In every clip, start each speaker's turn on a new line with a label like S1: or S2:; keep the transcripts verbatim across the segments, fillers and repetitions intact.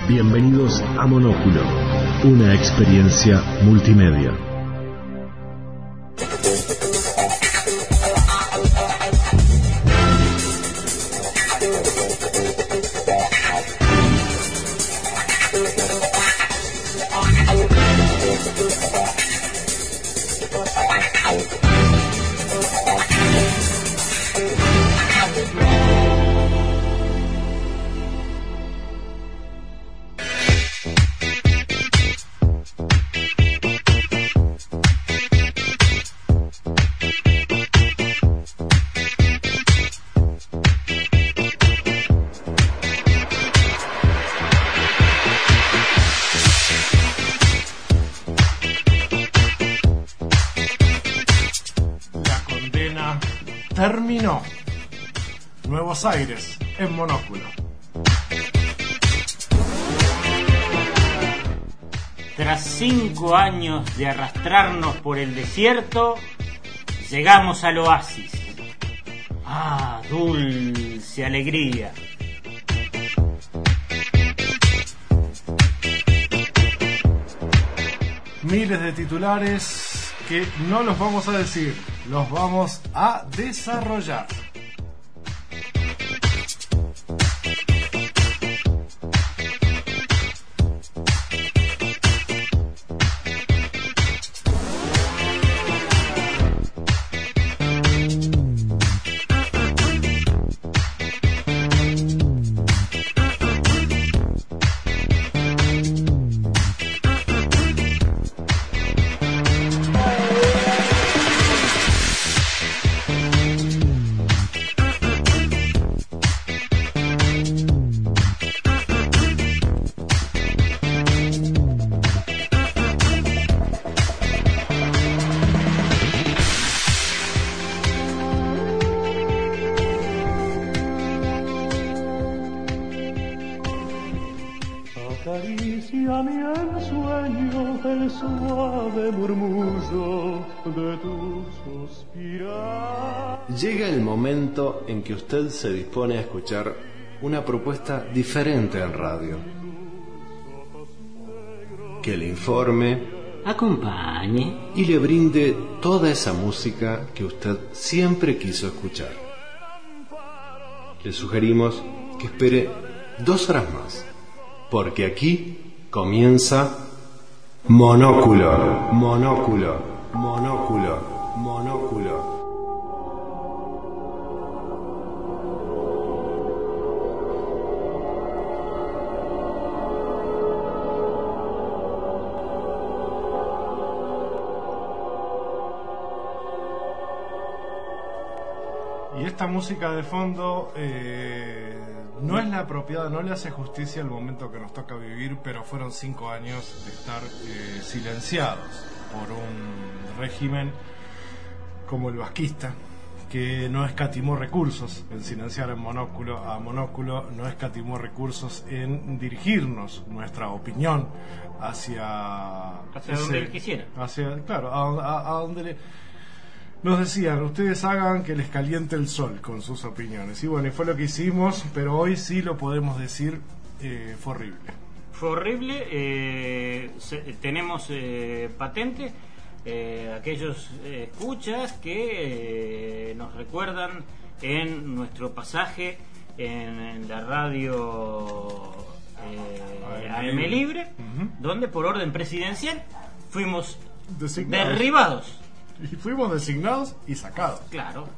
S1: Bienvenidos a Monóculo, una experiencia multimedia.
S2: Terminó. Nuevos Aires en Monóculo.
S3: Tras cinco años de arrastrarnos por el desierto, llegamos al oasis. Ah, dulce alegría.
S2: Miles de titulares que no los vamos a decir, los vamos a desarrollar.
S4: Acaricia mi ensueño el suave murmullo de tu suspirar.
S5: Llega el momento en que usted se dispone a escuchar una propuesta diferente en radio, que le informe,
S3: acompañe
S5: y le brinde toda esa música que usted siempre quiso escuchar. Le sugerimos que espere dos horas más, porque aquí comienza Monóculo, Monóculo, Monóculo, Monóculo.
S2: Y esta música de fondo eh, no es la apropiada, no le hace justicia al momento que nos toca vivir, pero fueron cinco años de estar eh, silenciados por un régimen como el vasquista, que no escatimó recursos en silenciar en Monóculo, a Monóculo no escatimó recursos en dirigirnos nuestra opinión hacia...
S3: Hacia
S2: ese,
S3: donde él quisiera.
S2: Hacia, claro, a, a, a donde le... Nos decían, ustedes hagan que les caliente el sol con sus opiniones. Y bueno, y fue lo que hicimos, pero hoy sí lo podemos decir, eh, fue horrible.
S3: Fue horrible, eh, se, tenemos eh, patente, eh, aquellos eh, escuchas que eh, nos recuerdan en nuestro pasaje en, en la radio eh, A M Libre, uh-huh. donde por orden presidencial fuimos
S2: Designados.
S3: derribados.
S2: Y fuimos designados y sacados.
S3: Claro.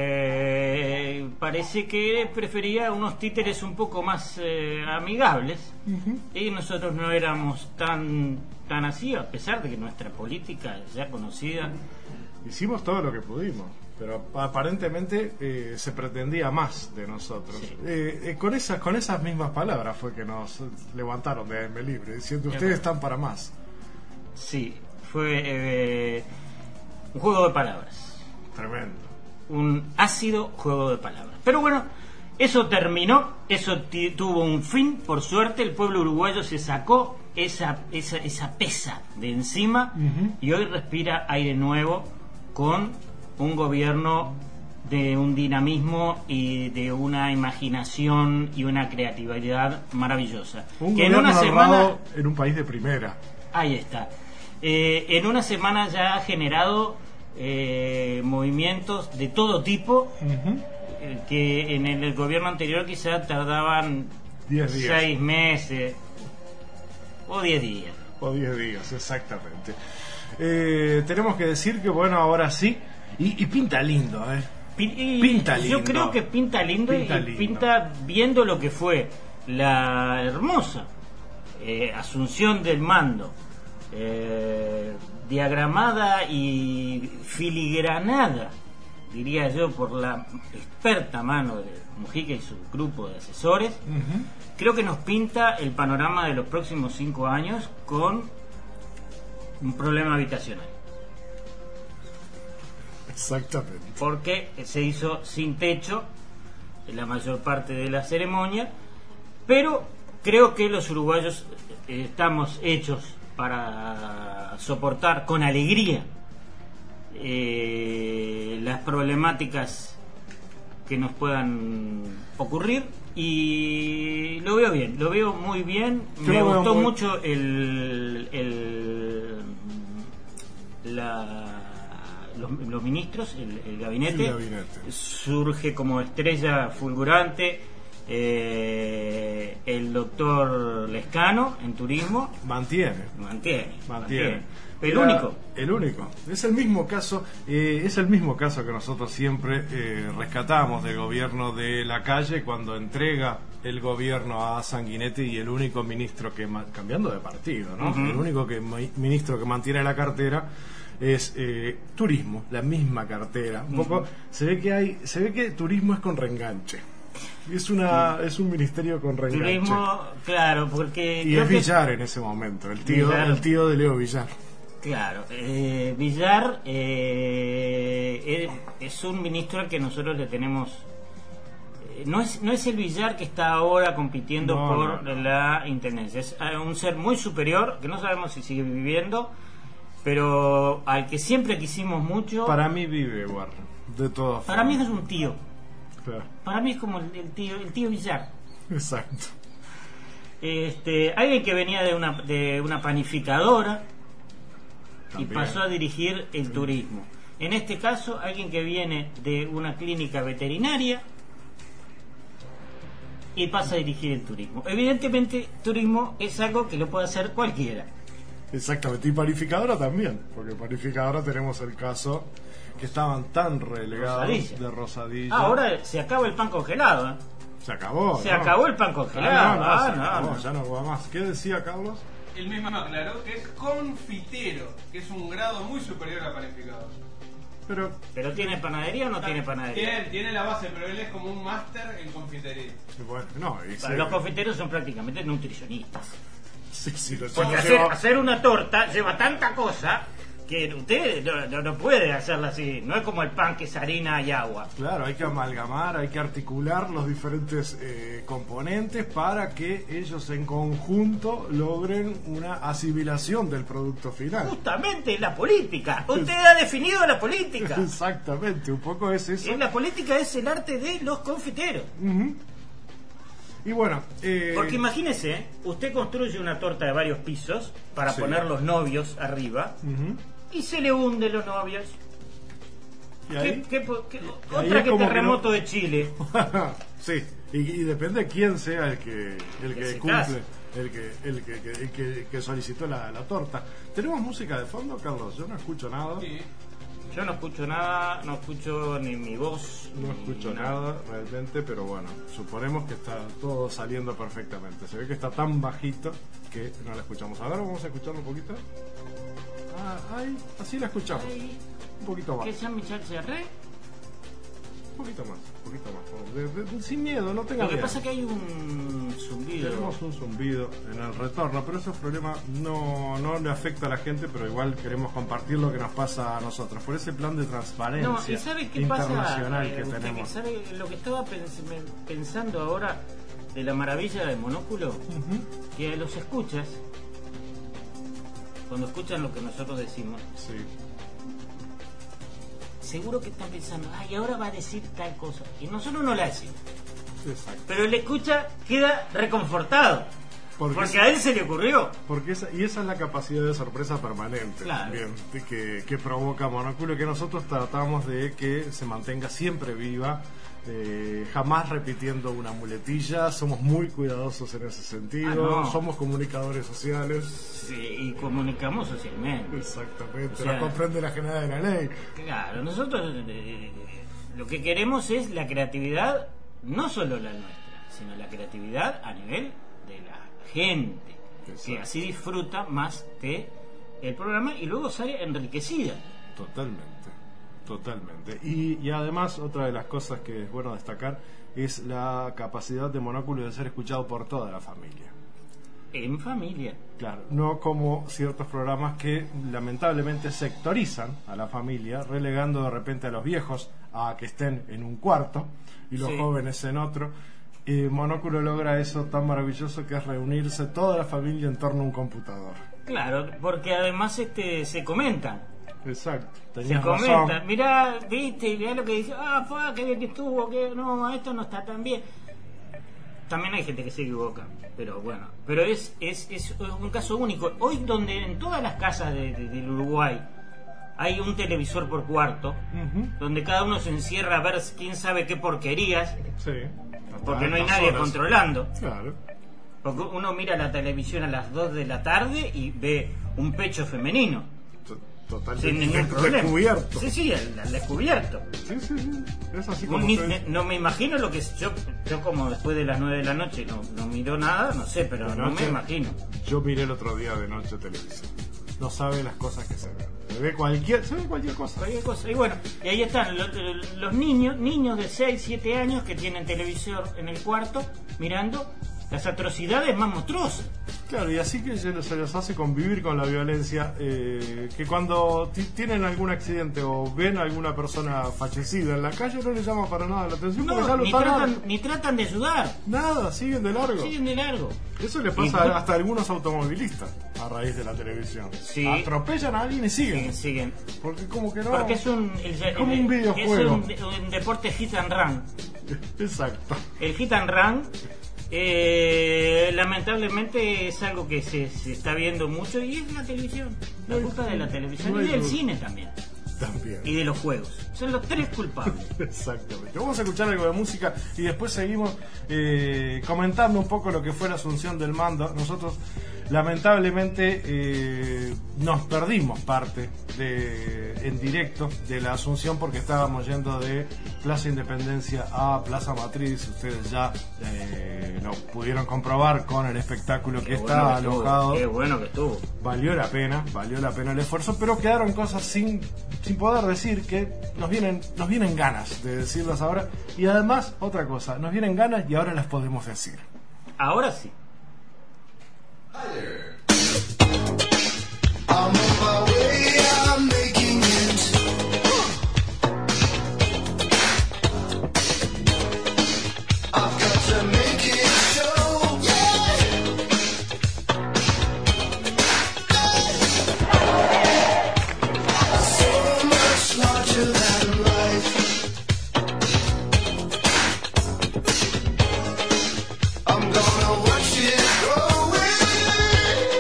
S3: Eh, parece que prefería unos títeres un poco más eh, amigables. Uh-huh. Y nosotros no éramos tan, tan así, a pesar de que nuestra política ya conocida.
S2: Hicimos todo lo que pudimos, pero aparentemente eh, se pretendía más de nosotros. Sí. Eh, eh, con, esas, con esas mismas palabras fue que nos levantaron de A M Libre, diciendo ustedes están para más.
S3: Sí, fue... Eh, un juego de palabras.
S2: Tremendo.
S3: Un ácido juego de palabras. Pero bueno, eso terminó, eso t- tuvo un fin, por suerte. El pueblo uruguayo se sacó esa, esa, esa pesa de encima, uh-huh. y hoy respira aire nuevo con un gobierno de un dinamismo y de una imaginación y una creatividad maravillosa.
S2: Un
S3: que en
S2: gobierno
S3: una semana,
S2: armado en un país de primera.
S3: ahí está, eh, en una semana ya ha generado eh, movimientos de todo tipo,
S2: Uh-huh.
S3: eh, que en el, el gobierno anterior quizás tardaban
S2: Diez días.
S3: seis meses o diez días.
S2: O diez días, exactamente. Eh, tenemos que decir que, bueno, ahora sí. Y, y pinta lindo, ¿eh?
S3: Pin- y
S2: Pinta
S3: Yo
S2: lindo.
S3: creo que pinta lindo
S2: Pinta
S3: y
S2: lindo.
S3: pinta viendo lo que fue la hermosa eh, asunción del mando, eh, diagramada y filigranada, diría yo, por la experta mano de Mujica y su grupo de asesores.
S2: Ujú.
S3: Creo que nos pinta el panorama de los próximos cinco años con un problema habitacional,
S2: Exactamente.
S3: porque se hizo sin techo en la mayor parte de la ceremonia, pero creo que los uruguayos eh, estamos hechos para soportar con alegría eh, las problemáticas que nos puedan ocurrir, y lo veo bien, lo veo muy bien.
S2: Yo
S3: Me
S2: lo veo
S3: gustó
S2: muy-
S3: mucho el, el la los, los ministros, el, el gabinete,
S2: El gabinete.
S3: surge como estrella fulgurante eh, el doctor Lescano en turismo,
S2: Mantiene.
S3: mantiene,
S2: Mantiene.
S3: el
S2: Era
S3: único.
S2: El único. Es el mismo caso, eh, es el mismo caso que nosotros siempre eh, rescatamos del gobierno de Lacalle cuando entrega el gobierno a Sanguinetti, y el único ministro que, ma- cambiando de partido, ¿no?
S3: Ujú.
S2: El único que ma- ministro que mantiene la cartera es eh, turismo, la misma cartera. Un poco se ve que hay, se ve que turismo es con reenganche. Es una, es un ministerio con reenganche.
S3: Turismo, claro, porque
S2: Y
S3: creo
S2: es
S3: que-
S2: Villar en ese momento, el tío,
S3: Villar.
S2: el tío de Leo Villar.
S3: Claro, eh, Villar eh, es, es un ministro al que nosotros le tenemos. eh, No es, no es el Villar que está ahora compitiendo
S2: No,
S3: por
S2: no, no.
S3: la intendencia. Es eh, un ser muy superior, que no sabemos si sigue viviendo, pero al que siempre quisimos mucho.
S2: Para mí vive Warren, de todas
S3: Para mí
S2: formas.
S3: es un tío.
S2: Claro,
S3: Para mí es como el, el tío, el tío Villar.
S2: exacto.
S3: Este, alguien que venía de una, de una panificadora y
S2: También.
S3: pasó a dirigir el turismo. En este caso, alguien que viene de una clínica veterinaria y pasa a dirigir el turismo. Evidentemente, turismo es algo que lo puede hacer cualquiera.
S2: Exactamente, y panificadora también, porque panificadora tenemos el caso que estaban tan relegados
S3: Rosadilla.
S2: de Rosadilla.
S3: Ah, ahora se acaba el pan congelado. ¿eh?
S2: se acabó.
S3: Se
S2: ¿no?
S3: acabó el pan
S2: Ah,
S3: congelado.
S2: no, no,
S3: Ah,
S2: se
S3: no,
S2: acabó,
S3: no.
S2: ya no va más. ¿Qué decía Carlos?
S6: Él mismo aclaró que es confitero, que es un grado muy superior a panificador.
S2: Pero,
S3: ¿Pero tiene panadería o no tiene panadería?
S6: Tiene, tiene la base, pero él es como un máster en confitería.
S2: bueno, no, y
S3: Para
S2: se-
S3: los confiteros son prácticamente nutricionistas.
S2: sí, sí, lo
S3: Porque
S2: lleva-
S3: hacer, hacer una torta lleva tanta cosa que usted no, no- no puede hacerla así. No es como el pan que es harina y agua.
S2: Claro, hay que amalgamar, hay que articular los diferentes eh, componentes para que ellos en conjunto logren una asimilación del producto final.
S3: Justamente la política. Usted ha definido la política.
S2: Exactamente, un poco es eso.
S3: En la política es el arte de los confiteros.
S2: Ujú. Y bueno, eh,
S3: Porque imagínese, ¿eh? Usted construye una torta de varios pisos para
S2: Sí.
S3: poner los novios arriba
S2: ujú.
S3: y se le hunde los novios.
S2: Y
S3: ¿Qué-
S2: ahí-
S3: qué po- qué-
S2: ahí
S3: otra
S2: es
S3: que
S2: como que
S3: terremoto
S2: no-
S3: de Chile.
S2: sí, y, y depende quién sea el que el
S3: Que
S2: que
S3: se
S2: cumple,
S3: case.
S2: el que el que, que- el que- que solicitó la, la torta. ¿Tenemos música de fondo, Carlos? Yo no escucho nada.
S6: Sí.
S3: Yo no escucho nada, no escucho ni mi voz.
S2: No
S3: ni
S2: escucho nada realmente, pero bueno, suponemos que está todo saliendo perfectamente. Se ve que está tan bajito que no la escuchamos. A ver, vamos a escucharlo un poquito. Ah, ahí, así la escuchamos.
S3: Ay,
S2: Un poquito más.
S3: ¿qué es San Michel Serré?
S2: Un poquito más, un poquito más. De- de- sin miedo, no tenga
S3: Lo que
S2: miedo.
S3: pasa es que hay un zumbido.
S2: Tenemos un zumbido en el retorno, pero ese problema no, no le afecta a la gente, pero igual queremos compartir lo que nos pasa a nosotros, por ese plan de transparencia
S3: No, ¿y sabe qué pasa?
S2: internacional
S3: eh,
S2: que
S3: usted
S2: tenemos.
S3: ¿Sabe lo que estaba pens- me- pensando ahora de la maravilla del monóculo?
S2: Ujú.
S3: Que los escuchas, cuando escuchan lo que nosotros decimos,
S2: Sí.
S3: seguro que están pensando, ay, ahora va a decir tal cosa. Y nosotros no la decimos.
S2: Exacto.
S3: Pero el escucha queda reconfortado.
S2: Porque,
S3: Porque a él se le ocurrió.
S2: Porque esa, y esa es la capacidad de sorpresa permanente,
S3: Claro.
S2: también, de que, que provoca Monóculo, que nosotros tratamos de que se mantenga siempre viva, eh, jamás repitiendo una muletilla. Somos muy cuidadosos en ese sentido.
S3: Ah, no.
S2: Somos comunicadores sociales.
S3: Sí, y comunicamos socialmente.
S2: Exactamente,
S3: O sea,
S2: la comprende la general de la ley.
S3: Claro, nosotros eh, lo que queremos es la creatividad, no solo la nuestra, sino la creatividad a nivel de la gente,
S2: Exacto.
S3: que así disfruta más de el programa y luego sale enriquecida.
S2: Totalmente, totalmente. Y, y además, otra de las cosas que es bueno destacar es la capacidad de Monóculo de ser escuchado por toda la familia.
S3: En familia.
S2: Claro, no como ciertos programas que lamentablemente sectorizan a la familia, relegando de repente a los viejos a que estén en un cuarto y los
S3: Sí.
S2: jóvenes en otro. Y Monóculo logra eso tan maravilloso que es reunirse toda la familia en torno a un computador.
S3: Claro, porque además este se comentan.
S2: Exacto,
S3: Se
S2: tenías
S3: comentan,
S2: razón.
S3: mirá, viste, mirá lo que dice, ah, fa, qué bien que estuvo, que no, esto no está tan bien. También hay gente que se equivoca, pero bueno, pero es, es, es un caso único. Hoy donde en todas las casas de, de- del Uruguay hay un televisor por cuarto,
S2: Ujú,
S3: donde cada uno se encierra a ver quién sabe qué porquerías,
S2: sí.
S3: porque no hay
S2: Tantas
S3: nadie
S2: horas.
S3: controlando.
S2: Claro.
S3: Porque uno mira la televisión a las dos de la tarde y ve un pecho femenino,
S2: To- Totalmente
S3: sin ningún problema.
S2: descubierto.
S3: Sí, sí, al, al descubierto.
S2: Sí, sí, sí. Es así
S3: Un
S2: como
S3: ni-
S2: ustedes-
S3: no me imagino lo que es. Yo, yo como después de las nueve de la noche no, no miro nada, no sé, pero
S2: De
S3: no
S2: noche,
S3: me imagino.
S2: Yo miré el otro día de noche televisión. No sabe las cosas que se ven. Se ve cualquier, se ve cualquier cosa.
S3: Cualquier cosa. Y bueno, y ahí están los, los niños, niños de seis, siete años que tienen televisor en el cuarto mirando las atrocidades más monstruosas.
S2: Claro, y así que se les, se les hace convivir con la violencia, eh, que cuando ti- tienen algún accidente o ven a alguna persona fallecida en la calle no les llama para nada la atención porque ya
S3: No,
S2: lo
S3: ni
S2: están
S3: tratan, ni tratan de ayudar.
S2: nada, siguen de largo.
S3: Siguen de largo.
S2: Eso le
S3: Y-
S2: pasa hasta a algunos automovilistas a raíz de la televisión.
S3: Sí.
S2: Atropellan a alguien y siguen.
S3: Siguen, siguen.
S2: Porque como que no...
S3: Porque es un, el-
S2: como
S3: el-
S2: un videojuego.
S3: Es un, un deporte hit and run.
S2: Exacto.
S3: El hit and run, eh, lamentablemente, es algo que se, se está viendo mucho y es la televisión. La
S2: No hay-
S3: culpa de la televisión
S2: no
S3: y
S2: hay
S3: del
S2: duda.
S3: cine también.
S2: También.
S3: Y de los juegos. Son los tres culpables.
S2: Exactamente. Vamos a escuchar algo de música y después seguimos eh, comentando un poco lo que fue la asunción del mando. Nosotros lamentablemente eh, nos perdimos parte de, en directo de la asunción porque estábamos yendo de Plaza Independencia a Plaza Matriz. Ustedes ya eh, lo pudieron comprobar con el espectáculo que
S3: Qué
S2: está
S3: bueno que estuvo,
S2: alojado.
S3: Qué bueno que estuvo.
S2: Valió la pena, valió la pena el esfuerzo, pero quedaron cosas sin, sin poder decir que nos vienen, nos vienen ganas de decirlas ahora. Y además, otra cosa, nos vienen ganas y ahora las podemos decir.
S3: Ahora sí.
S7: I'm on my way, I'm making it. I've got to make it show, yeah. So much larger than life. I'm gonna watch it grow.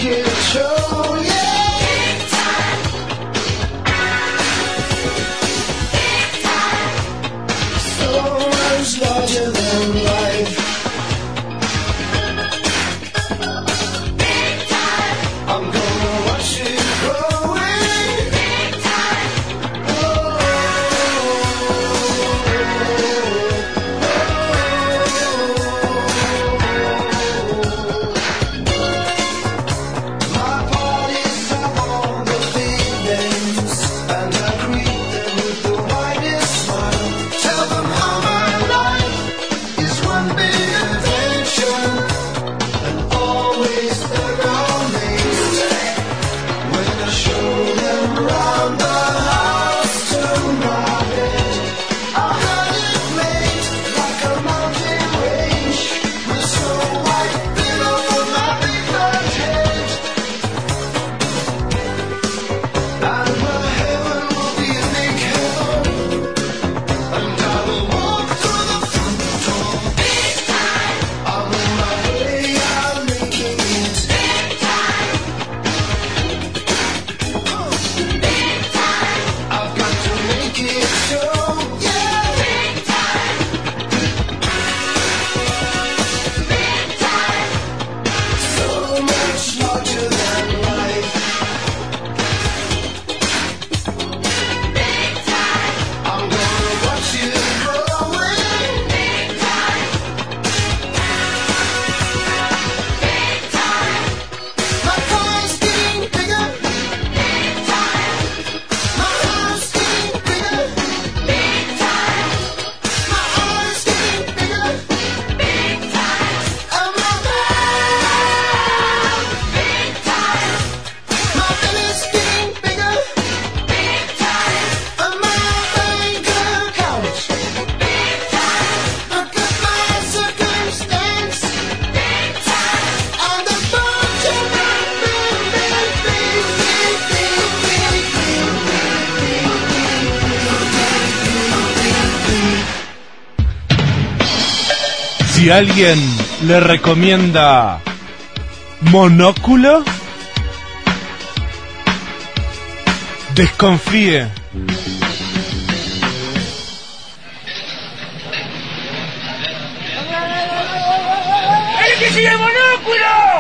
S7: it show, yeah.
S8: Big time. Big time.
S7: So much larger than life.
S8: Big time.
S7: I'm gonna watch it growing.
S8: Big time.
S7: My parties have all the big names, and I greet them with the widest smile. Tell them how my life is one big adventure, and always around me. When I show them round the house to my bed, I had it made like a mountain range, with snow white below my big fat head. And my heaven will be a big heaven, and I will walk through the front door.
S8: Big time.
S7: I'm on my way, I'm making it.
S8: Big time. Big time.
S7: I've got to make it show, yeah.
S8: Big time. Big time.
S7: So much larger than life.
S8: Big time.
S7: I'm gonna watch it growing.
S8: Big time. Big time.
S7: My car's getting bigger,
S8: Big time.
S7: my house getting bigger,
S8: Big time.
S7: my eyes getting bigger,
S8: Big time.
S7: and my bag,
S8: Big time.
S7: my belly's getting bigger,
S8: Big time.
S7: and my bank account.
S8: Big time.
S7: Look at my circumstance,
S8: Big time.
S7: and the budget big, big, big, big, big, big,
S2: Si alguien le recomienda Monóculo, desconfíe.
S8: ¡El que sigue Monóculo!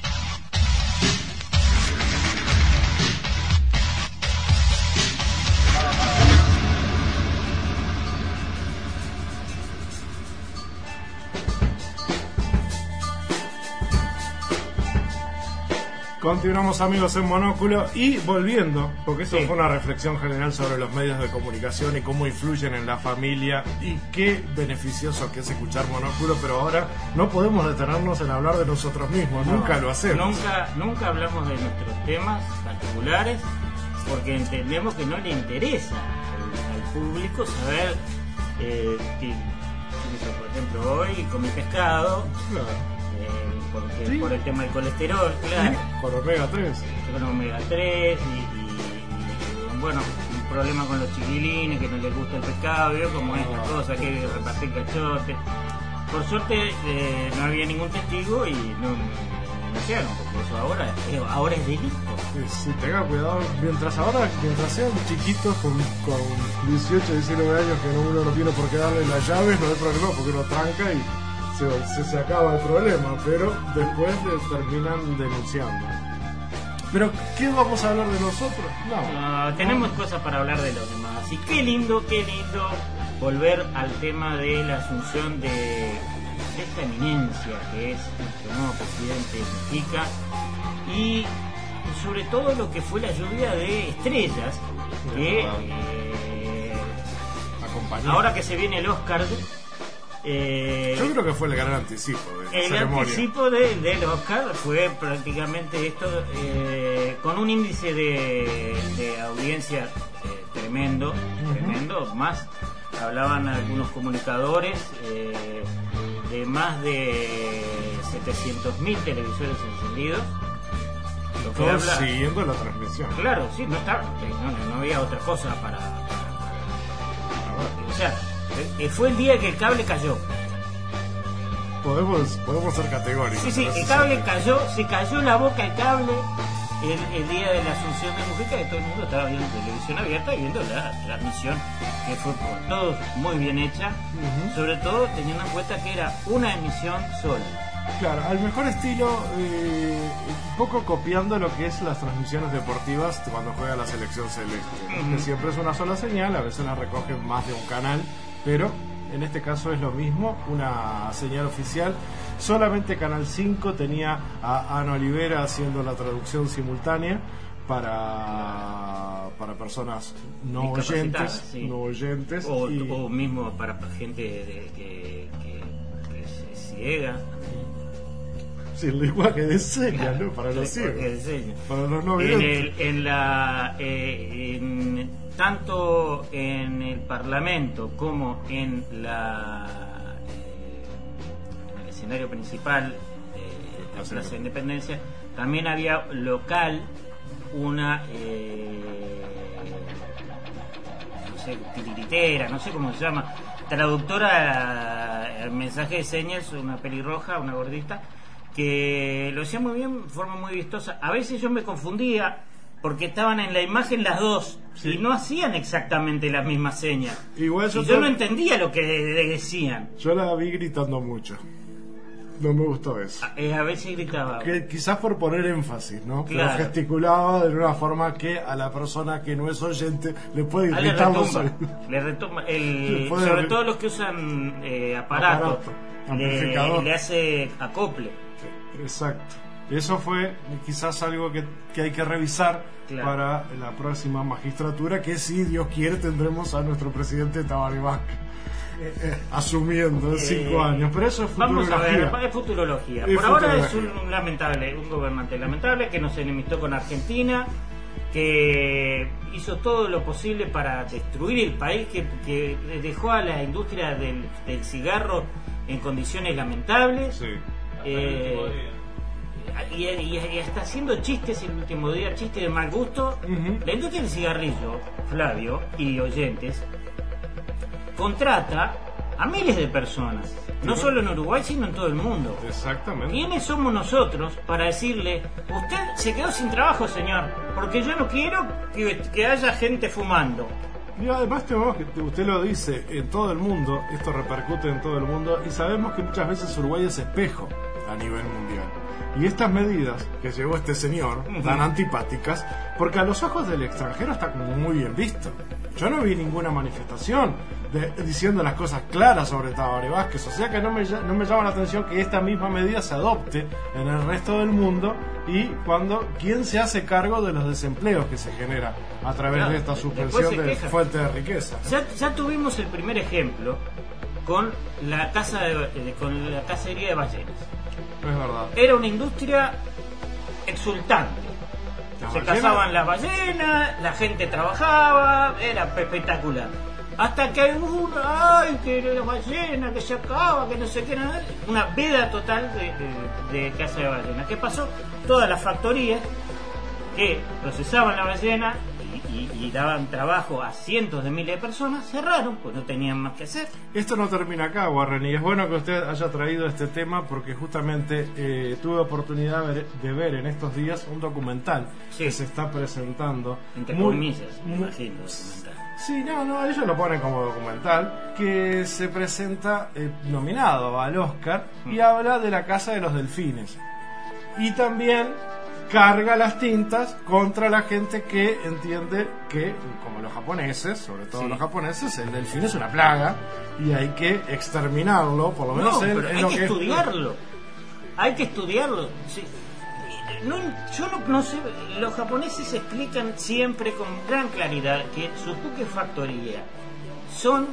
S2: Continuamos, amigos, en Monóculo y volviendo, porque esto
S3: Sí.
S2: fue una reflexión general sobre los medios de comunicación y cómo influyen en la familia y qué beneficioso que es escuchar Monóculo, pero ahora no podemos detenernos en hablar de nosotros mismos, nunca lo hacemos.
S3: Nunca, nunca hablamos de nuestros temas particulares porque entendemos que no le interesa al, al público saber eh, que, por ejemplo, hoy comí pescado,
S2: Claro.
S3: eh, porque,
S2: Sí.
S3: por el tema del colesterol, claro,
S2: Con omega tres.
S3: con omega tres y, y- y, bueno, un problema con los chiquilines que no les gusta el pescado, ¿vio? Como esta
S2: Ah.
S3: cosa que hay que repartir cachote. Por suerte eh, no había ningún testigo y no me denunciaron, porque eso ahora, eh, ahora es delito.
S2: Sí, tenga cuidado, mientras ahora, mientras sean chiquitos con, con dieciocho, diecinueve años que no, uno no tiene por qué darle las llaves, no hay problema porque uno tranca y se, se, se acaba el problema, pero después le terminan denunciando. Pero, ¿qué vamos a hablar de nosotros? No.
S3: Ah, tenemos cosas para hablar de los demás. Y qué lindo, qué lindo volver al tema de la asunción de, de esta eminencia que es nuestro nuevo presidente Mujica y sobre todo lo que fue la lluvia de estrellas que eh,
S2: Acompañado.
S3: ahora que se viene el Oscar eh,
S2: Yo creo que fue el gran anticipo de la
S3: el
S2: ceremonia.
S3: anticipo de, del Oscar fue prácticamente esto, eh, con un índice de, de audiencia eh, tremendo, tremendo, más hablaban algunos comunicadores eh, de más de setecientos mil televisores encendidos. Lo que
S2: Todos
S3: habla-
S2: siguiendo la transmisión.
S3: Claro, sí, no, estaba, no, no había otra cosa para... para- para- o sea, eh, fue el día que el cable cayó.
S2: podemos, podemos ser categóricos.
S3: Sí, sí, el cable cayó, se cayó la boca el cable el, el día de la Asunción de Mujica, que todo el mundo estaba viendo televisión abierta y viendo la transmisión, que fue por todos muy bien hecha,
S2: Ujú.
S3: sobre todo teniendo en cuenta que era una emisión sola.
S2: Claro, al mejor estilo, eh, un poco copiando lo que es las transmisiones deportivas cuando juega la selección celeste,
S3: Ujú.
S2: que siempre es una sola señal, a veces la recogen más de un canal, pero en este caso es lo mismo, una señal oficial. Solamente Canal cinco tenía a Ana Olivera haciendo la traducción simultánea para, para personas no
S3: Discapacitadas,
S2: oyentes,
S3: sí.
S2: no oyentes
S3: O,
S2: y-
S3: o mismo para gente de- que, que, que se ciega.
S2: sin lenguaje de señas, ¿no? Para los
S3: Lenguaje
S2: ciegos,
S3: de señas.
S2: para los no
S3: En,
S2: videntes.
S3: el, en la eh, en- tanto en el Parlamento como en la eh, en el escenario principal de la
S2: Plaza
S3: Plaza de
S2: de
S3: Independencia también había local una eh, no sé, titiritera, no sé cómo se llama, traductora al mensaje de señas, una pelirroja, una gordita, que lo hacía muy bien, de forma muy vistosa. A veces yo me confundía porque estaban en la imagen las dos
S2: Sí.
S3: y no hacían exactamente las mismas señas.
S2: Igual yo
S3: y yo
S2: te-
S3: no entendía lo que de- de- decían.
S2: Yo la vi gritando mucho. No me gustó eso.
S3: A, eh, a veces gritaba.
S2: Que quizás por poner énfasis, ¿no?
S3: Claro.
S2: Pero gesticulaba de una forma que a la persona que no es oyente le puede
S3: Ah, le
S2: irritar los
S3: retumba,
S2: oídos.
S3: le retumba el,
S2: Le puede
S3: sobre
S2: re-
S3: todo los que usan eh, aparato,
S2: Aparato,
S3: le,
S2: amplificador.
S3: le hace acople.
S2: Exacto. Eso fue quizás algo que, que hay que revisar
S3: Claro.
S2: para la próxima magistratura, que si Dios quiere tendremos a nuestro presidente Tabaré Vázquez eh, eh, asumiendo en cinco
S3: Eh,
S2: años. Pero eso es
S3: Vamos a ver,
S2: futurología.
S3: es futurología.
S2: Es
S3: Por ahora es
S2: futurología.
S3: un lamentable, un gobernante lamentable que nos enemistó con Argentina, que hizo todo lo posible para destruir el país, que, que dejó a la industria del, del cigarro en condiciones lamentables.
S2: Sí.
S3: Eh, y, y- y está haciendo chistes el último día, chistes de mal gusto.
S2: Ujú.
S3: La industria del cigarrillo, Flavio y oyentes, contrata a miles de personas, no
S2: Sí.
S3: solo en Uruguay, sino en todo el mundo.
S2: Exactamente.
S3: ¿Quiénes somos nosotros para decirle, usted se quedó sin trabajo, señor, porque yo no quiero que, que haya gente fumando?
S2: Y además tenemos que, usted lo dice, en todo el mundo, esto repercute en todo el mundo, y sabemos que muchas veces Uruguay es espejo a nivel mundial. Y estas medidas que llevó este señor,
S3: Ujú.
S2: tan antipáticas, porque a los ojos del extranjero está como muy bien visto. Yo no vi ninguna manifestación de- diciendo las cosas claras sobre Tabaré Vázquez, o sea que no me, ll- no me llama la atención que esta misma medida se adopte en el resto del mundo, y cuando, ¿quién se hace cargo de los desempleos que se genera a través
S3: Claro,
S2: de esta
S3: después
S2: suspensión
S3: se
S2: de
S3: quejan.
S2: fuente de riqueza?
S3: Ya, ya tuvimos el primer ejemplo con la casa de, de- con la cacería de ballenas.
S2: Es verdad.
S3: Era una industria exultante.
S2: La
S3: Se
S2: ballena-
S3: cazaban las ballenas, la gente trabajaba, era espectacular. Hasta que hubo una, ay, que la ballena, que se acaba, que no sé qué, nada. Una veda total de, de, de caza de ballenas. ¿Qué pasó? Todas las factorías que procesaban la ballena y, y- y daban trabajo a cientos de miles de personas cerraron, pues no tenían más que hacer.
S2: Esto no termina acá, Warren, y es bueno que usted haya traído este tema porque justamente eh, tuve oportunidad de ver, de ver en estos días un documental
S3: Sí.
S2: que se está presentando.
S3: Entre
S2: muy-
S3: comillas, me
S2: muy-
S3: imagino, documental.
S2: Sí, no, no, ellos lo ponen como documental, que se presenta eh, nominado al Oscar y
S3: Mm.
S2: habla de la Casa de los Delfines. Y también carga las tintas contra la gente que entiende que, como los japoneses, sobre todo
S3: Sí.
S2: los japoneses, el delfín es una plaga y hay que exterminarlo, por lo menos
S3: No,
S2: en,
S3: pero
S2: en
S3: hay
S2: lo
S3: que
S2: que es-
S3: estudiarlo. Hay que estudiarlo. Sí. No, yo no, no sé, los japoneses explican siempre con gran claridad que sus buques factoría son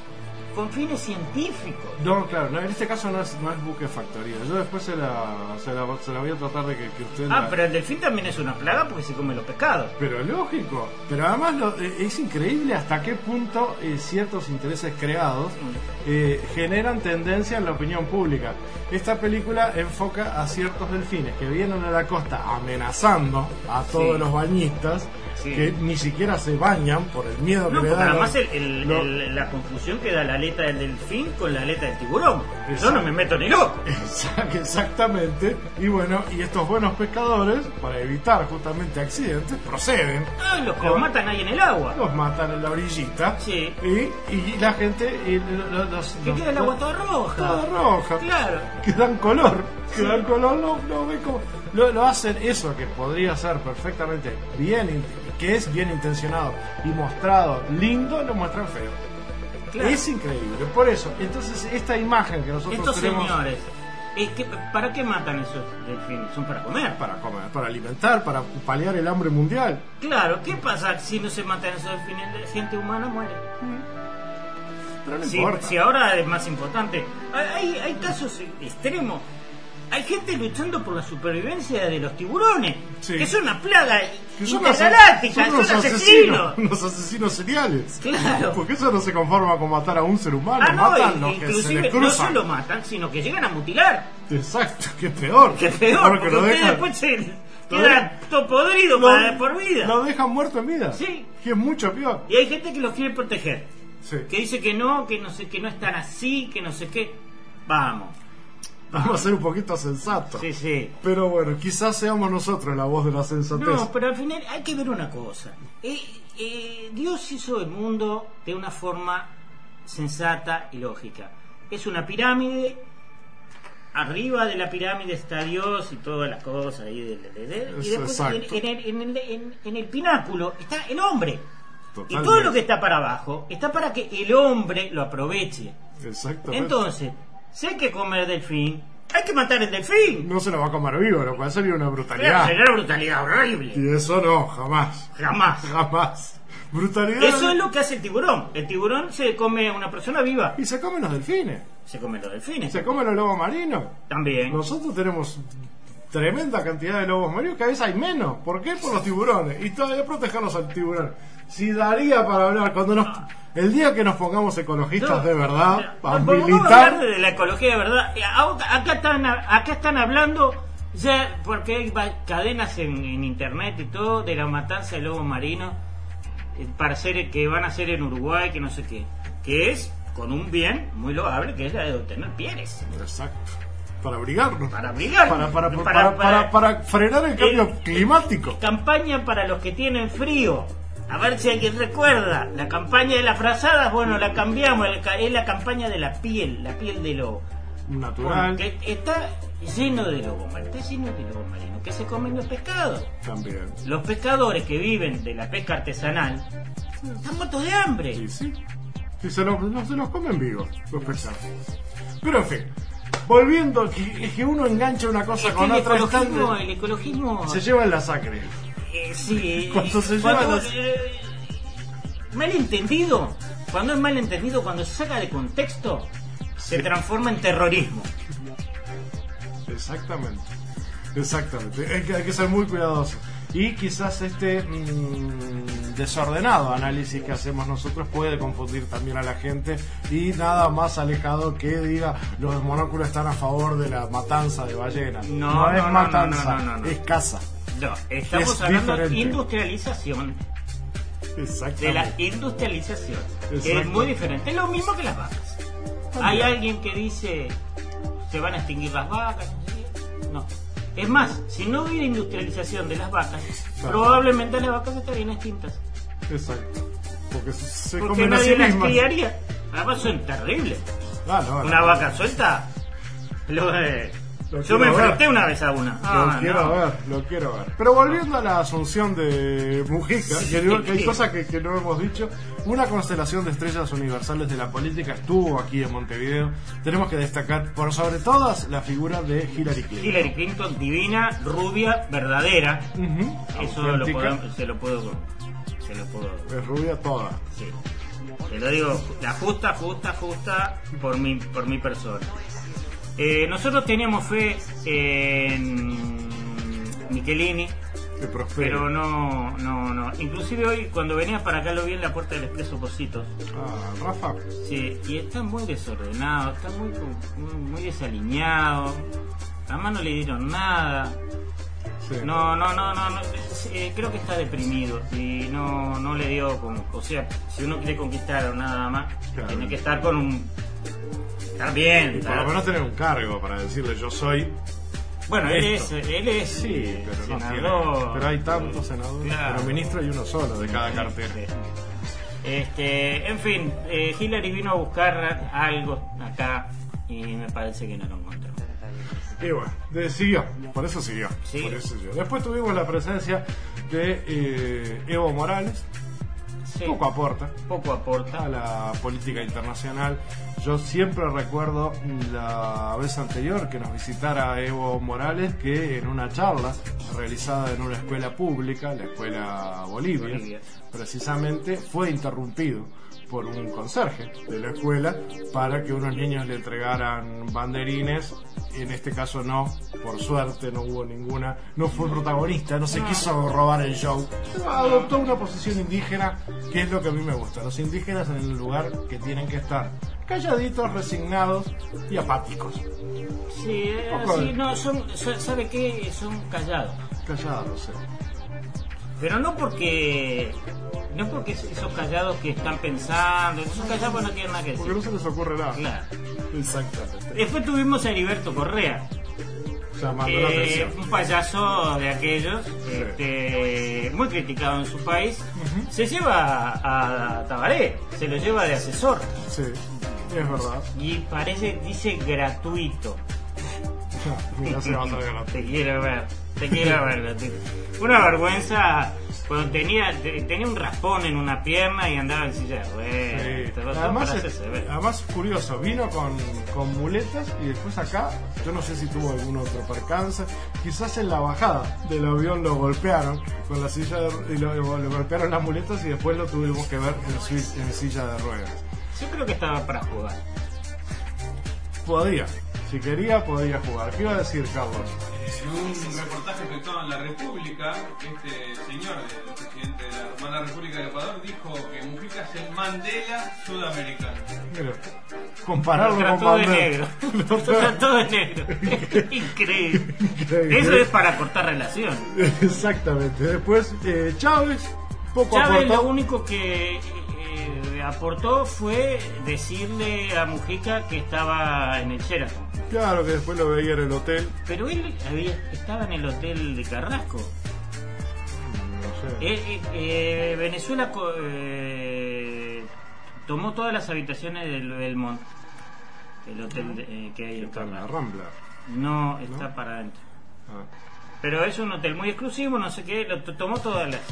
S3: con fines científicos.
S2: No, claro, no, en este caso no es, no es buque factoría. Yo después se la, se la, se la voy a tratar de que, que usted...
S3: Ah,
S2: la-
S3: pero el delfín también es una plaga porque se come los pescados.
S2: Pero lógico, pero además lo- eh, es increíble hasta qué punto eh, ciertos intereses creados eh, generan tendencia en la opinión pública. Esta película enfoca a ciertos delfines que vienen a la costa amenazando a todos
S3: Sí.
S2: los bañistas
S3: Sí.
S2: que ni siquiera se bañan por el miedo
S3: No,
S2: que le
S3: porque
S2: da.
S3: además el, el-
S2: Lo-
S3: el- la confusión que da la aleta del delfín con la aleta del tiburón. Yo
S2: Exacto.
S3: no me meto ni loco.
S2: Exact- Exactamente. Y bueno, y estos buenos pescadores, para evitar justamente accidentes, proceden.
S3: Ah, los que los matan ahí en el agua.
S2: Los matan en la orillita.
S3: Sí.
S2: Y, y la gente. Y lo- lo- los,
S3: Que
S2: los-
S3: queda el agua toda roja.
S2: toda roja.
S3: Claro.
S2: Que dan color. Que dan color. Lo, lo, ve como- lo- lo hacen eso que podría ser perfectamente bien, in- que es bien intencionado y mostrado lindo, lo muestran feo.
S3: Claro.
S2: Es increíble. Por eso, entonces, esta imagen que nosotros
S3: Estos
S2: tenemos.
S3: señores, es que, ¿para qué matan esos delfines? Son para comer.
S2: Para comer, para alimentar, para paliar el hambre mundial.
S3: Claro, ¿qué pasa si no se matan esos delfines? La gente humana muere.
S2: Pero no
S3: Si,
S2: importa.
S3: si ahora es más importante. Hay, hay, hay casos extremos. Hay gente luchando por la supervivencia de los tiburones,
S2: Sí.
S3: que son una plaga
S2: Que son
S3: intergaláctica,
S2: ase-
S3: son,
S2: unos
S3: asesinos.
S2: Unos asesinos seriales.
S3: Claro.
S2: Porque eso no se conforma con matar a un ser humano,
S3: Ah, no,
S2: matan
S3: y-
S2: los que se
S3: inclusive
S2: les
S3: no
S2: cruzan.
S3: solo matan, sino que llegan a mutilar.
S2: Exacto, que peor.
S3: Que peor,
S2: Porque
S3: porque
S2: lo
S3: ustedes
S2: dejan,
S3: después se
S2: lo
S3: quedan
S2: dejan-
S3: todo podrido
S2: lo-
S3: para por vida.
S2: Lo dejan muerto en vida.
S3: Sí.
S2: Que es mucho peor.
S3: Y hay gente que los quiere proteger.
S2: Sí.
S3: Que dice que no, que no sé, que no están así, que no sé qué. Vamos.
S2: Vamos a ser un poquito sensatos.
S3: Sí, sí.
S2: Pero bueno, quizás seamos nosotros la voz de la sensatez.
S3: No, pero al final hay que ver una cosa. Eh, eh, Dios hizo el mundo de una forma sensata y lógica. Es una pirámide. Arriba de la pirámide está Dios y todas las cosas ahí de, de- de- de- y
S2: Eso,
S3: después en,
S2: exacto.
S3: en el, en el- en- en el pináculo está el hombre.
S2: Totalmente.
S3: Y todo lo que está para abajo está para que el hombre lo aproveche.
S2: Exactamente.
S3: Entonces, si hay que comer delfín, hay que matar el delfín.
S2: No se lo va a comer vivo, lo cual sería una
S3: Claro,
S2: brutalidad.
S3: sería una brutalidad horrible.
S2: Y eso no, jamás.
S3: Jamás.
S2: Jamás. Brutalidad.
S3: Eso es lo que hace el tiburón. El tiburón se come a una persona viva.
S2: Y se comen los delfines.
S3: Se come los delfines.
S2: Se comen los lobos marinos.
S3: También.
S2: Nosotros tenemos tremenda cantidad de lobos marinos, que a veces hay menos. ¿Por qué? Por los tiburones. Y todavía protegernos al tiburón. Si daría para hablar, cuando nos, el día que nos pongamos ecologistas
S3: No,
S2: de verdad,
S3: mira,
S2: para
S3: vamos a hablar
S2: militar,
S3: de la ecología de verdad. Eh, a- Acá están, acá están hablando, ya porque hay va- cadenas en, en internet y todo, de la matanza de lobos marinos eh, para hacer, que van a hacer en Uruguay, que no sé qué. Que es con un bien muy loable, que es la de obtener pieles.
S2: exacto, para abrigarnos,
S3: Para abrigarnos.
S2: para, para, para,
S3: Para-
S2: para,
S3: para-
S2: para frenar el cambio
S3: El-
S2: climático.
S3: Campaña para los que tienen frío. A ver si alguien recuerda. La campaña de las frazadas, bueno, la cambiamos. el ca- Es la campaña de la piel, la piel de lobo.
S2: Natural,
S3: Porque está lleno de lobos marinos, está lleno de lobos marinos que se comen los pescados.
S2: también.
S3: Los pescadores que viven de la pesca artesanal están muertos de hambre.
S2: Sí, sí. Si se los, no se los comen vivos, los pescados. Pero en fin, volviendo, que, es que uno engancha una cosa
S3: Es que
S2: con
S3: el
S2: otra
S3: ecologismo,
S2: instante,
S3: el ecologismo
S2: se lleva en la sangre.
S3: eh, sí,
S2: Cuando se
S3: cuando,
S2: llevan los-
S3: eh, malentendido, cuando es malentendido, cuando se saca de contexto, se transforma en terrorismo.
S2: Exactamente. Exactamente. Hay que, hay que ser muy cuidadoso. Y quizás este mm, desordenado análisis que hacemos nosotros puede confundir también a la gente, y nada más alejado que diga los monóculos están a favor de la matanza de ballenas.
S3: No,
S2: es
S3: no, no,
S2: matanza,
S3: no, no, no, no.
S2: es caza.
S3: No, estamos
S2: Es
S3: hablando de
S2: diferente.
S3: industrialización, de
S2: Exactamente.
S3: la industrialización, que es
S2: Exacto.
S3: muy diferente. Es lo mismo que las vacas. Hay alguien que dice se van a extinguir las vacas. No. Es más, si no hubiera industrialización de las vacas,
S2: Claro.
S3: probablemente las vacas estarían extintas.
S2: Exacto. Porque se, se
S3: Porque
S2: comen a sí
S3: nadie las
S2: mismas.
S3: criaría. Además son terribles.
S2: Ah, no,
S3: Una
S2: no.
S3: vaca suelta. Lo, eh,
S2: Lo
S3: yo me
S2: quiero ver.
S3: enfrenté una vez a una.
S2: Lo
S3: Ah,
S2: quiero
S3: no.
S2: ver, lo quiero ver. Pero volviendo a la asunción de Mujica, que, digo que hay cosas que, que no hemos dicho. Una constelación de estrellas universales de la política estuvo aquí en Montevideo. Tenemos que destacar, por sobre todas, la figura de Hillary Clinton.
S3: Hillary Clinton, divina, rubia, verdadera.
S2: Ujú,
S3: Eso lo
S2: auténtica.
S3: puedo, se lo puedo. Se lo puedo.
S2: Es rubia toda.
S3: Sí. Te lo digo, la justa, justa, justa por mi, por mi persona. Eh, nosotros teníamos fe en Michelini,
S2: Que prospere.
S3: pero no, no, no. Inclusive hoy, cuando venía para acá, lo vi en la puerta del Expreso Positos.
S2: Ah, Rafa.
S3: Sí, y está muy desordenado, está muy, muy, muy desalineado. Además no le dieron nada.
S2: Sí.
S3: No, no, no, no, no, eh, creo que está deprimido y no, no le dio como, o sea, si uno quiere conquistar o nada más,
S2: Claro.
S3: tiene que estar con un, estar bien,
S2: Y por
S3: estar-
S2: lo menos tener un cargo para decirle yo soy.
S3: bueno, él es,
S2: esto.
S3: él es
S2: Sí,
S3: eh,
S2: pero no tiene.
S3: senador,
S2: Pero hay tantos senadores.
S3: Claro.
S2: Pero ministro hay uno solo de cada
S3: Sí,
S2: cartera.
S3: sí. Este, en fin, eh, Hillary vino a buscar algo acá y me parece que no lo encontró.
S2: Y bueno, de- siguió, por eso siguió.
S3: Sí.
S2: Por eso siguió. Después tuvimos la presencia de eh, Evo Morales,
S3: Sí,
S2: poco aporta
S3: poco aporta.
S2: a la política internacional. Yo siempre recuerdo la vez anterior que nos visitara Evo Morales, que en una charla realizada en una escuela pública, la escuela Bolivia,
S3: Bolivia.
S2: precisamente fue interrumpido por un conserje de la escuela para que unos niños le entregaran banderines. En este caso no, por suerte no hubo ninguna, no fue protagonista, no se quiso robar el show. Adoptó una posición indígena, que es lo que a mí me gusta. Los indígenas en el lugar que tienen que estar, calladitos, resignados y apáticos.
S3: Sí, eh,
S2: Poco
S3: sí,
S2: de-
S3: no, son, son- ¿sabe qué? Son callados.
S2: Callados, no sé.
S3: Pero no porque no porque esos callados que están pensando, esos callados no tienen nada que
S2: Porque no
S3: decir.
S2: se les ocurre nada.
S3: Claro.
S2: Exactamente.
S3: Después tuvimos a Heriberto Correa,
S2: Llamando la
S3: eh,
S2: atención.
S3: un payaso de aquellos, este, muy criticado en su país. Se lleva a, a Tabaré, se lo lleva de asesor
S2: Sí, es verdad.
S3: y parece, dice gratuito.
S2: Mira, se va a salir
S3: Te quiero ver, te quiero ver, gratuito. Una vergüenza cuando tenía te- tenía un raspón en una pierna y andaba en silla de ruedas.
S2: Sí.
S3: Todo- todo
S2: Además,
S3: para
S2: es,
S3: hacerse ver.
S2: además curioso, vino con, con muletas y después acá, yo no sé si tuvo algún otro percance, quizás en la bajada del avión lo golpearon con la silla de, y lo, lo- le golpearon las muletas y después lo tuvimos que ver en, sui- en silla de ruedas.
S3: Yo creo que estaba para jugar.
S2: Podía, si quería podía jugar. ¿Qué iba a decir Carlos?
S6: En un reportaje efectuado en La República, este señor, el presidente de la hermana República del Ecuador, dijo que Mujica es el Mandela sudamericano.
S2: Mira,
S3: Lo
S2: compararlo con
S3: trató de
S2: Mandela.
S3: negro.
S2: Lo
S3: Lo trató de negro. Increíble.
S2: Increíble.
S3: Eso es para cortar relación.
S2: Exactamente. Después eh, Chávez, poco
S3: Chávez
S2: aportó.
S3: lo único que eh, aportó fue decirle a Mujica que estaba en el Sheraton.
S2: Claro que después lo veía en el hotel.
S3: Pero él había, estaba en el hotel de Carrasco.
S2: No sé.
S3: Eh, eh, eh, Venezuela co- eh, tomó todas las habitaciones del Belmont, el hotel de- eh, que hay en
S2: Está en la
S3: Carrasco.
S2: Rambla.
S3: No, está
S2: ¿No?
S3: para adentro.
S2: Ah.
S3: Pero es un hotel muy exclusivo, no sé qué, lo to- tomó todas las...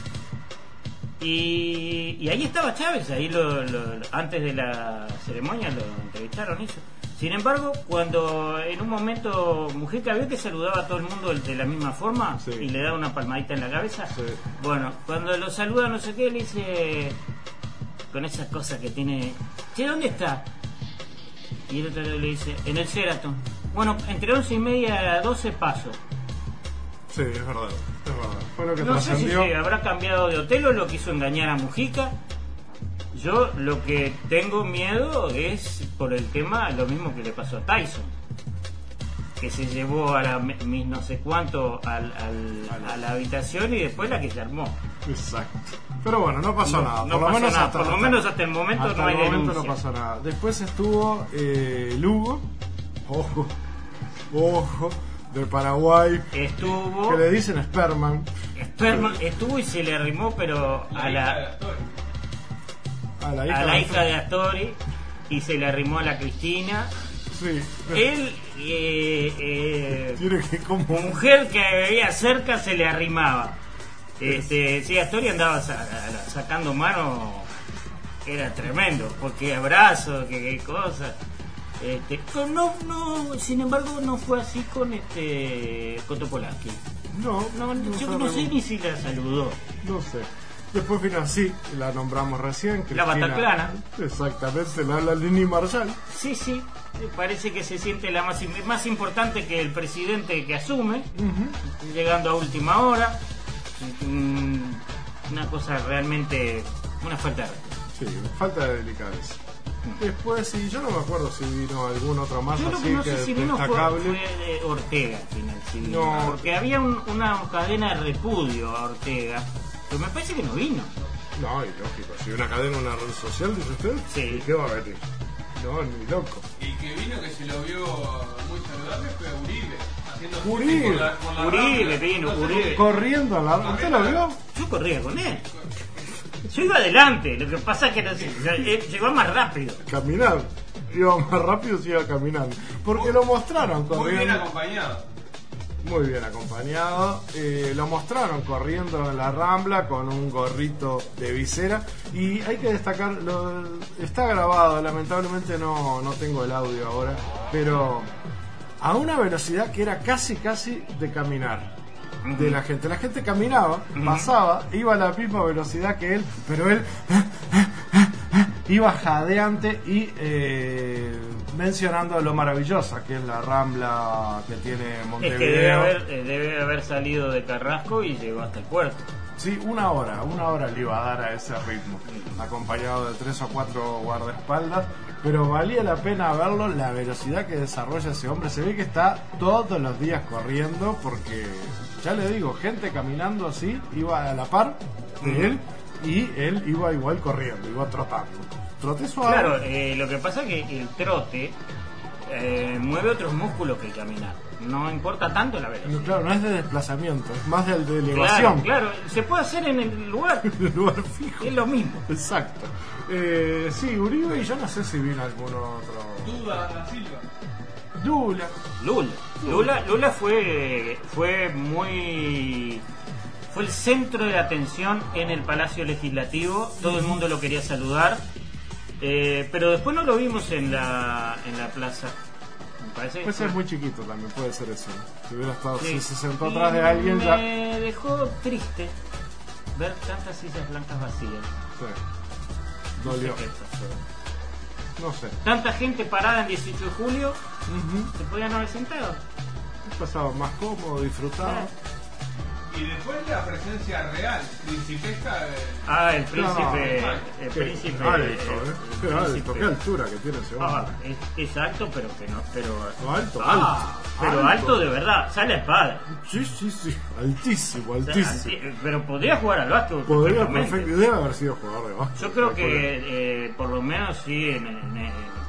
S3: Y, y ahí estaba Chávez, ahí lo, lo- lo- antes de la ceremonia lo entrevistaron eso. Sin embargo, cuando en un momento Mujica vio que saludaba a todo el mundo de la misma forma
S2: Sí.
S3: y le daba una palmadita en la cabeza,
S2: Sí.
S3: bueno, cuando lo saluda no sé qué, le dice con esa cosa que tiene, che, ¿dónde está? Y el otro le dice, en el Sheraton. Bueno, entre once y media a doce paso.
S2: Sí, es verdad, es verdad. Fue lo que
S3: No sé si
S2: trascendió.
S3: se habrá cambiado de hotel o lo quiso engañar a Mujica. Yo lo que tengo miedo es por el tema, lo mismo que le pasó a Tyson, que se llevó a la mi- mis no sé cuánto al, al- a la habitación y después la que se armó.
S2: Exacto. Pero bueno, no pasó
S3: No-
S2: nada.
S3: no
S2: por lo
S3: pasó
S2: menos
S3: nada.
S2: hasta,
S3: Por lo menos hasta el momento
S2: hasta
S3: no hay
S2: el momento
S3: denuncia.
S2: no pasó nada. Después estuvo eh, Lugo, ojo, ojo, de Paraguay,
S3: Estuvo,
S2: que le dicen Sperman.
S3: Sperman estuvo y se le arrimó, pero a
S6: hija de
S3: la,
S6: Astor.
S2: A la hija,
S3: a la
S2: de-
S3: hija de Astori y se le arrimó a la Cristina.
S2: Sí.
S3: Él, eh, eh,
S2: Tiene que como
S3: mujer que veía cerca se le arrimaba. Este, sí, Astori andaba sa- sacando mano, era tremendo, porque abrazo, que qué cosa. Este, pero no, no, sin embargo, no fue así con este con Topolansky.
S2: No,
S3: No, yo
S2: se
S3: no sé
S2: arrimó.
S3: ni si la saludó.
S2: No sé. Después vino así, la nombramos recién.
S3: La
S2: Cristina-
S3: Bataclana.
S2: Exactamente, la, la Lini Marshall.
S3: Sí, sí, parece que se siente la más, im- más importante que el presidente que asume, llegando a última hora. Mm, Una cosa realmente, una falta de respeto.
S2: Sí, falta de delicadeza. Después, sí, yo no me acuerdo si vino algún otro más
S3: Yo lo
S2: así
S3: que no
S2: que
S3: sé si vino fue,
S2: destacable.
S3: fue de Ortega al final, si vino,
S2: No.
S3: porque había un- una cadena de repudio a Ortega, pero me parece que no vino.
S2: No, y lógico, si una cadena, una red social, dice usted,
S3: Sí.
S2: ¿y qué va a venir? No, ni loco.
S6: Y que vino que se lo vio muy saludable fue Uribe. Haciendo
S2: Uribe.
S6: por la- por la
S3: Uribe
S6: Rambla.
S3: vino,
S6: No sé,
S3: Uribe.
S2: Corriendo a la... ¿Usted lo vio?
S3: Yo corría con él. Yo iba adelante, lo que pasa es que no sé, él llegó más rápido.
S2: Caminar. Iba más rápido si iba caminando. Porque lo mostraron
S6: Muy bien
S2: corriendo.
S6: acompañado.
S2: Muy bien acompañado. Eh, lo mostraron corriendo en la Rambla con un gorrito de visera. Y hay que destacar, lo, está grabado, lamentablemente no, no tengo el audio ahora, pero a una velocidad que era casi casi de caminar. De la gente. La gente caminaba, pasaba, iba a la misma velocidad que él, pero él iba jadeante y eh, mencionando lo maravillosa que es la Rambla que tiene
S3: Es que
S2: Montevideo.
S3: debe haber, eh, debe haber salido de Carrasco y llegó hasta el puerto.
S2: Sí, una hora, una hora le iba a dar a ese ritmo, acompañado de tres o cuatro guardaespaldas, pero valía la pena verlo, la velocidad que desarrolla ese hombre. Se ve que está todos los días corriendo, porque ya le digo, gente caminando así, iba a la par de él y él iba igual corriendo, iba trotando. Trote suave.
S3: Claro, eh, lo que pasa es que el trote eh, mueve otros músculos que el caminar. No importa tanto la
S2: No,
S3: velocidad.
S2: claro, no es de desplazamiento, es más de, de
S3: Claro,
S2: elevación.
S3: claro, se puede hacer en el lugar,
S2: En el lugar fijo.
S3: es lo mismo.
S2: Exacto. Eh, sí, Uribe, y yo no sé si vino algún otro.
S6: Duda da Silva.
S2: Lula.
S3: Lula. Lula, Lula fue, fue muy... Fue el centro de atención en el Palacio Legislativo. Todo el mundo lo quería saludar. Eh, pero después no lo vimos en la, en la plaza. Me parece que
S2: Puede ser
S3: fue-
S2: muy chiquito también, puede ser eso. ¿No? Si hubiera estado,
S3: Sí.
S2: si se sentó
S3: Y
S2: atrás de alguien
S3: me
S2: ya.
S3: dejó triste ver tantas sillas blancas vacías.
S2: Sí.
S3: No sé
S2: Dolió.
S3: qué pasó.
S2: No sé.
S3: Tanta gente parada en dieciocho de julio,
S2: Ujú.
S3: se podían haber sentado.
S2: Pasaba más cómodo, disfrutaba.
S6: Y después la presencia real, principesca. eh,
S3: Ah, el príncipe.
S2: No,
S3: el
S2: Qué
S3: príncipe.
S2: alto,
S3: el-
S2: ¿eh?
S3: el
S2: Qué alto,
S3: príncipe.
S2: qué altura que tiene ese
S3: Ah,
S2: hombre.
S3: es, es alto, pero que no. Pero,
S2: Alto,
S3: ah,
S2: alto,
S3: pero
S2: alto.
S3: alto. de verdad, sale a espada.
S2: Sí, sí, sí. Altísimo,
S3: O sea,
S2: altísimo.
S3: así, pero podría jugar al básquet.
S2: Podría
S3: perfectamente.
S2: perfecto. Debe haber sido jugador de básquet.
S3: Yo creo
S2: Calculo.
S3: que eh, por lo menos sí en, el- en, el-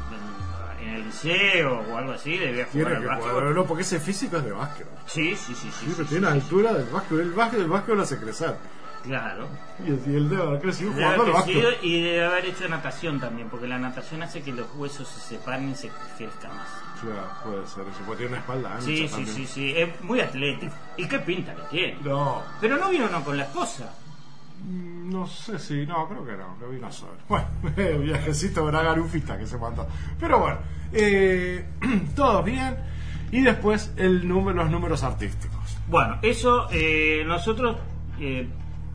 S3: en el liceo o algo así debía jugar
S2: Tiene
S3: al
S2: que
S3: básquet.
S2: jugar, no, porque ese físico es de básquet.
S3: Sí, sí, sí, sí.
S2: Sí,
S3: sí,
S2: pero
S3: sí,
S2: tiene la
S3: sí,
S2: altura del básquet. El básquet, el básquet lo hace crecer.
S3: Claro.
S2: Y el, y el debe haber crecido
S3: Debe
S2: jugando
S3: haber
S2: al
S3: crecido
S2: básquet.
S3: y debe haber hecho natación también, porque la natación hace que los huesos se separen y se crezcan más.
S2: Claro, puede ser eso, porque tiene una espalda ancha
S3: Sí, sí,
S2: también.
S3: sí, sí, es muy atlético. ¿Y qué pinta que tiene?
S2: No,
S3: Pero no vino no con la esposa.
S2: mm, no sé si, no, creo que no, lo vino solo. Bueno, viajecito bragarufista que se mandó. Pero bueno, eh, todo bien. Y después el número, los números artísticos.
S3: Bueno, eso eh, nosotros... eh,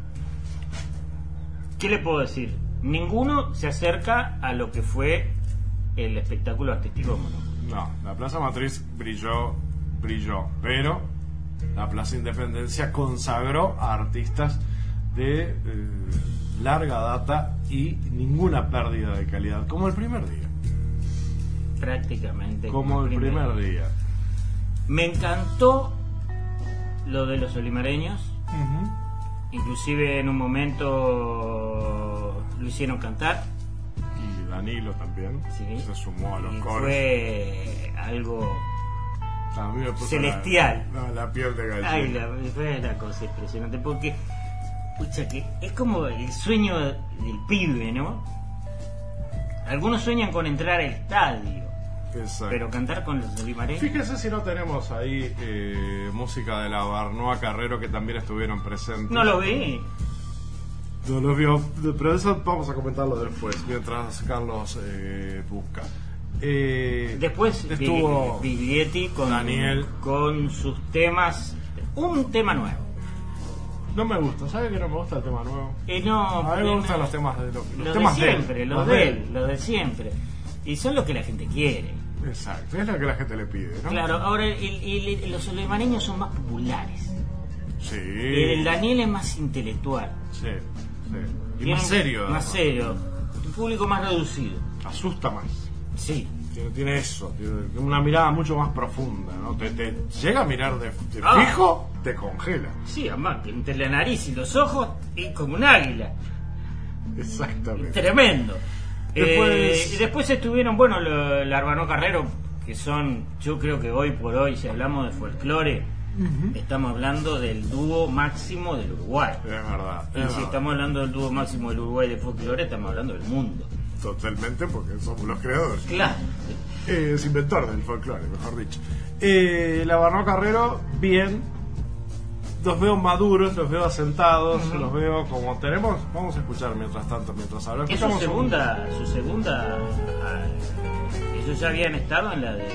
S3: ¿Qué le puedo decir? Ninguno se acerca a lo que fue el espectáculo artístico de Monóculo.
S2: No, la Plaza Matriz brilló, brilló, pero la Plaza Independencia consagró a artistas de eh, larga data y ninguna pérdida de calidad, como el primer día.
S3: Prácticamente.
S2: Como el primer día.
S3: Me encantó lo de los olimareños.
S2: Ujú.
S3: Inclusive en un momento lo hicieron cantar.
S2: Y Danilo también
S3: Sí.
S2: se sumó a los
S3: Y
S2: coros.
S3: fue algo...
S2: A mí me puso
S3: celestial.
S2: La, no, la piel de gallina.
S3: Ay, la, fue una cosa impresionante. Porque, pucha, que es como el sueño del pibe, ¿no? Algunos sueñan con entrar al estadio,
S2: Exacto.
S3: pero cantar con los olimareños...
S2: Fíjese si no tenemos ahí eh, música de la Barnoa Carrero, que también estuvieron presentes.
S3: No lo vi.
S2: No lo vio, pero eso vamos a comentarlo después, mientras Carlos eh, busca. Eh,
S3: Después
S2: estuvo
S3: Big- Biglietti con,
S2: Daniel.
S3: con sus temas. Un tema nuevo.
S2: No me gusta, ¿sabe que no me gusta el tema nuevo?
S3: Eh, no,
S2: A mí me
S3: porque
S2: gustan
S3: no-
S2: los temas de los, los
S3: los
S2: temas
S3: de siempre,
S2: él,
S3: los de él, los de siempre. Y son los que la gente quiere.
S2: Exacto, es lo que la gente le pide, ¿no?
S3: Claro, ahora el- el- el- los olimareños son más populares.
S2: Sí.
S3: El Daniel es más intelectual.
S2: Sí, sí. Y
S3: Tiene
S2: más
S3: un-
S2: serio.
S3: Más
S2: además.
S3: serio. Un público más reducido.
S2: asusta más.
S3: Sí.
S2: Tiene, tiene eso, tiene una mirada mucho más profunda, ¿no? Te, te llega a mirar de, de
S3: Ah.
S2: fijo, te congela.
S3: Sí, además, que entre la nariz y los ojos es como un águila.
S2: Exactamente.
S3: Tremendo.
S2: Después-
S3: Eh, y después estuvieron, bueno, lo- el Arbano Carrero, que son, yo creo que hoy por hoy, si hablamos de folclore, estamos hablando del dúo máximo del Uruguay.
S2: Es verdad.
S3: Y
S2: es
S3: si
S2: verdad.
S3: estamos hablando del dúo máximo del Uruguay de folclore, estamos hablando del mundo.
S2: Totalmente, porque somos los creadores.
S3: Claro.
S2: Eh, es inventor del folclore, mejor dicho. Eh, la Barno Carrero, bien. Los veo maduros, los veo asentados, los veo como tenemos. Vamos a escuchar mientras tanto, mientras habla.
S3: Es su
S2: Escuchamos un-
S3: segunda, su segunda. ah, ellos ya habían estado en la de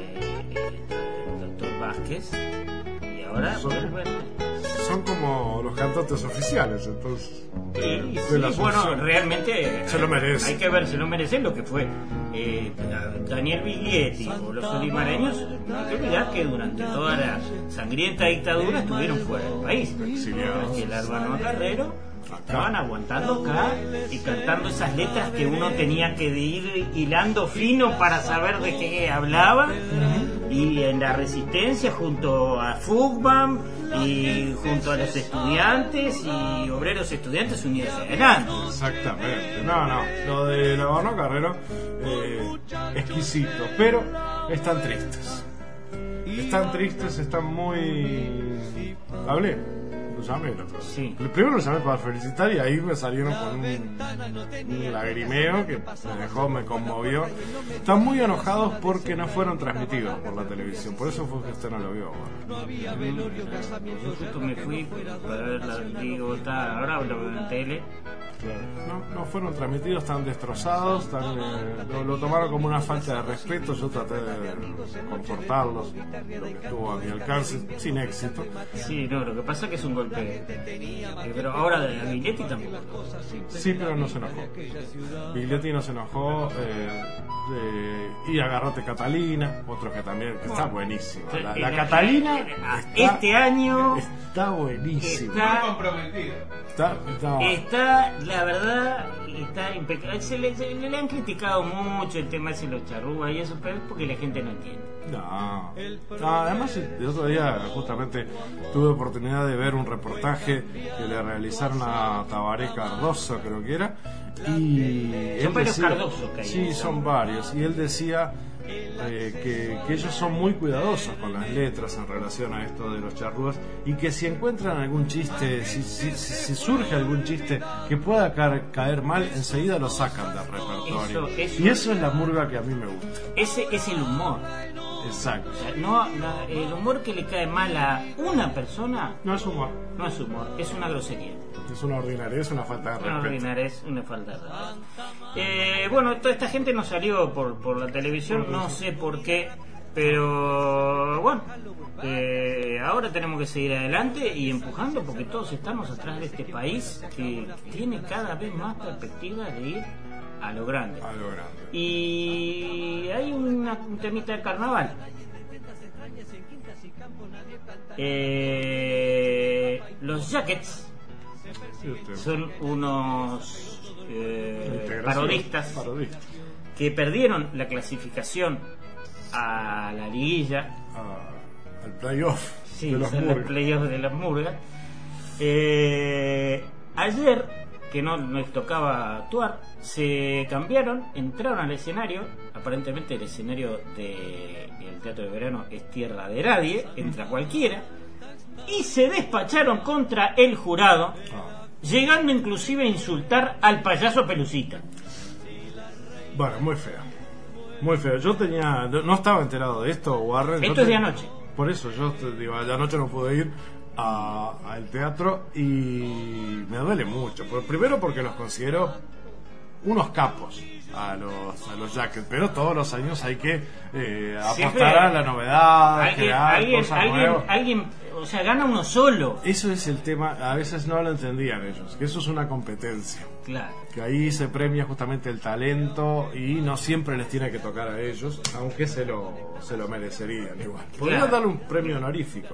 S3: el doctor Vázquez y ahora
S2: Son-
S3: vuelven.
S2: Son como los cantantes oficiales, entonces.
S3: Sí,
S2: de
S3: sí,
S2: la
S3: bueno,
S2: Asunción.
S3: realmente
S2: Se lo merece.
S3: Hay que ver, se lo merece lo que fue eh, Daniel Biglietti o los olimareños. No hay que olvidar que durante toda la sangrienta dictadura estuvieron fuera del país.
S2: Exiliados.
S3: Que el Arbano Carrero estaban aguantando acá y cantando esas letras que uno tenía que ir hilando fino para saber de qué hablaban. Y en la resistencia junto a Fugman y junto a los estudiantes y obreros estudiantes unidos adelante.
S2: Exactamente. No, no. Lo de la Barno Carrero, eh, exquisito. Pero están tristes. Están tristes, están muy. Hablé. Lo llamé el otro día.
S3: Sí.
S2: Primero lo llamé para felicitar y ahí me salieron con un, un lagrimeo que me dejó, me conmovió. Están muy enojados porque no fueron transmitidos por la televisión. Por eso fue que usted no lo vio ahora.
S3: Yo justo me fui para ver la, digo, está, ahora lo veo en tele.
S2: No, no fueron transmitidos, están destrozados, están, eh, lo, lo tomaron como una falta de respeto. Yo traté de confortarlos, lo que estuvo a mi alcance, sin éxito.
S3: Sí, no, lo que pasa es que es un golpe. eh, Pero ahora de la Biglietti tampoco.
S2: Sí, pero no se enojó. Biglietti no se enojó. eh, eh, y Agarrate Catalina, otro que también que está buenísimo. La, la
S3: Eh,
S2: Catalina
S3: eh,
S2: está,
S3: este año
S2: está buenísimo.
S3: está-
S6: Muy comprometido.
S2: Está, está-
S3: Está, la verdad, está impecable. Se le, se le han criticado mucho el tema ese de los charrúas y eso, pero es porque la gente no entiende.
S2: No. No, además el otro día justamente tuve oportunidad de ver un reportaje que le realizaron a Tabaré Cardoso, creo que era, y él
S3: varios
S2: decía-
S3: Cardoso que hay.
S2: sí, son varios, y él decía eh, que, que ellos son muy cuidadosos con las letras en relación a esto de los charrúas y que si encuentran algún chiste, si, si, si- si surge algún chiste que pueda caer, caer mal, enseguida lo sacan del repertorio.
S3: Eso- eso-
S2: y eso es la murga que a mí me gusta.
S3: Ese es el humor.
S2: Exacto.
S3: O sea, no, no, el humor que le cae mal a una persona
S2: No es humor.
S3: no es humor, es una grosería.
S2: Es una ordinaria, es una falta de
S3: Una
S2: respeto.
S3: ordinaria, es una falta de respeto. Eh, bueno, toda esta gente no salió por, por la televisión, no sé por qué, pero bueno, eh, ahora tenemos que seguir adelante y empujando porque todos estamos atrás de este país que tiene cada vez más perspectiva de ir a lo grande.
S2: A lo grande.
S3: Y hay una, un temita de carnaval. Eh, los Jackets
S2: Sí, usted.
S3: son unos eh,
S2: Integración.
S3: parodistas
S2: Parodistas.
S3: que perdieron la clasificación a la liguilla,
S2: Ah, al playoff
S3: sí,
S2: de los
S3: son los
S2: Murgas.
S3: playoffs de las murgas. Eh, ayer, que no les tocaba actuar, se cambiaron, entraron al escenario. Aparentemente el escenario del Teatro de Verano es tierra de nadie, entra cualquiera, y se despacharon contra el jurado,
S2: Ah.
S3: llegando inclusive a insultar al payaso Pelucita.
S2: Bueno, muy feo. Muy feo. Yo tenía. No no estaba enterado de esto, Warren. Yo
S3: Esto es
S2: te-
S3: de anoche.
S2: Por eso, yo te digo, de anoche no pude ir a- al teatro y me duele mucho. Por- primero porque los considero unos capos a los, a los Jackets, pero todos los años hay que eh,
S3: Siempre
S2: apostar a la novedad,
S3: Alguien,
S2: crear
S3: alguien,
S2: cosas
S3: alguien,
S2: nuevas.
S3: alguien, o sea, gana uno solo.
S2: Eso es el tema, a veces no lo entendían ellos, que eso es una competencia.
S3: Claro.
S2: Que ahí se premia justamente el talento y no siempre les tiene que tocar a ellos, aunque se lo, se lo merecerían igual. Podrían
S3: Claro.
S2: darle un premio honorífico.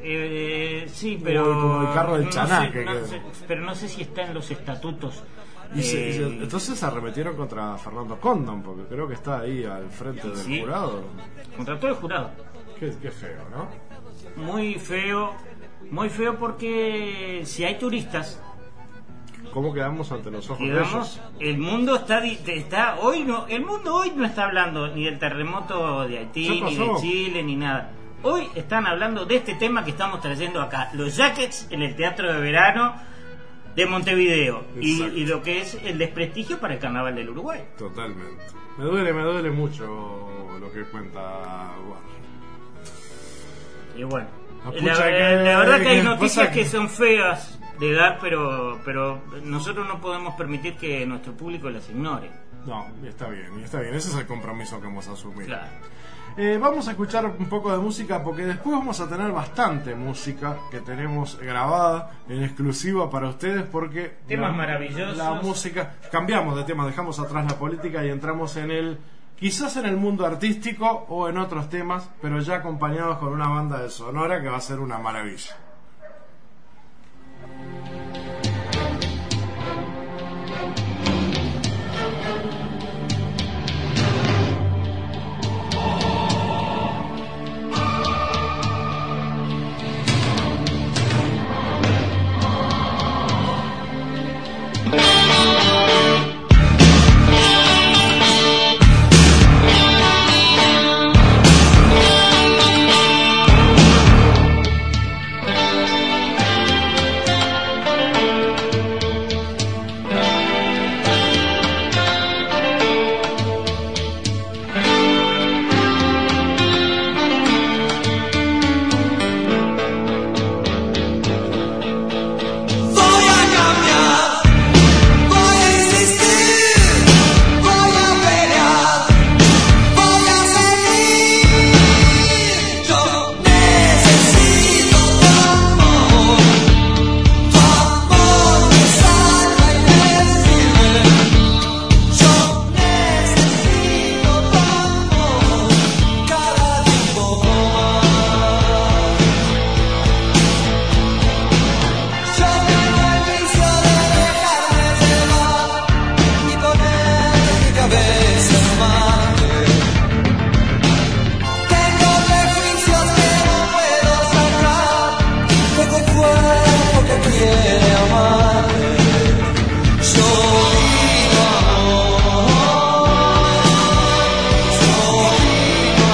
S3: Eh, sí, pero
S2: Como el carro del
S3: no
S2: Chaná,
S3: sé,
S2: que
S3: no
S2: queda.
S3: sé, pero no sé si está en los estatutos
S2: Y se-
S3: Eh,
S2: y se- entonces se arremetieron contra Fernando Condon, porque creo que está ahí al frente del
S3: Sí.
S2: jurado.
S3: Contra todo el jurado.
S2: Qué, qué feo, ¿no?
S3: Muy feo, muy feo porque si hay turistas,
S2: ¿Cómo quedamos ante los ojos de
S3: digamos,
S2: ellos?
S3: el mundo está, di- está hoy no, el mundo hoy no está hablando ni del terremoto de Haití,
S2: Ya
S3: ni de
S2: pasó.
S3: Chile, ni nada. Hoy están hablando de este tema que estamos trayendo acá, los jackets en el Teatro de Verano de Montevideo y,
S2: Exacto.
S3: y lo que es el desprestigio para el Carnaval del Uruguay.
S2: Totalmente. Me duele, me duele mucho lo que cuenta Bar.
S3: Y bueno,
S2: Ah,
S3: la,
S2: pucha,
S3: la-
S2: que-
S3: la verdad que hay
S2: que
S3: noticias
S2: pasa
S3: que
S2: que-
S3: son feas de dar, pero pero nosotros no podemos permitir que nuestro público las ignore.
S2: No, está bien, está bien. Ese es el compromiso que hemos asumido.
S3: Claro.
S2: Eh, vamos a escuchar un poco de música porque después vamos a tener bastante música que tenemos grabada en exclusiva para ustedes porque
S3: Temas
S2: la-
S3: maravillosos.
S2: La música, cambiamos de tema, dejamos atrás la política y entramos en el, quizás en el mundo artístico o en otros temas, pero ya acompañados con una banda de Sonora que va a ser una maravilla.
S7: Voy a cambiar, voy a insistir, voy a pelear, voy a seguir. Yo necesito tu amor, tu amor me salva y me sirve. Yo necesito tu amor, cada día un poco más. Yo tengo el vicio de dejarme llevar y poner mi cabeza en Marte. Tengo prejuicios que no puedo sacar, tengo un cuerpo que quiere amar. Yo vivo amor, yo vivo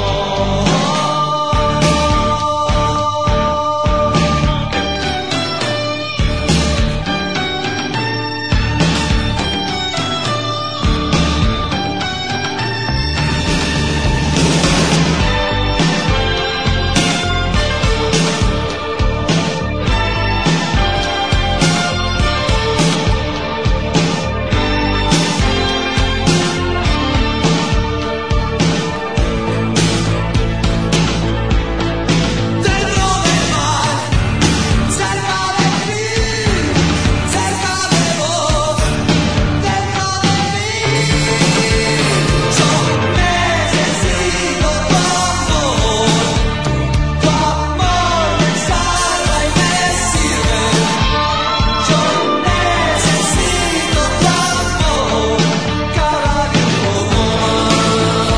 S7: dentro del mar, cerca de ti, cerca de vos, dentro de mí. Yo necesito tu amor, tu amor me salva y me sirve. Yo necesito tu amor, cada día un poco más.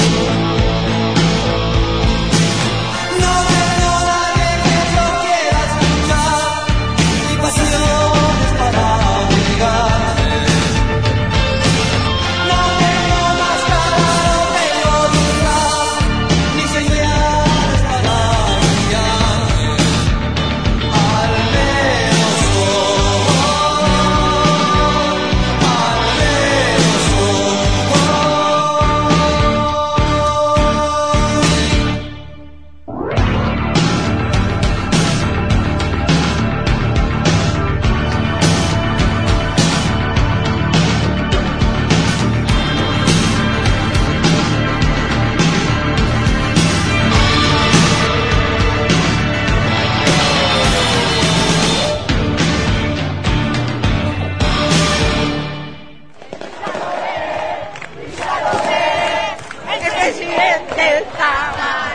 S7: No tengo nadie que yo quiera escuchar, ni pasiones para obligarte. No tengo máscara, no tengo disfraz, ni señales para guiarme. Al menos hoy, al menos hoy.
S8: El presidente está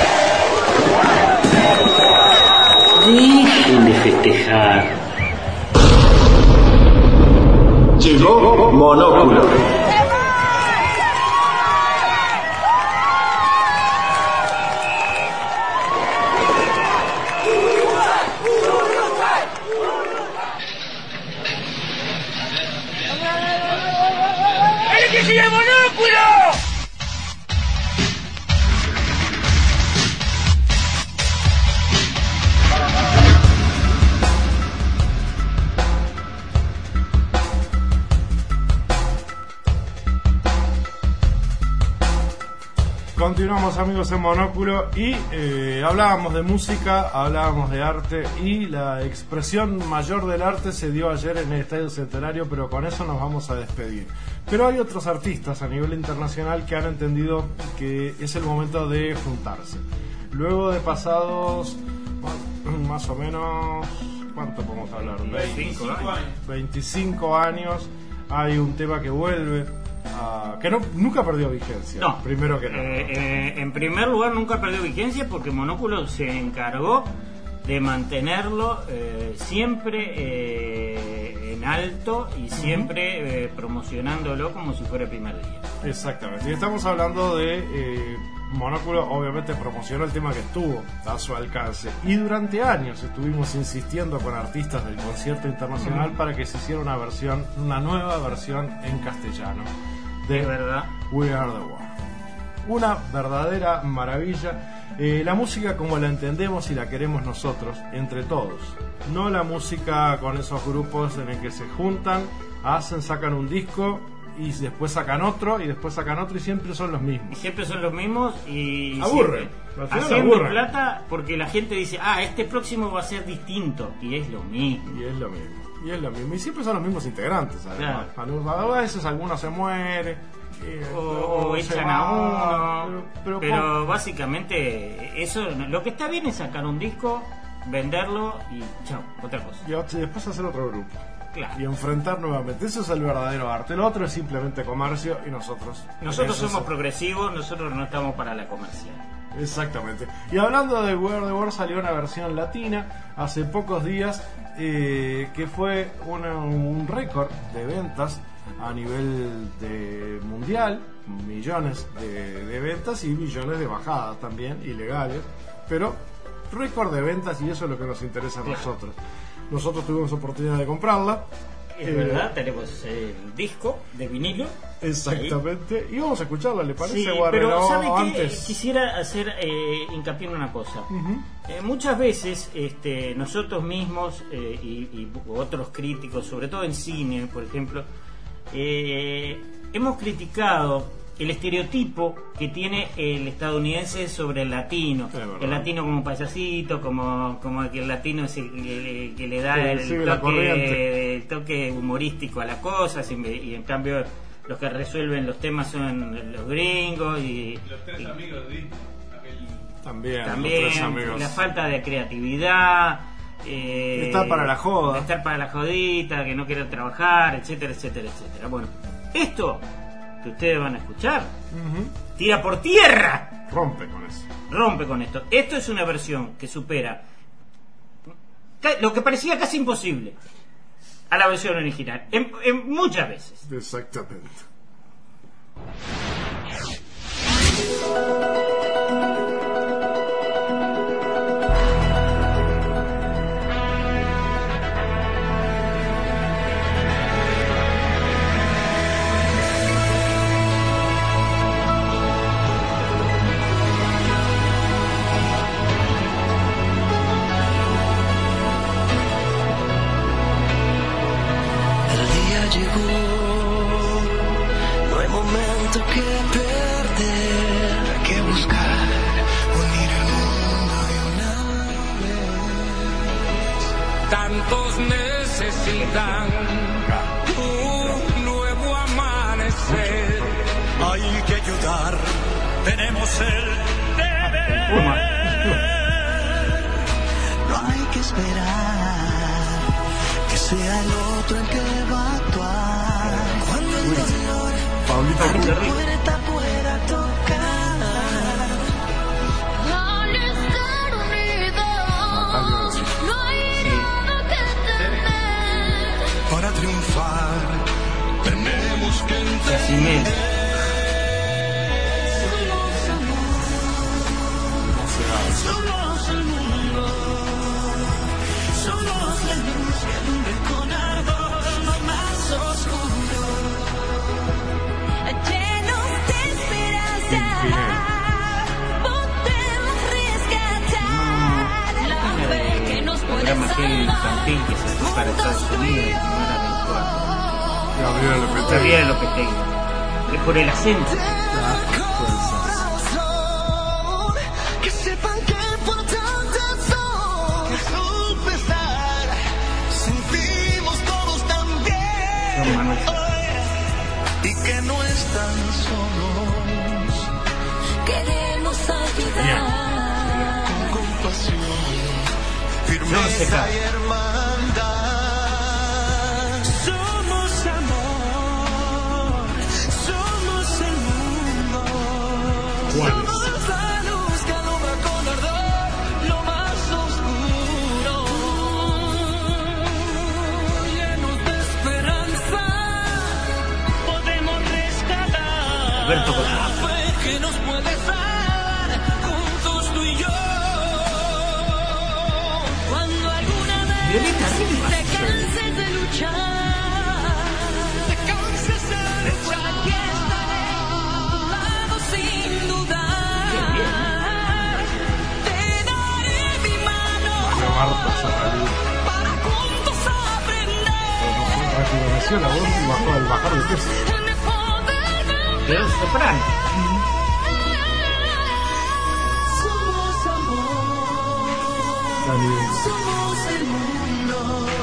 S9: Dejen de festejar.
S1: Llegó Monóculo.
S8: ¡El que sigue Monóculo!
S2: Continuamos, amigos, en Monóculo y eh, hablábamos de música, hablábamos de arte y la expresión mayor del arte se dio ayer en el Estadio Centenario, pero con eso nos vamos a despedir. Pero hay otros artistas a nivel internacional que han entendido que es el momento de juntarse. Luego de pasados, bueno, más o menos, ¿cuánto podemos hablar?
S3: veinticinco años.
S2: veinticinco años, hay un tema que vuelve. Uh, que no, nunca perdió vigencia.
S3: No,
S2: primero que nada.
S3: Eh, eh, en primer lugar, nunca perdió vigencia porque Monóculo se encargó de mantenerlo eh, siempre eh, en alto y siempre eh, promocionándolo como si fuera el primer día.
S2: Exactamente. Y estamos hablando de eh, Monóculo, obviamente promocionó el tema que estuvo a su alcance. Y durante años estuvimos insistiendo con artistas del concierto internacional uh-huh. para que se hiciera una versión, una nueva versión en castellano. De
S3: ¿Es verdad?
S2: We Are the World. Una verdadera maravilla. Eh, la música como la entendemos y la queremos nosotros, entre todos. No la música con esos grupos en el que se juntan, hacen, sacan un disco y después sacan otro y después sacan otro y siempre son los mismos.
S3: Y siempre son los mismos y
S2: aburren.
S3: Haciendo plata porque la gente dice, ah, este próximo va a ser distinto y es lo mismo.
S2: Y es lo mismo. Y es lo mismo. Y siempre son los mismos integrantes, además. Claro. A veces alguno se muere. Eh,
S3: o, o echan a uno.
S2: Pero, pero,
S3: pero básicamente, eso lo que está bien es sacar un disco, venderlo y chao, otra cosa.
S2: Y después hacer otro grupo.
S3: Claro.
S2: Y enfrentar nuevamente. Eso es el verdadero arte. Lo otro es simplemente comercio y nosotros.
S3: Nosotros somos es... progresivos, nosotros no estamos para la comercial.
S2: Exactamente. Y hablando de We Are the World, salió una versión latina hace pocos días eh, que fue una, un récord de ventas a nivel de mundial, millones de, de ventas y millones de bajadas también, ilegales, pero récord de ventas y eso es lo que nos interesa a nosotros. Nosotros tuvimos oportunidad de comprarla.
S3: Es eh, verdad, tenemos el disco de vinilo.
S2: Exactamente. Ahí. Y vamos a escucharla, ¿le parece?
S3: Sí,
S2: Guarrero,
S3: pero ¿sabe qué?
S2: Antes?
S3: Quisiera hacer eh, hincapié en una cosa. Uh-huh. Eh, muchas veces este, nosotros mismos eh, y, y otros críticos, sobre todo en cine, por ejemplo, eh, hemos criticado el estereotipo que tiene el estadounidense sobre el latino. El latino como un payasito, como, como que el latino es el, el que le da el,
S2: sí,
S3: toque, el toque humorístico a las cosas y, y en cambio los que resuelven los temas son los gringos y
S6: los tres
S3: y,
S6: amigos de
S2: también,
S3: también
S2: los tres amigos.
S3: La falta de creatividad, eh,
S2: estar para la joda,
S3: estar para la jodita, que no quieren trabajar, etcétera, etcétera, etcétera. Bueno, esto que ustedes van a escuchar uh-huh. tira por tierra,
S2: rompe con eso,
S3: rompe con esto. Esto es una versión que supera lo que parecía casi imposible a la versión original en, en muchas veces.
S2: Exactamente.
S7: Que perder, que buscar, unir el mundo de una vez.
S9: Tantos necesitan un nuevo amanecer.
S10: Hay que ayudar, tenemos el deber.
S7: No hay que esperar que sea el otro el que va a actuar. Cuando el dolor
S2: Paulita
S7: a tu puerta pueda tocar.
S8: Al estar unidos, no hay nada que temer.
S10: Para triunfar
S3: programa aquel infantil que se fue para Estados Unidos, que no era habitual.
S2: Gabriela Lopetegui.
S3: Gabriela Lopetegui. Es por el acento.
S7: Que sepan que importantes son. Que supe estar. Sentimos todos también.
S3: Don Manuel.
S7: Y que no están solos. Queremos ayudar. Con compasión. Firmeza y hermandad. Somos amor. Somos el mundo. Somos la luz que alumbra con ardor lo más oscuro. Llenos de esperanza. Podemos rescatar.
S3: Alberto Costa.
S7: La fe que nos puede dar. Juntos tú y yo. Cuando alguna vez
S3: Violeta Rima.
S7: te canses de luchar, te canses de luchar, aquí estaré a tu lado sin dudar. Te daré mi mano
S2: Marta Serralí.
S7: para juntos aprender
S2: Rejuveneció la voz y bajó al bajar de peso.
S7: en el poder del
S3: De los soprano.
S7: Somos amor,
S2: Dani.
S7: somos el mundo,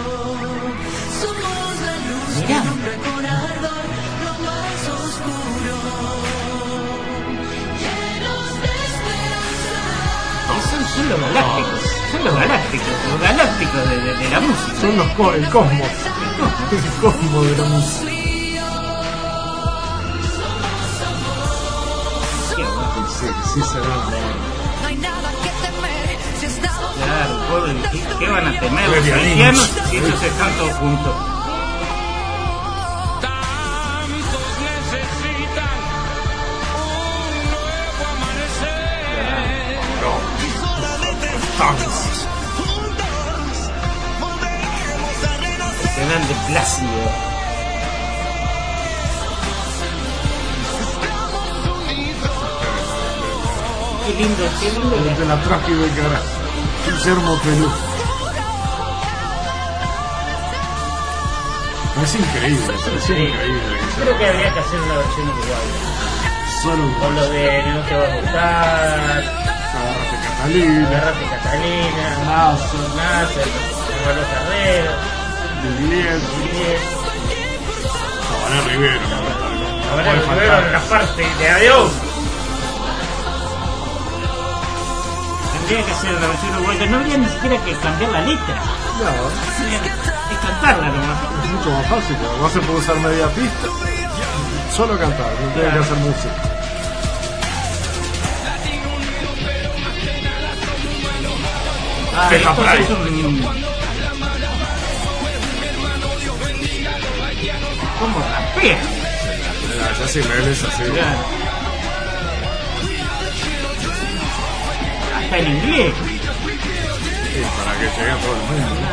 S7: somos la luz que
S3: Mirá.
S7: alumbra con ardor lo más oscuro. Llenos de esperanza.
S3: Y son, son los galácticos. Son los galácticos. Los galácticos de, de, de la música.
S2: Son los co- el cosmos. El cosmos de la música.
S3: Qué bueno.
S2: Sí, sí se va.
S7: No hay nada que temer si estamos
S3: Claro, pobre, ¿qué, qué van a temer los
S2: Claro.
S3: cristianos si ellos están todos juntos?
S9: Tantos necesitan un nuevo amanecer.
S3: Impresionante, Plácido. Qué lindo, qué lindo.
S2: De la trágica de cara. Guillermo Pelú. Es increíble, es
S3: Sí.
S2: increíble.
S3: Creo que habría que hacer una versión uruguaya.
S2: Solo un
S3: Con lo de No te va a gustar,
S2: Agárrate Catalina,
S3: Agárrate Catalina,
S2: Nazo,
S3: Nasser, Álvaro Carrero,
S2: Liliet,
S3: Juliet.
S2: Tabaré Rivero.
S3: Ahora
S2: Puede
S3: el
S2: faltar.
S3: primero en la parte de adiós. Tendría que ser la versión uruguaya, no habría ni siquiera que cambiar la letra.
S2: No,
S3: Es cantarla nomás.
S2: es mucho más fácil, porque no se puede usar media pista. Solo cantar, no tiene que hacer música.
S3: Ah,
S2: Deja
S3: esto
S2: por ahí.
S3: es un... ¿Cómo rapea?
S2: Ya sí, me es así.
S3: Claro. Hasta en inglés.
S2: Sí, para que llegue a todo el mundo.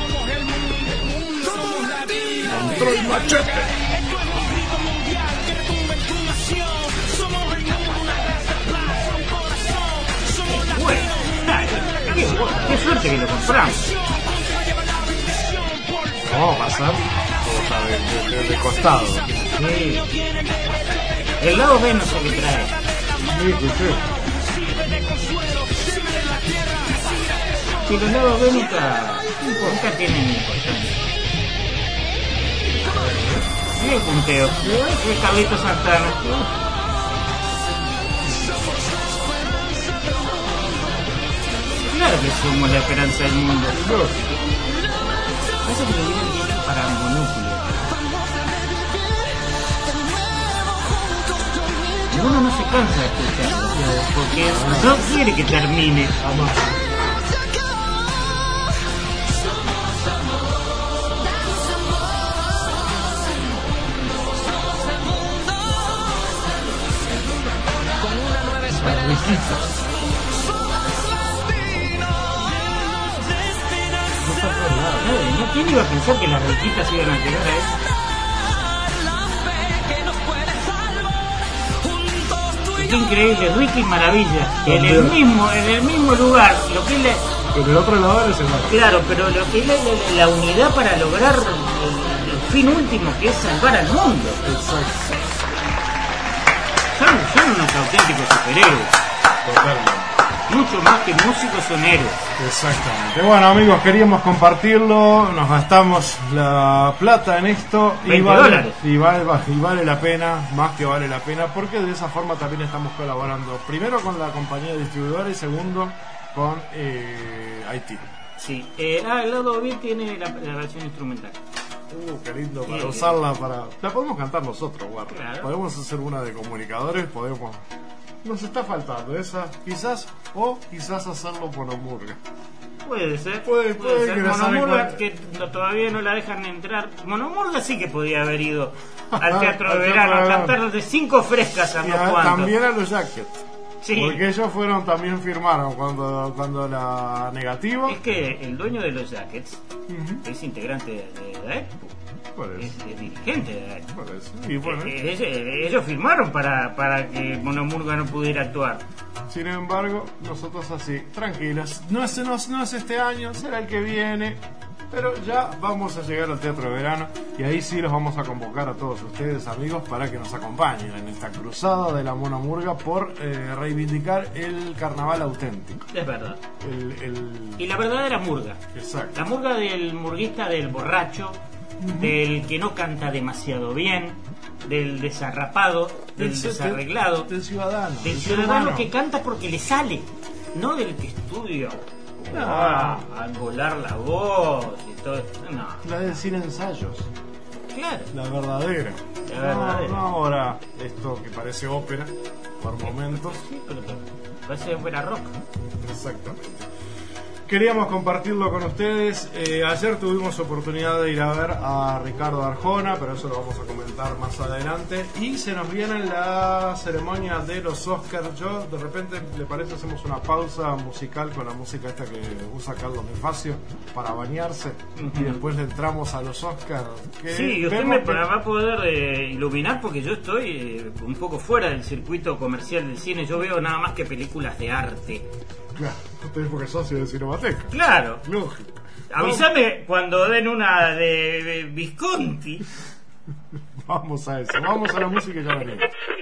S2: Control machete.
S3: Bueno, ay, qué, qué suerte que lo compramos.
S2: No, va a pasar. Todo está de, de, de, de costado.
S3: Sí. El lado B no sé qué trae.
S2: Sí, escuché.
S3: Si los lados B nunca, nunca tienen importancia. Sí, el punteo. Es Carlito Santana. Claro que somos la esperanza del mundo. Eso que lo hubieran hecho para Monúculo. Y uno no se cansa de escucharlo, porque no quiere que termine. No, ¿quién iba a pensar que las riquitas iban a llegar a eso? Qué increíble, Ricky Maravilla, que en el mismo, en el mismo lugar, lo que es la,
S2: en el otro lado eres el malo.
S3: Claro, pero lo que es la, la unidad para lograr el, el fin último, que es salvar al mundo.
S2: Exacto.
S3: Son, son unos auténticos superhéroes.
S2: Totalmente.
S3: Mucho más que músicos, son héroes.
S2: Exactamente. Bueno, amigos, queríamos compartirlo. Nos gastamos la plata en esto y
S3: veinte
S2: vale,
S3: dólares.
S2: y, vale, y vale la pena, más que vale la pena, porque de esa forma también estamos colaborando. Primero con la compañía distribuidora y segundo con eh, Haití.
S3: Sí. Eh, ah, el lado B tiene la, la versión instrumental.
S2: Uh, qué lindo para
S3: Sí.
S2: usarla para... La podemos cantar nosotros, guarda.
S3: Claro.
S2: Podemos hacer una de comunicadores, podemos... Nos está faltando esa, quizás, o quizás hacerlo con Omurga.
S3: Puede ser.
S2: Puede- puede
S3: ser.
S2: que la sale
S3: Monomurga,
S2: con-
S3: que no- todavía no la dejan entrar. Monomurga sí que podía haber ido al Teatro
S2: Al
S3: de
S2: Teatro
S3: Verano
S2: de
S3: a
S2: Verano.
S3: cantar de cinco frescas a
S2: Y
S3: no
S2: a-
S3: cuánto.
S2: también a los Jackets.
S3: Sí.
S2: Porque ellos fueron, también firmaron cuando, cuando la negativa.
S3: Es que el dueño de los Jackets es integrante de la E P U.
S2: Por eso.
S3: Es, es dirigente de la E P U.
S2: Por eso. Y bueno,
S3: Eh, eh, ellos firmaron para, para que Monomurga no pudiera actuar.
S2: sin embargo, nosotros así, tranquilos. No es, no, es- no es este año, será el que viene. Pero ya vamos a llegar al Teatro de Verano y ahí sí los vamos a convocar a todos ustedes, amigos, para que nos acompañen en esta cruzada de la Monomurga por eh, reivindicar el carnaval auténtico.
S3: Es verdad.
S2: El, el-
S3: Y la verdadera murga.
S2: Exacto.
S3: La murga del murguista, del borracho, del que no canta demasiado bien, del desarrapado, del
S2: Del-
S3: desarreglado,
S2: del ciudadano.
S3: del
S2: del
S3: ciudadano
S2: ciudadano.
S3: que canta porque le sale, no del que estudia
S2: Ah.
S3: a volar la voz y todo esto. No,
S2: La de sin ensayos.
S3: claro.
S2: La verdadera.
S3: La verdadera.
S2: No, no ahora esto que parece ópera por momentos.
S3: Sí, pero parece ópera rock.
S2: Exactamente. Queríamos compartirlo con ustedes. Eh, ayer tuvimos oportunidad de ir a ver a Ricardo Arjona, pero eso lo vamos a comentar más adelante. Y se nos viene la ceremonia de los Oscars. Yo, de repente, ¿le parece? Hacemos una pausa musical con la música esta que usa Carlos Mefacio para bañarse. Y después le entramos a los Oscars. que
S3: Sí, y usted
S2: vemos
S3: me
S2: que-
S3: va a poder eh, iluminar porque yo estoy eh, un poco fuera del circuito comercial del cine. Yo veo nada más que películas de arte.
S2: Claro, usted porque es socio de Cinemateca.
S3: Claro.
S2: Lógico.
S3: Avísame cuando den una de, de Visconti.
S2: Vamos a eso. Vamos a la música y ya venimos.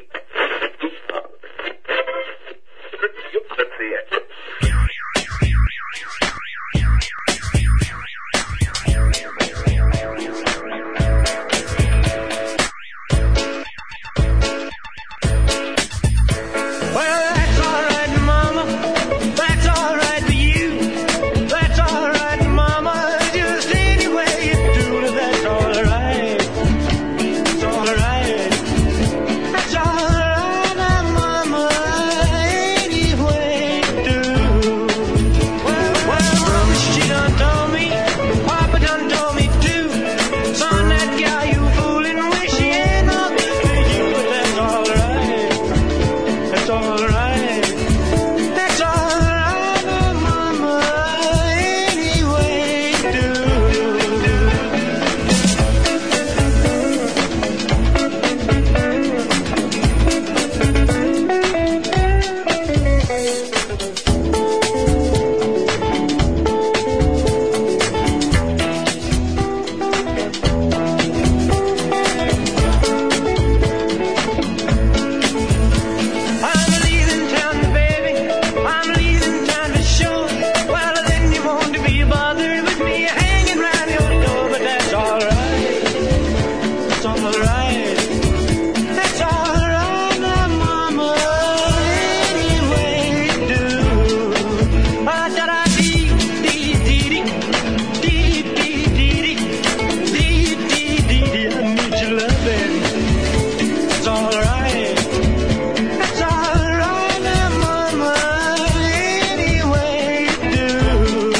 S10: Well, that's all right, Mama. That's all right for you. That's all right, Mama. Just any way you do it, that's all right. That's all right. That's all right, Mama. Any way you do. Well, well, Mama, she done told me. Papa done told me too. Son, that guy you fooling with, she ain't no good for you. But that's all right. That's all right. That's all right, Mama. Any way you do. I'm leaving town, baby. I'm leaving town for sure. Well, then you won't be bothered with me hanging round your door, but that's all right. That's all right. That's all right, now, Mama. Any way you do. Ah, da da dee dee dee dee dee dee dee dee dee dee dee. I need your loving. That's all right. That's all right, now, Mama. Any way you do.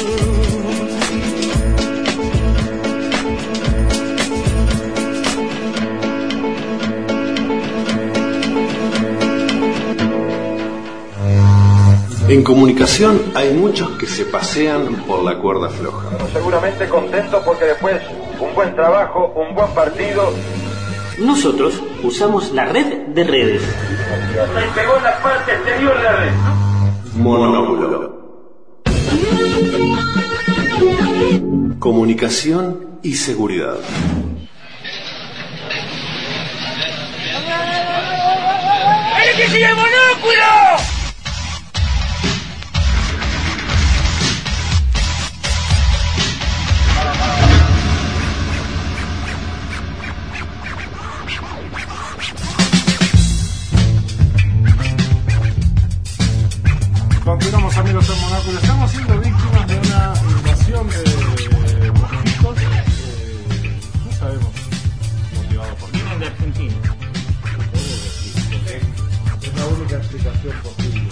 S5: En comunicación hay muchos que se pasean por la cuerda floja.
S1: Seguramente contento porque después un buen trabajo, un buen partido.
S11: Nosotros usamos la red de redes.
S1: Me pegó en la parte exterior de la red.
S5: Monóculo. Comunicación y seguridad.
S8: ¡El que sigue el monóculo!
S2: Continuamos, amigos del Monóculo. Estamos siendo víctimas de una invasión de mosquitos. Eh, no sabemos motivado por qué.
S3: Vienen de Argentina.
S2: Es la única explicación posible.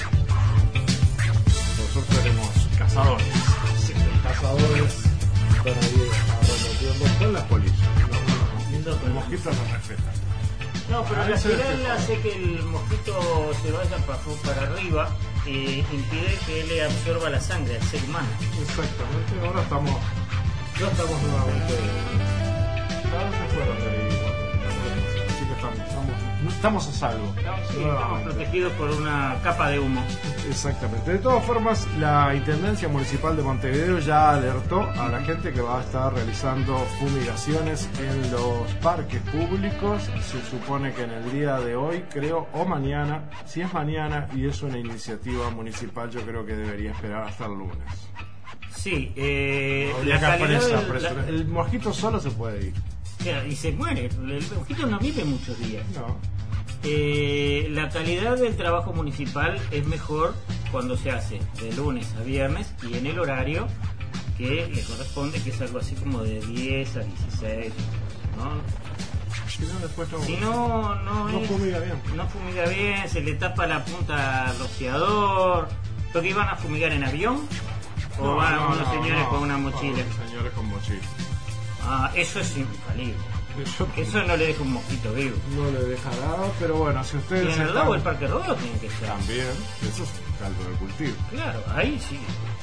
S2: Nosotros seremos cazadores. Sí, los cazadores están ahí arremetiendo con las polillas. No, no, los mosquitos nos respetan.
S3: No, pero
S2: A
S3: la
S2: veces
S3: espiral
S2: se-
S3: hace que el mosquito se vaya para, para arriba y impide que él le absorba la sangre al ser humano.
S2: Exactamente, ahora estamos, ya estamos nuevamente, ahora se fueron de ahí, así que estamos, estamos, estamos a salvo.
S3: Sí, estamos
S2: Nuevamente.
S3: protegidos por una capa de humo.
S2: Exactamente. De todas formas, la Intendencia Municipal de Montevideo ya alertó a la gente que va a estar realizando fumigaciones en los parques públicos. Se supone que en el día de hoy, creo, o mañana, si es mañana y es una iniciativa municipal, yo creo que debería esperar hasta el lunes.
S3: Sí, eh,
S2: No
S3: la
S2: habría que
S3: calidad
S2: apresar,
S3: del-
S2: apresar.
S3: la-
S2: El mosquito solo se puede ir.
S3: Claro, y se muere. El mosquito no vive muchos días.
S2: No.
S3: Eh, la calidad del trabajo municipal es mejor cuando se hace de lunes a viernes y en el horario que le corresponde, que es algo así como de diez a dieciséis, ¿no?
S2: Si no, después no,
S3: Si no, no,
S2: no
S3: es-
S2: fumiga bien.
S3: no fumiga bien, se le tapa la punta al rociador. ¿Porque iban a fumigar en avión? ¿O
S2: No,
S3: van
S2: no,
S3: unos
S2: no,
S3: señores
S2: no.
S3: con una mochila?
S2: No, señores con mochila.
S3: Ah, eso es infalible.
S2: Eso,
S3: Eso no le deja un mosquito vivo.
S2: no le dejará, pero bueno, si
S3: Y
S2: ustedes
S3: en el
S2: están-
S3: lago del Parque Rodeo tiene que ser.
S2: también, eso es un caldo de cultivo.
S3: Claro, ahí sí.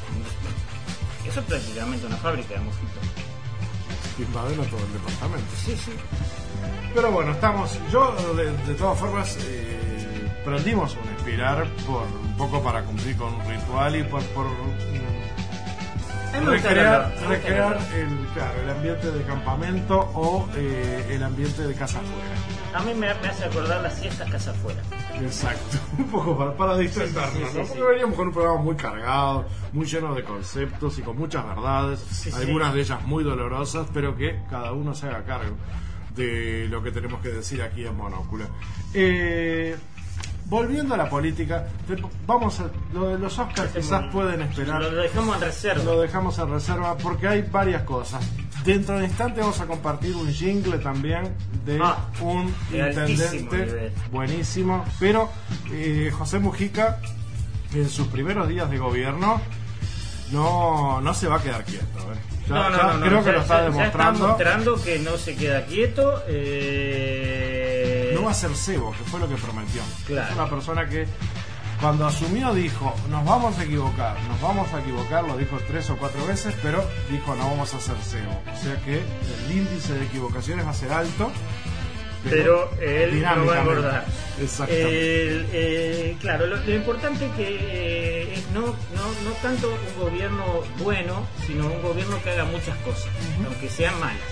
S3: Eso es prácticamente una fábrica de mosquitos.
S2: Invadieron todo el departamento.
S3: Sí, sí.
S2: Pero bueno, estamos, yo de, de todas formas eh, prendimos un espirar por un poco para cumplir con un ritual y por, por
S3: A mí
S2: mm,
S3: me gusta el
S2: recrear,
S3: olor, me gusta el
S2: recrear
S3: olor.
S2: el, claro, el ambiente de campamento o eh, el ambiente de casa afuera.
S3: A mí me, me hace acordar las siestas casa afuera.
S2: Exacto, un poco para, para distendernos,
S3: Sí, sí, sí,
S2: ¿no?
S3: sí,
S2: Porque
S3: sí.
S2: veníamos con un programa muy cargado, muy lleno de conceptos y con muchas verdades,
S3: Sí, sí.
S2: algunas de ellas muy dolorosas, pero que cada uno se haga cargo de lo que tenemos que decir aquí en Monóculo. Eh, volviendo a la política, te- vamos a lo de los Oscars quizás pueden esperar.
S3: Lo dejamos en reserva.
S2: Lo dejamos en reserva porque hay varias cosas. Dentro de instante vamos a compartir un jingle también de
S3: Ah,
S2: un
S3: de altísimo
S2: intendente
S3: nivel.
S2: buenísimo. Pero eh, José Mujica, en sus primeros días de gobierno, no, no se va a quedar quieto. ¿eh? Ya-
S3: No, no,
S2: ya
S3: no, no,
S2: creo
S3: ya-
S2: que lo está
S3: ya- ya
S2: demostrando.
S3: está mostrando que no se queda quieto. eh,
S2: No va a ser cebo, que fue lo que prometió.
S3: Claro.
S2: Es una persona que cuando asumió dijo, nos vamos a equivocar, nos vamos a equivocar, lo dijo tres o cuatro veces, pero dijo, no vamos a ser cebo. O sea que el índice de equivocaciones va a ser alto,
S3: pero él no va a
S2: dinámicamente.
S3: engordar.
S2: Exactamente.
S3: El- eh, claro, lo, lo importante que eh, es no, no, no tanto un gobierno bueno, sino un gobierno que haga muchas cosas, aunque sean malas.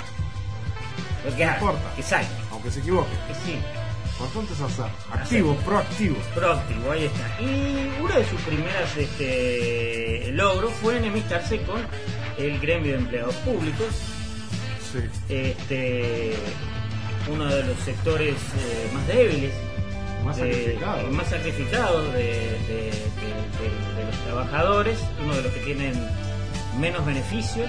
S3: Lo que
S2: No
S3: haga,
S2: importa.
S3: que salga,
S2: Aunque se equivoque.
S3: que sí.
S2: Importante es hacer. Activo, proactivo.
S3: Proactivo, ahí está. Y una de sus primeras este, logros fue enemistarse con el gremio de empleados públicos,
S2: Sí.
S3: este, uno de los sectores eh, más débiles,
S2: Más
S3: de-
S2: sacrificado.
S3: más sacrificados de, de- de- de- de los trabajadores, uno de los que tienen menos beneficios.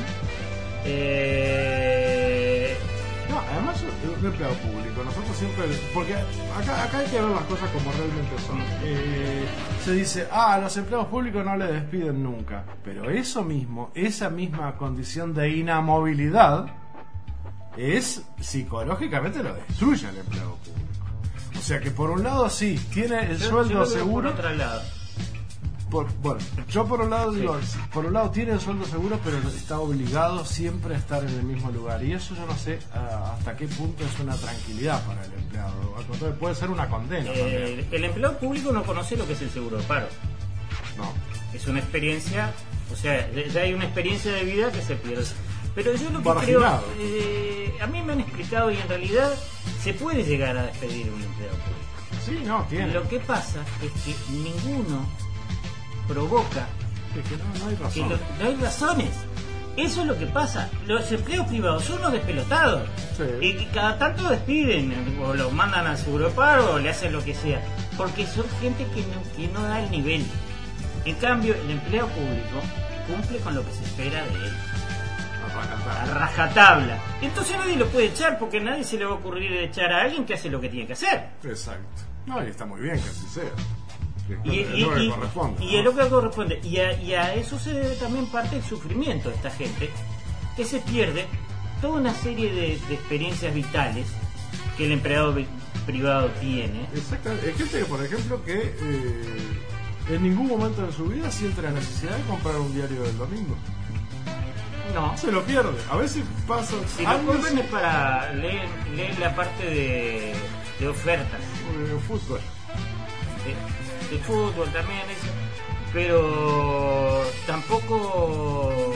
S3: Eh,
S2: No, además un empleado público, nosotros siempre, porque acá, acá hay que ver las cosas como realmente son. Eh, se dice, ah, los empleados públicos no le despiden nunca, pero eso mismo, esa misma condición de inamovilidad, es psicológicamente lo destruye al empleado público. O sea que por un lado sí, tiene el
S3: yo- yo
S2: sueldo
S3: lo veo
S2: seguro.
S3: Por otro lado.
S2: Por- bueno, yo por un lado digo, por un lado tiene el sueldo seguro, pero está obligado siempre a estar en el mismo lugar. Y eso yo no sé ah, hasta qué punto es una tranquilidad para el empleado. Al contrario, puede ser una condena también.
S3: Eh, el empleado público no conoce lo que es el seguro de paro.
S2: No.
S3: Es una experiencia O sea, ya hay una experiencia de vida que se pierde. Pero yo lo que
S2: Marginado.
S3: creo, eh, a mí me han explicado y en realidad se puede llegar a despedir un empleado público.
S2: Sí, no, tiene.
S3: Lo que pasa es que ninguno provoca
S2: Es que no, no hay
S3: que
S2: razón.
S3: lo- no hay razones. Eso es lo que pasa. Los empleos privados son unos despelotados.
S2: Sí.
S3: Y que cada tanto despiden, o los mandan al seguro de paro, o le hacen lo que sea. Porque son gente que no, que no da el nivel. En cambio, el empleado público cumple con lo que se espera de él. A rajatabla. Entonces nadie lo puede echar porque nadie se le va a ocurrir echar a alguien que hace lo que tiene que hacer.
S2: Exacto. No, y está muy bien que así sea. Que
S3: Y,
S2: es
S3: y-
S2: lo que
S3: y-
S2: corresponde.
S3: y
S2: ¿no?
S3: es lo que corresponde. Y a, y a eso se debe también parte del sufrimiento de esta gente, que se pierde toda una serie de, de experiencias vitales que el empleado vi- privado tiene.
S2: Exactamente. Hay gente que, por ejemplo, que eh, en ningún momento de su vida siente la necesidad de comprar un diario del domingo.
S3: No.
S2: Se lo pierde. A veces pasa
S3: Si lo
S2: años
S3: compran es para leer, leer la parte de, de ofertas.
S2: de fútbol.
S3: de, de fútbol también eso, pero tampoco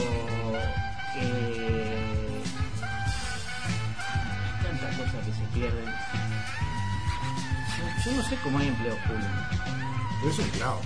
S3: eh, tantas cosas que se pierden. Yo, yo no sé cómo hay empleos públicos,
S2: Eso es claro.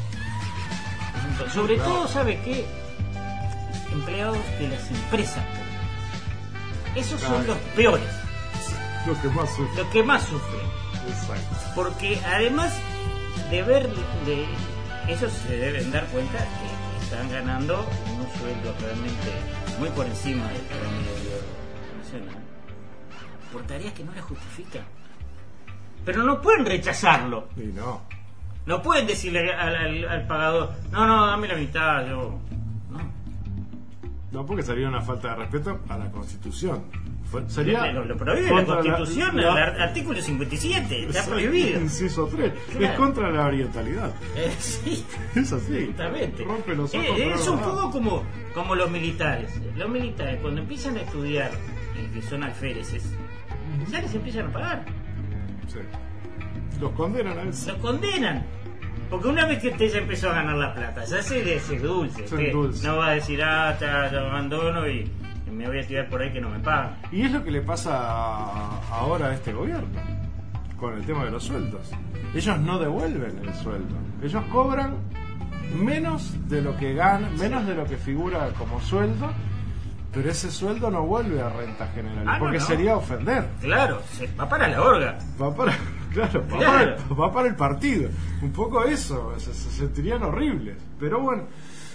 S3: sobre
S2: Claro.
S3: todo, ¿sabe qué? Empleados de las empresas públicas. Esos son
S2: Claro.
S3: los peores,
S2: Lo que más sufre.
S3: los que más sufren.
S2: Exacto.
S3: Porque además de ver, de, ellos se deben dar cuenta que están ganando un sueldo realmente muy por encima del promedio nacional por tareas que no las justifican. Pero no pueden rechazarlo.
S2: Y no.
S3: No pueden decirle al, al- al pagador, no, no, dame la mitad, yo... No.
S2: No, porque sería una falta de respeto a la Constitución. Fue- sería
S3: Lo, lo prohíbe la
S2: contra
S3: Constitución,
S2: la-
S3: el
S2: la-
S3: ar- artículo cincuenta y siete, está prohibido.
S2: Inciso tres. Es
S3: Claro.
S2: contra la orientalidad.
S3: Eh, sí.
S2: Es así.
S3: Exactamente.
S2: Rompe los ojos.
S3: Eh,
S2: pero
S3: es
S2: no
S3: un
S2: da.
S3: poco como, como los militares. Los militares, cuando empiezan a estudiar, eh, que son alféreces, ya les empiezan a pagar.
S2: Sí. Los condenan a eso.
S3: Los condenan. Porque una vez que usted ya empezó a ganar la plata, ya se le hace dulce.
S2: Se
S3: Usted
S2: endulce.
S3: no va a decir, ah, ya, ya abandono y, y me voy a tirar por ahí que no me pagan.
S2: Y es lo que le pasa a- ahora a este gobierno con el tema de los sueldos. Ellos no devuelven el sueldo. Ellos cobran menos de lo que ganan, menos de lo que figura como sueldo, pero ese sueldo no vuelve a renta general,
S3: Ah, no,
S2: porque
S3: no.
S2: sería ofender.
S3: Claro, se va para la orga.
S2: Va para, claro, va,
S3: Claro.
S2: Para, va para el partido. Un poco eso, se, se sentirían horribles. Pero bueno,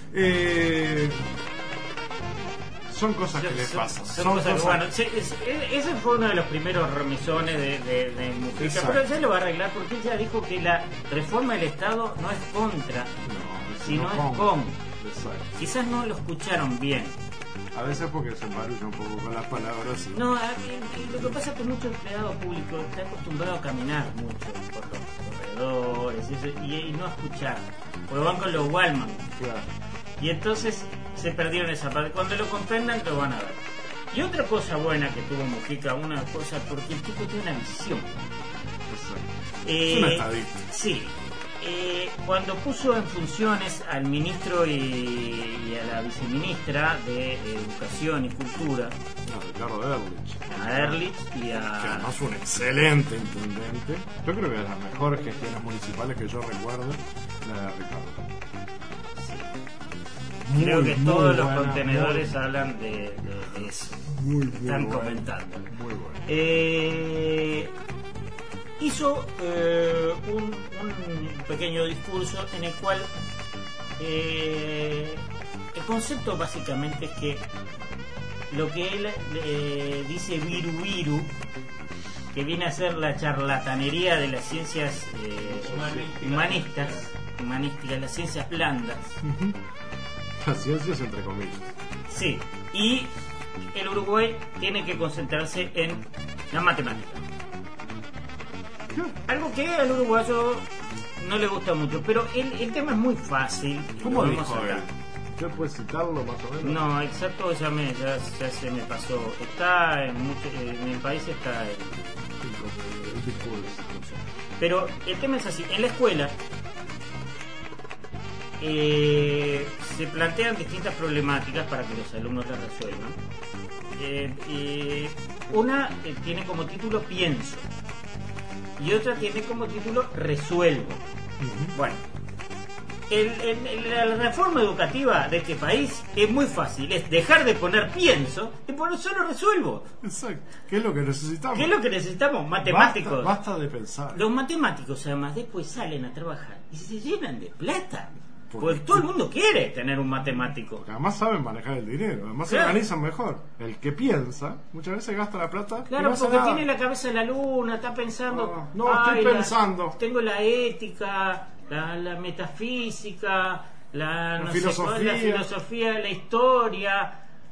S2: eh, son cosas que les
S3: Son-
S2: pasan.
S3: son
S2: Son
S3: cosas que,
S2: cosas-
S3: bueno, se- es- e- ese fue uno de los primeros remesones de, de, de Mujica,
S2: Exacto.
S3: pero ya lo va a arreglar porque él ya dijo que la reforma del Estado no es contra,
S2: No,
S3: sino
S2: no
S3: es con.
S2: Exacto.
S3: Quizás no lo escucharon bien.
S2: A veces porque se embarulla un poco con las palabras. y-
S3: No, a- y- y lo que pasa es que muchos empleados públicos están acostumbrados a caminar mucho por los corredores y, eso, y, y no a escuchar, porque van con los Walmart.
S2: Claro.
S3: Y entonces se perdieron esa parte. Cuando lo comprendan lo van a ver. Y otra cosa buena que tuvo Mujica, una cosa, porque el tipo tiene una visión.
S2: Exacto.
S3: Eh,
S2: Es un estadista.
S3: Sí. Eh, cuando puso en funciones al ministro y, y a la viceministra de Educación y Cultura,
S2: No, Ricardo Erlich.
S3: a Erlich y
S2: Que
S3: a...
S2: además fue un excelente intendente. Yo creo que de las mejores gestiones municipales que yo recuerdo, la de Ricardo.
S3: Creo
S2: Muy,
S3: que
S2: muy
S3: todos los
S2: buena,
S3: contenedores hablan de, de- de eso.
S2: Muy, muy
S3: Están
S2: buena,
S3: comentando.
S2: Muy bueno.
S3: Eh, hizo eh, un, un pequeño discurso en el cual eh, el concepto básicamente es que lo que él eh, dice viru viru, que viene a ser la charlatanería de las ciencias eh, humanistas, humanísticas, las ciencias blandas.
S2: Las ciencias entre comillas.
S3: Sí, y el Uruguay tiene que concentrarse en la matemática. Algo que al uruguayo no le gusta mucho, pero el, el tema es muy fácil.
S2: ¿Cómo
S3: Lo
S2: dijo
S3: vamos a
S2: él?
S3: hablar.
S2: ¿Usted puede citarlo más o menos?
S3: No, exacto, ya, me, ya, ya se me pasó. Está en, mucho, en el país, está en,
S2: El discurso.
S3: pero el tema es así, en la escuela eh, se plantean distintas problemáticas para que los alumnos las resuelvan. Eh, eh, una eh, tiene como título Pienso y otra tiene como título Resuelvo. Uh-huh. Bueno, el, el, el, la reforma educativa de este país es muy fácil, es dejar de poner pienso y poner solo resuelvo.
S2: Exacto. ¿Qué es lo que necesitamos?
S3: ¿Qué es lo que necesitamos? Matemáticos.
S2: Basta, basta de pensar.
S3: Los matemáticos además después salen a trabajar y se llenan de plata.
S2: ¿Por
S3: Porque
S2: qué?
S3: todo el mundo quiere tener un matemático.
S2: Porque además saben manejar el dinero, además
S3: Claro.
S2: se organizan mejor. El que piensa, muchas veces gasta la plata. y
S3: Claro,
S2: no hace
S3: porque
S2: nada.
S3: tiene la cabeza en la luna, está pensando.
S2: No, no, estoy
S3: "Ay, la-
S2: pensando".
S3: tengo la ética, la, la metafísica, la,
S2: La
S3: no sé
S2: filosofía.
S3: cuál, la filosofía, la historia.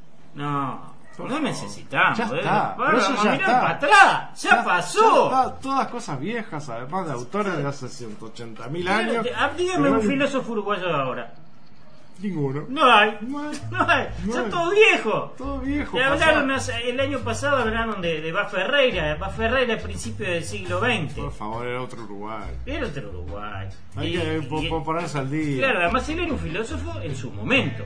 S3: No,
S2: Por
S3: no
S2: favor.
S3: necesitamos.
S2: Ya
S3: ¿eh?
S2: está,
S3: Ahora
S2: pero eso
S3: vamos
S2: ya
S3: a mirar
S2: está.
S3: para atrás, ya, pasó.
S2: ya está, todas cosas viejas, además de autores de hace ciento ochenta mil
S3: Dígame,
S2: años.
S3: ah, dígame
S2: Pero
S3: un
S2: hay-
S3: filósofo uruguayo de ahora.
S2: Ninguno.
S3: No hay,
S2: No hay.
S3: no hay,
S2: No
S3: son
S2: hay.
S3: todos viejos.
S2: Todo viejo.
S3: Le hablaron
S2: pasado.
S3: hace- el año pasado hablaron de, de Bas Ferreira, Bas Ferreira al principio del siglo veinte.
S2: Por favor, era otro Uruguay.
S3: Era otro Uruguay.
S2: Hay
S3: Y-
S2: que
S3: y-
S2: po- po- ponerse al día.
S3: Claro, además él era un filósofo en su momento.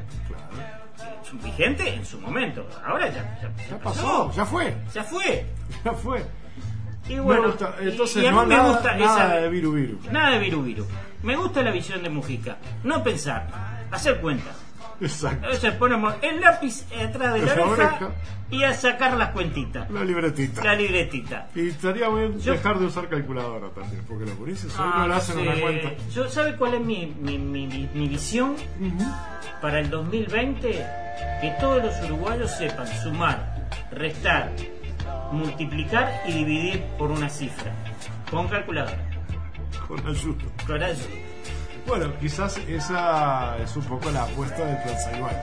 S2: Claro.
S3: Vigente en su momento. Ahora ya, ya,
S2: Ya pasó, ya fue.
S3: Ya fue.
S2: Ya fue.
S3: Y
S2: Me
S3: bueno,
S2: gusta.
S3: y-
S2: Entonces
S3: y a
S2: no
S3: mí me
S2: nada,
S3: gusta
S2: nada
S3: esa-
S2: de viru viru.
S3: Nada de viru viru. Me gusta la visión de Mujica. No pensar, hacer cuentas.
S2: Exacto.
S3: Entonces ponemos el lápiz atrás de la
S2: La
S3: oreja
S2: oreja.
S3: y a sacar las cuentitas.
S2: La libretita.
S3: La libretita.
S2: Y estaría bien
S3: Yo-
S2: dejar de usar calculadora también, porque los gurises hoy
S3: Ah,
S2: no le
S3: no
S2: hacen
S3: sé.
S2: una cuenta.
S3: Yo, ¿sabe cuál es mi, mi, mi, mi- mi visión para el dos mil veinte? Que todos los uruguayos sepan sumar, restar, multiplicar y dividir por una cifra. Con calculadora.
S2: Con ayuda.
S3: Con ayuda.
S2: Bueno, quizás esa es un poco la apuesta del plan Saibal.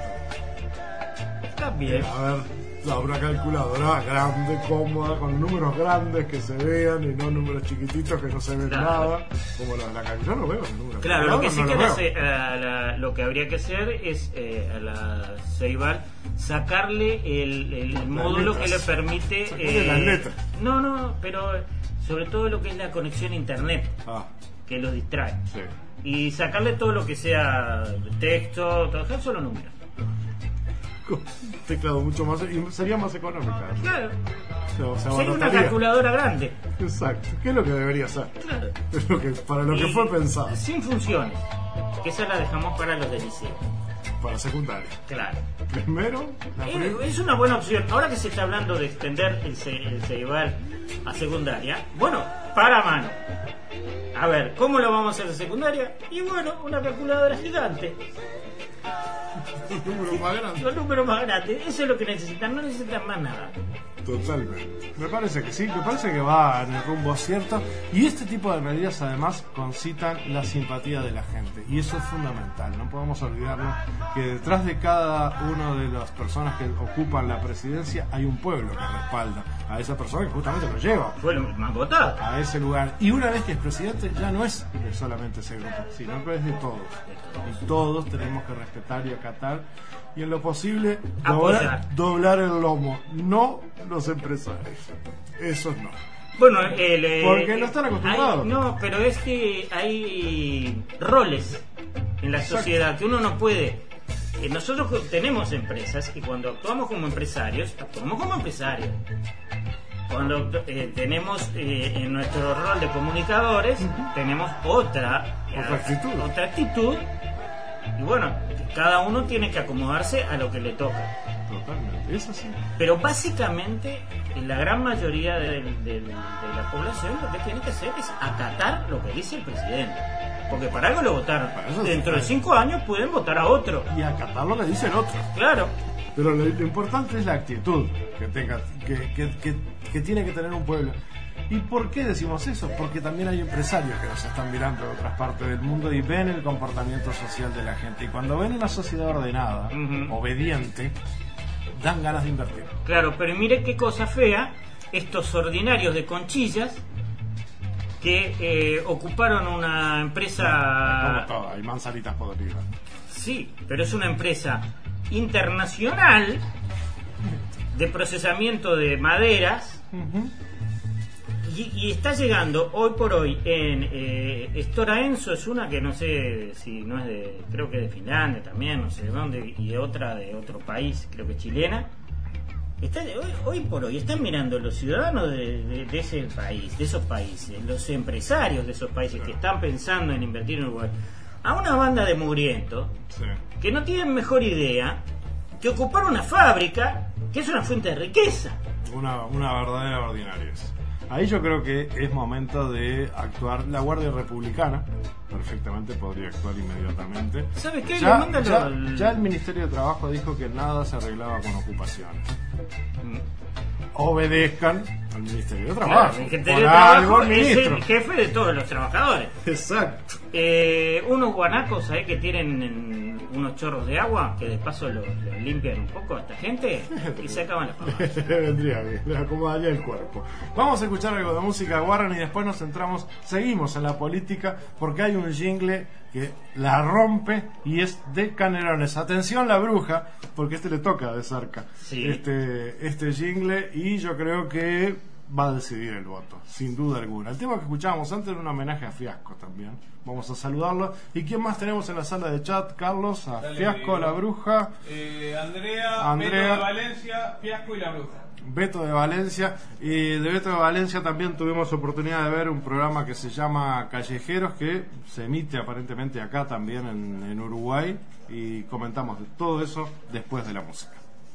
S3: También.
S2: A ver, la- una calculadora grande, cómoda, con números grandes que se vean y no números chiquititos que no se ven
S3: Claro.
S2: nada. Como la, la calculadora, yo no veo los números.
S3: Claro, lo que sí
S2: no
S3: que
S2: los
S3: le
S2: veo.
S3: hace a la- lo que habría que hacer es eh, a la Ceibal sacarle el, el módulo que le
S2: letras.
S3: permite.
S2: Sacarle las letras.
S3: No, no, pero sobre todo lo que es la conexión a internet,
S2: Ah,
S3: que los distrae.
S2: sí.
S3: Y sacarle todo lo que sea texto, todo eso, solo números.
S2: Con un teclado mucho más. Y sería más económica.
S3: Claro,
S2: O sea,
S3: sería una
S2: abarataría.
S3: calculadora grande.
S2: Exacto. ¿Qué es lo que debería ser?
S3: Claro.
S2: Es lo que, para lo que
S3: Y
S2: fue pensado.
S3: Sin funciones, que esa la dejamos para los del liceo.
S2: Para secundaria.
S3: Claro.
S2: Primero, la
S3: Eh,
S2: prim-
S3: Es una buena opción. Ahora que se está hablando de extender el, ce- el Ceibal a secundaria, bueno, para mano. A ver, ¿cómo lo vamos a hacer de secundaria? Y bueno, una calculadora gigante.
S2: un número más grande.
S3: Los números más grandes. Eso es lo que necesitan, no necesitan más nada.
S2: Totalmente. Me parece que sí, me parece que va en el rumbo cierto. Y este tipo de medidas además concitan la simpatía de la gente. Y eso es fundamental. No podemos olvidarnos que detrás de cada una de las personas que ocupan la presidencia hay un pueblo que respalda a esa persona que justamente lo lleva
S3: Fue lo más votado.
S2: a ese lugar. Y una vez que es presidente ya no es de solamente ese grupo, sino que es de todos. Y todos tenemos que respetar y acatar y en lo posible doblar,
S3: Apoyar.
S2: doblar el lomo, no los empresarios. Esos no.
S3: Bueno, el, eh,
S2: Porque no están acostumbrados.
S3: hay- no, pero es que hay roles en la
S2: Exacto.
S3: sociedad que uno no puede. Eh, nosotros tenemos empresas y cuando actuamos como empresarios, actuamos como empresarios. Cuando eh, tenemos eh, en nuestro rol de comunicadores, tenemos otra, eh,
S2: Otra actitud.
S3: otra actitud. Y bueno, cada uno tiene que acomodarse a lo que le toca.
S2: Totalmente, eso sí.
S3: Pero básicamente la gran mayoría del- del- de la población lo que tiene que hacer es acatar lo que dice el presidente. Porque para algo lo votaron.
S2: Para eso
S3: Dentro de
S2: sí.
S3: cinco años pueden votar a otro.
S2: Y acatar lo que dicen otros.
S3: Claro.
S2: Pero lo, lo importante es la actitud que tenga, que, que, que, que tiene que tener un pueblo. ¿Y por qué decimos eso? Porque también hay empresarios que nos están mirando de otras partes del mundo y ven el comportamiento social de la gente. Y cuando ven una sociedad ordenada,
S3: Ujú.
S2: obediente, dan ganas de invertir.
S3: Claro, pero mire qué cosa fea, estos ordinarios de Conchillas que eh, ocuparon una
S2: Como
S3: empresa...
S2: todo, hay manzanitas podridas.
S3: Sí, pero es una empresa internacional de procesamiento de maderas y, y está llegando hoy por hoy en eh, Stora Enso, es una que no sé si no es de, creo que de Finlandia también, no sé de dónde, y otra de otro país, creo que chilena. Está, hoy, hoy por hoy están mirando los ciudadanos de, de, de ese país, de esos países, los empresarios de esos países que están pensando en invertir en Uruguay, a una banda de mugrientos
S2: Sí.
S3: que no tienen mejor idea que ocupar una fábrica que es una fuente de riqueza.
S2: Una, una verdadera ordinaria. Ahí yo creo que es momento de actuar. La Guardia Republicana perfectamente podría actuar inmediatamente.
S3: ¿Sabes qué?
S2: Ya,
S3: Mándalo
S2: ya,
S3: al-
S2: ya el Ministerio de Trabajo dijo que nada se arreglaba con ocupaciones. Obedezcan al Ministerio de Trabajo.
S3: Claro, el Ministerio
S2: Por
S3: de
S2: algo
S3: Trabajo
S2: el
S3: es
S2: ministro.
S3: el jefe de todos los trabajadores.
S2: Exacto.
S3: Eh, unos guanacos ahí que tienen en unos chorros de agua que de paso los lo limpian un poco a esta gente y se acaban las pavadas.
S2: Vendría bien, le acomodaría el cuerpo. Vamos a escuchar algo de música de Warren y después nos centramos, seguimos en la política porque hay un jingle que la rompe y es de Canelones. Atención La Bruja, porque este le toca de cerca.
S3: Sí.
S2: Este, este jingle y yo creo que va a decidir el voto, sin duda alguna. El tema que escuchábamos antes era un homenaje a Fiasco también. Vamos a saludarlo. ¿Y quién más tenemos en la sala de chat, Carlos? A
S6: Dale,
S2: Fiasco,
S6: digo.
S2: La Bruja,
S6: Eh, Andrea,
S2: Andrea.
S6: Beto de Valencia, Fiasco y La Bruja.
S2: Beto de Valencia. Y de Beto de Valencia también tuvimos oportunidad de ver un programa que se llama Callejeros, que se emite aparentemente acá también en, en Uruguay. Y comentamos de todo eso después de la música.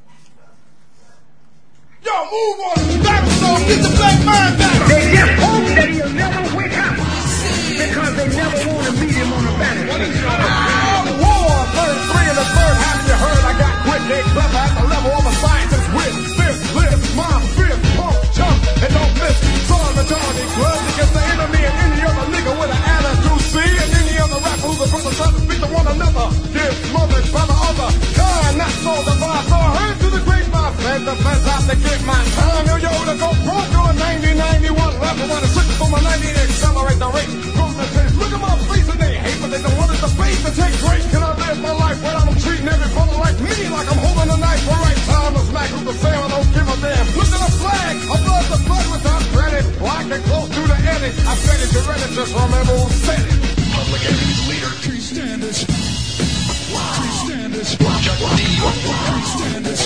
S8: Yo, move on back, so get the black man back. They just hope that he'll never wake up because they never want to meet him on the battlefield. War thirty-three in the third half, you heard I got quick, they clever at the level of a scientist with this, lift, my fifth, pump, jump, and don't miss. Son of Johnny Club against the enemy and any other nigga with an attitude, see, and any other rapper who's a brother trying to speak to one another. This mother by the other kind, not so divide. So I heard to the great my fans, the fans out to get my time. Yo, yo, to go Bronco in ninety, ninety-one, left around the six for my ninety, accelerate the rate. From the taste, look at my face and they hate, but they don't want it to face to take break. Can I live my life without them treating every brother like me, like I'm holding a knife for right time to smack who can say I don't give a damn. Look at the flag, above the blood without credit, locked and close to the edit. I said it, you read it, just remember who said it. Public Enemy's leader, tree standers. Tree standers. Tree standers.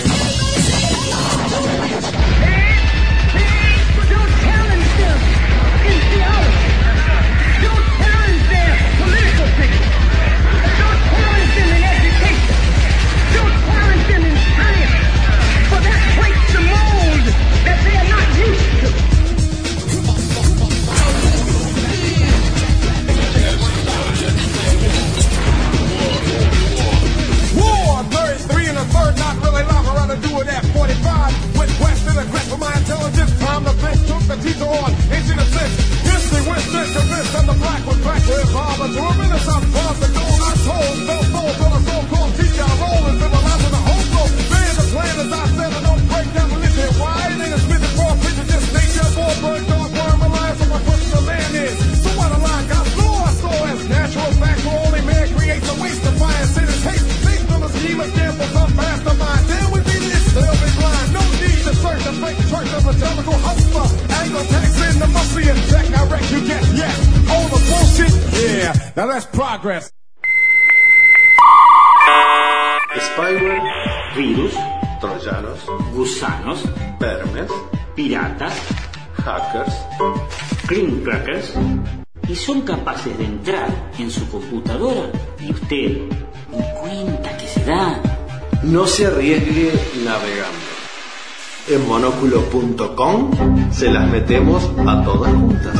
S12: Don't challenge them in theology. Don't challenge their political thinking. Don't challenge them in education. Don't challenge them in science. For that breaks the mold that they are not used to.
S8: War thirty-three and a third, not really long, I'd rather do it at forty-five. Went west in a quest for my intelligence. Time to think, took the teaser on, ancient assist. History went straight convinced that the black was back with father. To a renaissance boss, the gold I told. Fell souls on a so-called teacher. I roll and civilize in the whole flow. Man, the plan as I said, I don't break down religion. Why? It ain't a smith for a preacher, just nature. Boy, bird, dog, worm, alliance, so my question the land is. So what a line got saw, I saw as natural fact. For only man creates a waste of fire, sin is hate. Based on the scheme of gamble, some mastermind. Then we be this, they'll be blind. No need to search the fake church of a jellical hustler. Angle tax in the musty and check direct you get, yes. All the bullshit, yeah. Now that's progress.
S5: Spyware,
S11: Virus,
S5: troyanos,
S11: gusanos,
S5: vermes,
S11: piratas,
S5: hackers.
S11: cream crackers, y son capaces de entrar en su computadora y usted ni cuenta que se da.
S5: No se arriesgue navegando. En monóculo punto com se las metemos a todas juntas.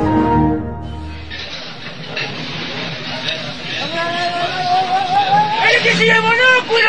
S8: ¡El que sigue monóculo!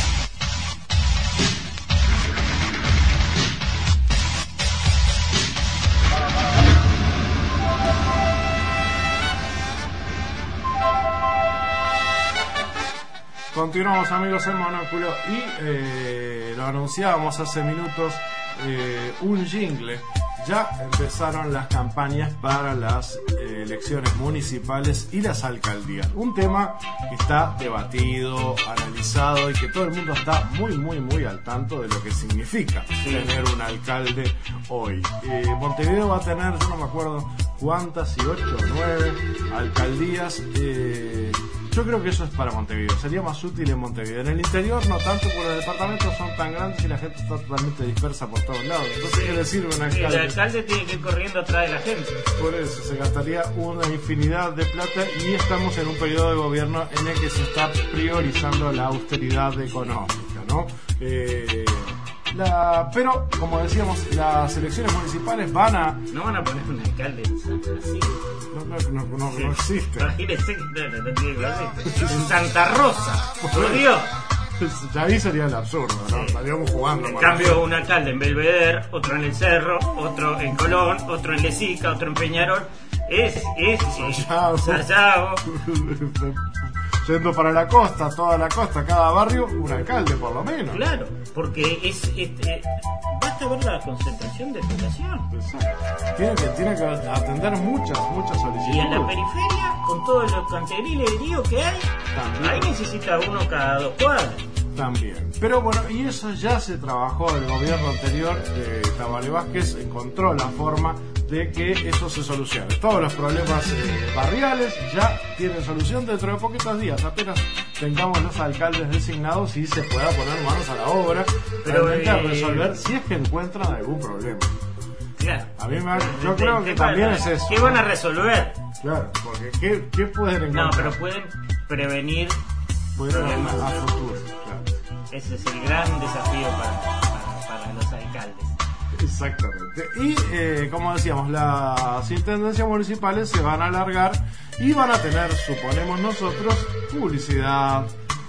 S2: Continuamos, amigos, en Monóculo y eh, lo anunciábamos hace minutos, eh, un jingle ya empezaron las campañas para las eh, elecciones municipales y las alcaldías. Un tema que está debatido, analizado y que todo el mundo está muy, muy, muy al tanto de lo que significa tener un alcalde hoy. Eh, Montevideo va a tener, yo no me acuerdo cuántas, si ocho o nueve alcaldías. Eh, Yo creo que eso es para Montevideo, sería más útil en Montevideo. En el interior no tanto, porque los departamentos son tan grandes y la gente está totalmente dispersa por todos lados. Entonces, ¿qué le sirve un
S3: Sí,
S2: alcalde?
S3: el alcalde tiene que ir corriendo atrás de la gente.
S2: Por eso se gastaría una infinidad de plata y estamos en un periodo de gobierno en el que se está priorizando la austeridad económica, ¿no? Eh, la, pero, como decíamos, las elecciones municipales van a...
S3: No van a poner un alcalde en San Francisco.
S2: No, no, no, no, no existe.
S3: Imagínese que no, no, no tiene que ver. En Santa Rosa, por Dios.
S2: Ya ahí sería el absurdo, ¿no? Estaríamos jugando.
S3: En
S2: para
S3: cambio, un alcalde en Belvedere, otro en el Cerro, otro en Colón, otro en Lesica, otro en Peñarol. Es, es,
S2: Sayago.
S3: Sayago.
S2: Yendo para la costa, toda la costa, cada barrio, un alcalde por lo menos.
S3: Claro, porque es, es, eh, basta ver la concentración de población.
S2: Tiene que, tiene que atender muchas, muchas solicitudes.
S3: Y en la periferia, con todos los canterileríos que hay,
S2: También.
S3: ahí necesita uno cada dos cuadras.
S2: También. Pero bueno, y eso ya se trabajó. El gobierno anterior de Tabaré Vázquez encontró la forma de que eso se solucione. Todos los problemas eh, barriales ya tienen solución dentro de poquitos días. Apenas tengamos los alcaldes designados y se pueda poner manos a la obra
S3: Pero,
S2: realmente a
S3: eh,
S2: resolver si es que encuentran algún problema.
S3: Claro.
S2: A mí me, yo creo que también es eso.
S3: ¿Qué van a resolver?
S2: Claro, porque ¿qué, qué pueden encontrar?
S3: No, pero pueden prevenir
S2: Pueden
S3: problemas.
S2: a, a futuro. Claro.
S3: Ese es el gran desafío para, para, para los alcaldes.
S2: Exactamente. Y eh, como decíamos, las intendencias municipales se van a alargar y van a tener, suponemos nosotros, publicidad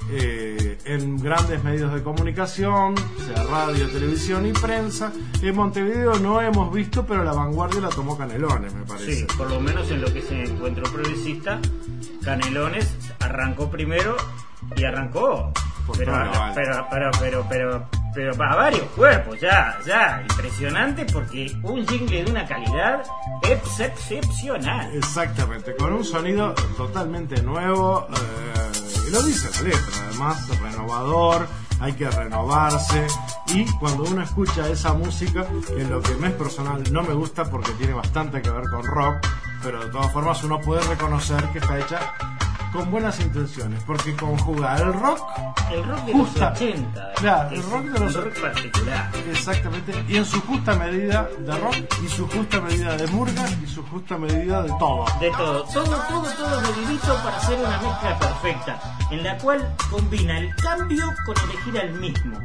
S2: eh, en grandes medios de comunicación, sea radio, televisión y prensa. En Montevideo no hemos visto, pero La Vanguardia la tomó Canelones, me parece.
S3: Sí, por lo menos en lo que es el encuentro progresista, Canelones arrancó primero y arrancó.
S2: Por
S3: Pero,
S2: todo lo alto.
S3: pero, pero, pero, pero, pero para varios cuerpos, ya, ya, impresionante porque un jingle de una calidad ex- excepcional.
S2: Exactamente, con un sonido totalmente nuevo, eh, y lo dice la letra, además renovador, hay que renovarse, y cuando uno escucha esa música, que en lo que me es personal no me gusta porque tiene bastante que ver con rock, pero de todas formas uno puede reconocer que está hecha con buenas intenciones, porque conjuga el rock,
S3: El rock de
S2: Justa.
S3: los ochenta,
S2: Claro, el
S3: es
S2: rock de los
S3: un rock particular.
S2: exactamente, y en su justa medida de rock, y su justa medida de murga, y su justa medida de todo.
S3: De todo, todo, todo, todo medidito para hacer una mezcla perfecta, en la cual combina el cambio con elegir al mismo.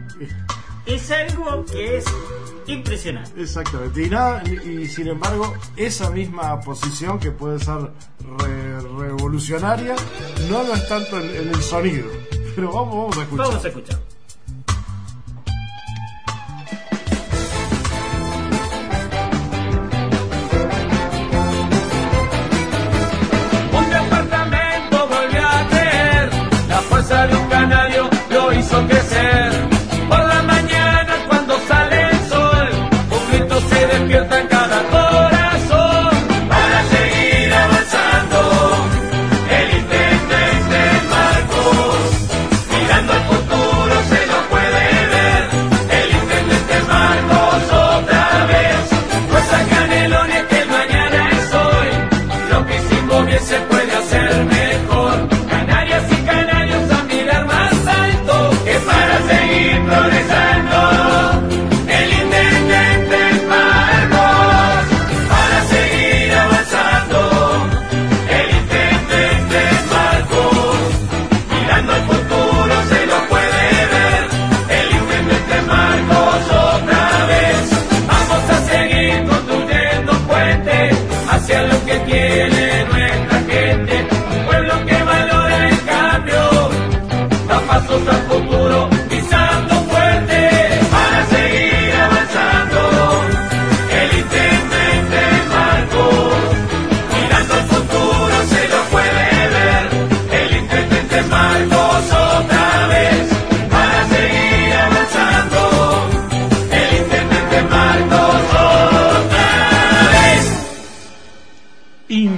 S3: Es algo que es impresionante.
S2: Exactamente, y nada, y sin embargo, esa misma posición que puede ser re- revolucionaria, no lo es tanto en, en el sonido. Pero vamos, vamos a escuchar.
S3: Vamos a escuchar.
S9: Un departamento volvió a creer, la fuerza de un canario lo hizo crecer. Por la mañana cuando sale el sol, un grito se despierta en cada corazón. Para seguir avanzando, el intendente Marcos, mirando al futuro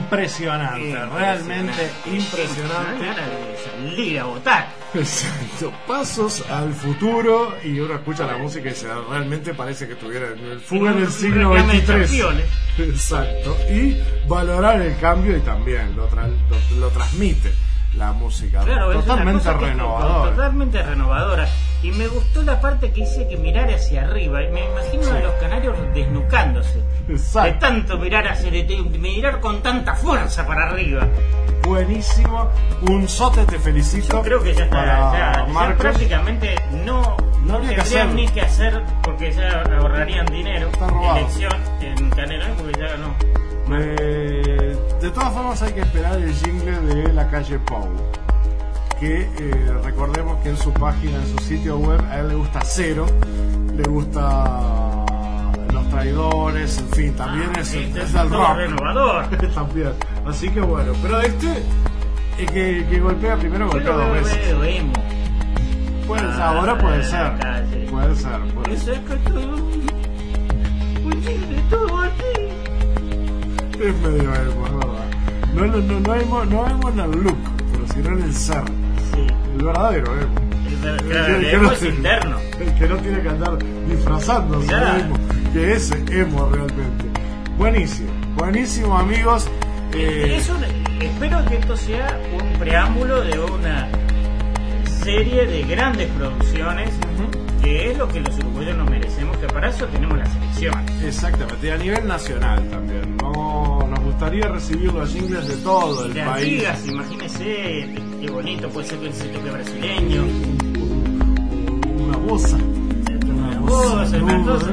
S2: impresionante,
S3: Impresionante.
S2: realmente impresionante.
S3: Ganas de salir a votar.
S2: Exacto, pasos al futuro y uno escucha la música y se realmente parece que estuviera en el fuga en el siglo
S3: Reclame
S2: veintitrés.
S3: campeones.
S2: Exacto, y valorar el cambio y también lo, tra- lo, lo transmite la música,
S3: Claro, es una
S2: totalmente
S3: cosa que es
S2: renovadora.
S3: Totalmente renovadora. Y me gustó la parte que dice que mirar hacia arriba. Y me imagino
S2: Sí.
S3: a los canarios desnucándose.
S2: Exacto.
S3: De tanto mirar hacia de mirar con tanta fuerza para arriba.
S2: Buenísimo, un sote, te felicito.
S3: Yo creo que ya está,
S2: para
S3: ya, ya
S2: Marcos.
S3: prácticamente no,
S2: No habría que
S3: tendrían
S2: hacerlo.
S3: ni que hacer porque ya ahorrarían dinero.
S2: Está robado.
S3: Elección en Canela porque ya no.
S2: Eh, de todas formas hay que esperar el jingle de la calle Pou, que eh, recordemos que en su página, en su sitio web, a él le gusta Cero, le gusta Los Traidores, en fin, también
S3: Ah,
S2: es,
S3: este
S2: es
S3: es
S2: del
S3: todo
S2: rock.
S3: renovador.
S2: También. Así que bueno, pero este el que, que golpea primero
S3: Yo
S2: golpea
S3: lo
S2: dos
S3: veo
S2: veces.
S3: medio emo.
S2: Puede ser,
S3: Ah,
S2: ahora puede
S3: en
S2: ser,
S3: la calle.
S2: puede ser. puede
S3: Y
S2: ser.
S3: saca todo un chile, todo aquí.
S2: Es medio emo, es verdad. No, no, no, no, emo, no emo en el look, pero sino en el ser.
S3: Sí.
S2: El verdadero emo.
S3: El ver-
S2: El
S3: claro,
S2: que-
S3: el
S2: que
S3: emo
S2: no
S3: es
S2: tiene-
S3: interno.
S2: El que no tiene que andar disfrazándose
S3: Claro.
S2: de emo, que ese emo realmente. Buenísimo, buenísimo amigos. Eh,
S3: Es un- espero que esto sea un preámbulo de una serie de grandes producciones, que es lo que los uruguayos nos merecemos, que para eso tenemos la selección.
S2: Exactamente, y a nivel nacional también. No, nos gustaría recibir los jingles de todo el
S3: De
S2: país.
S3: Artigas, imagínese, qué bonito, puede ser que ese toque brasileño.
S2: Una bosa.
S3: Una voz, una cosa.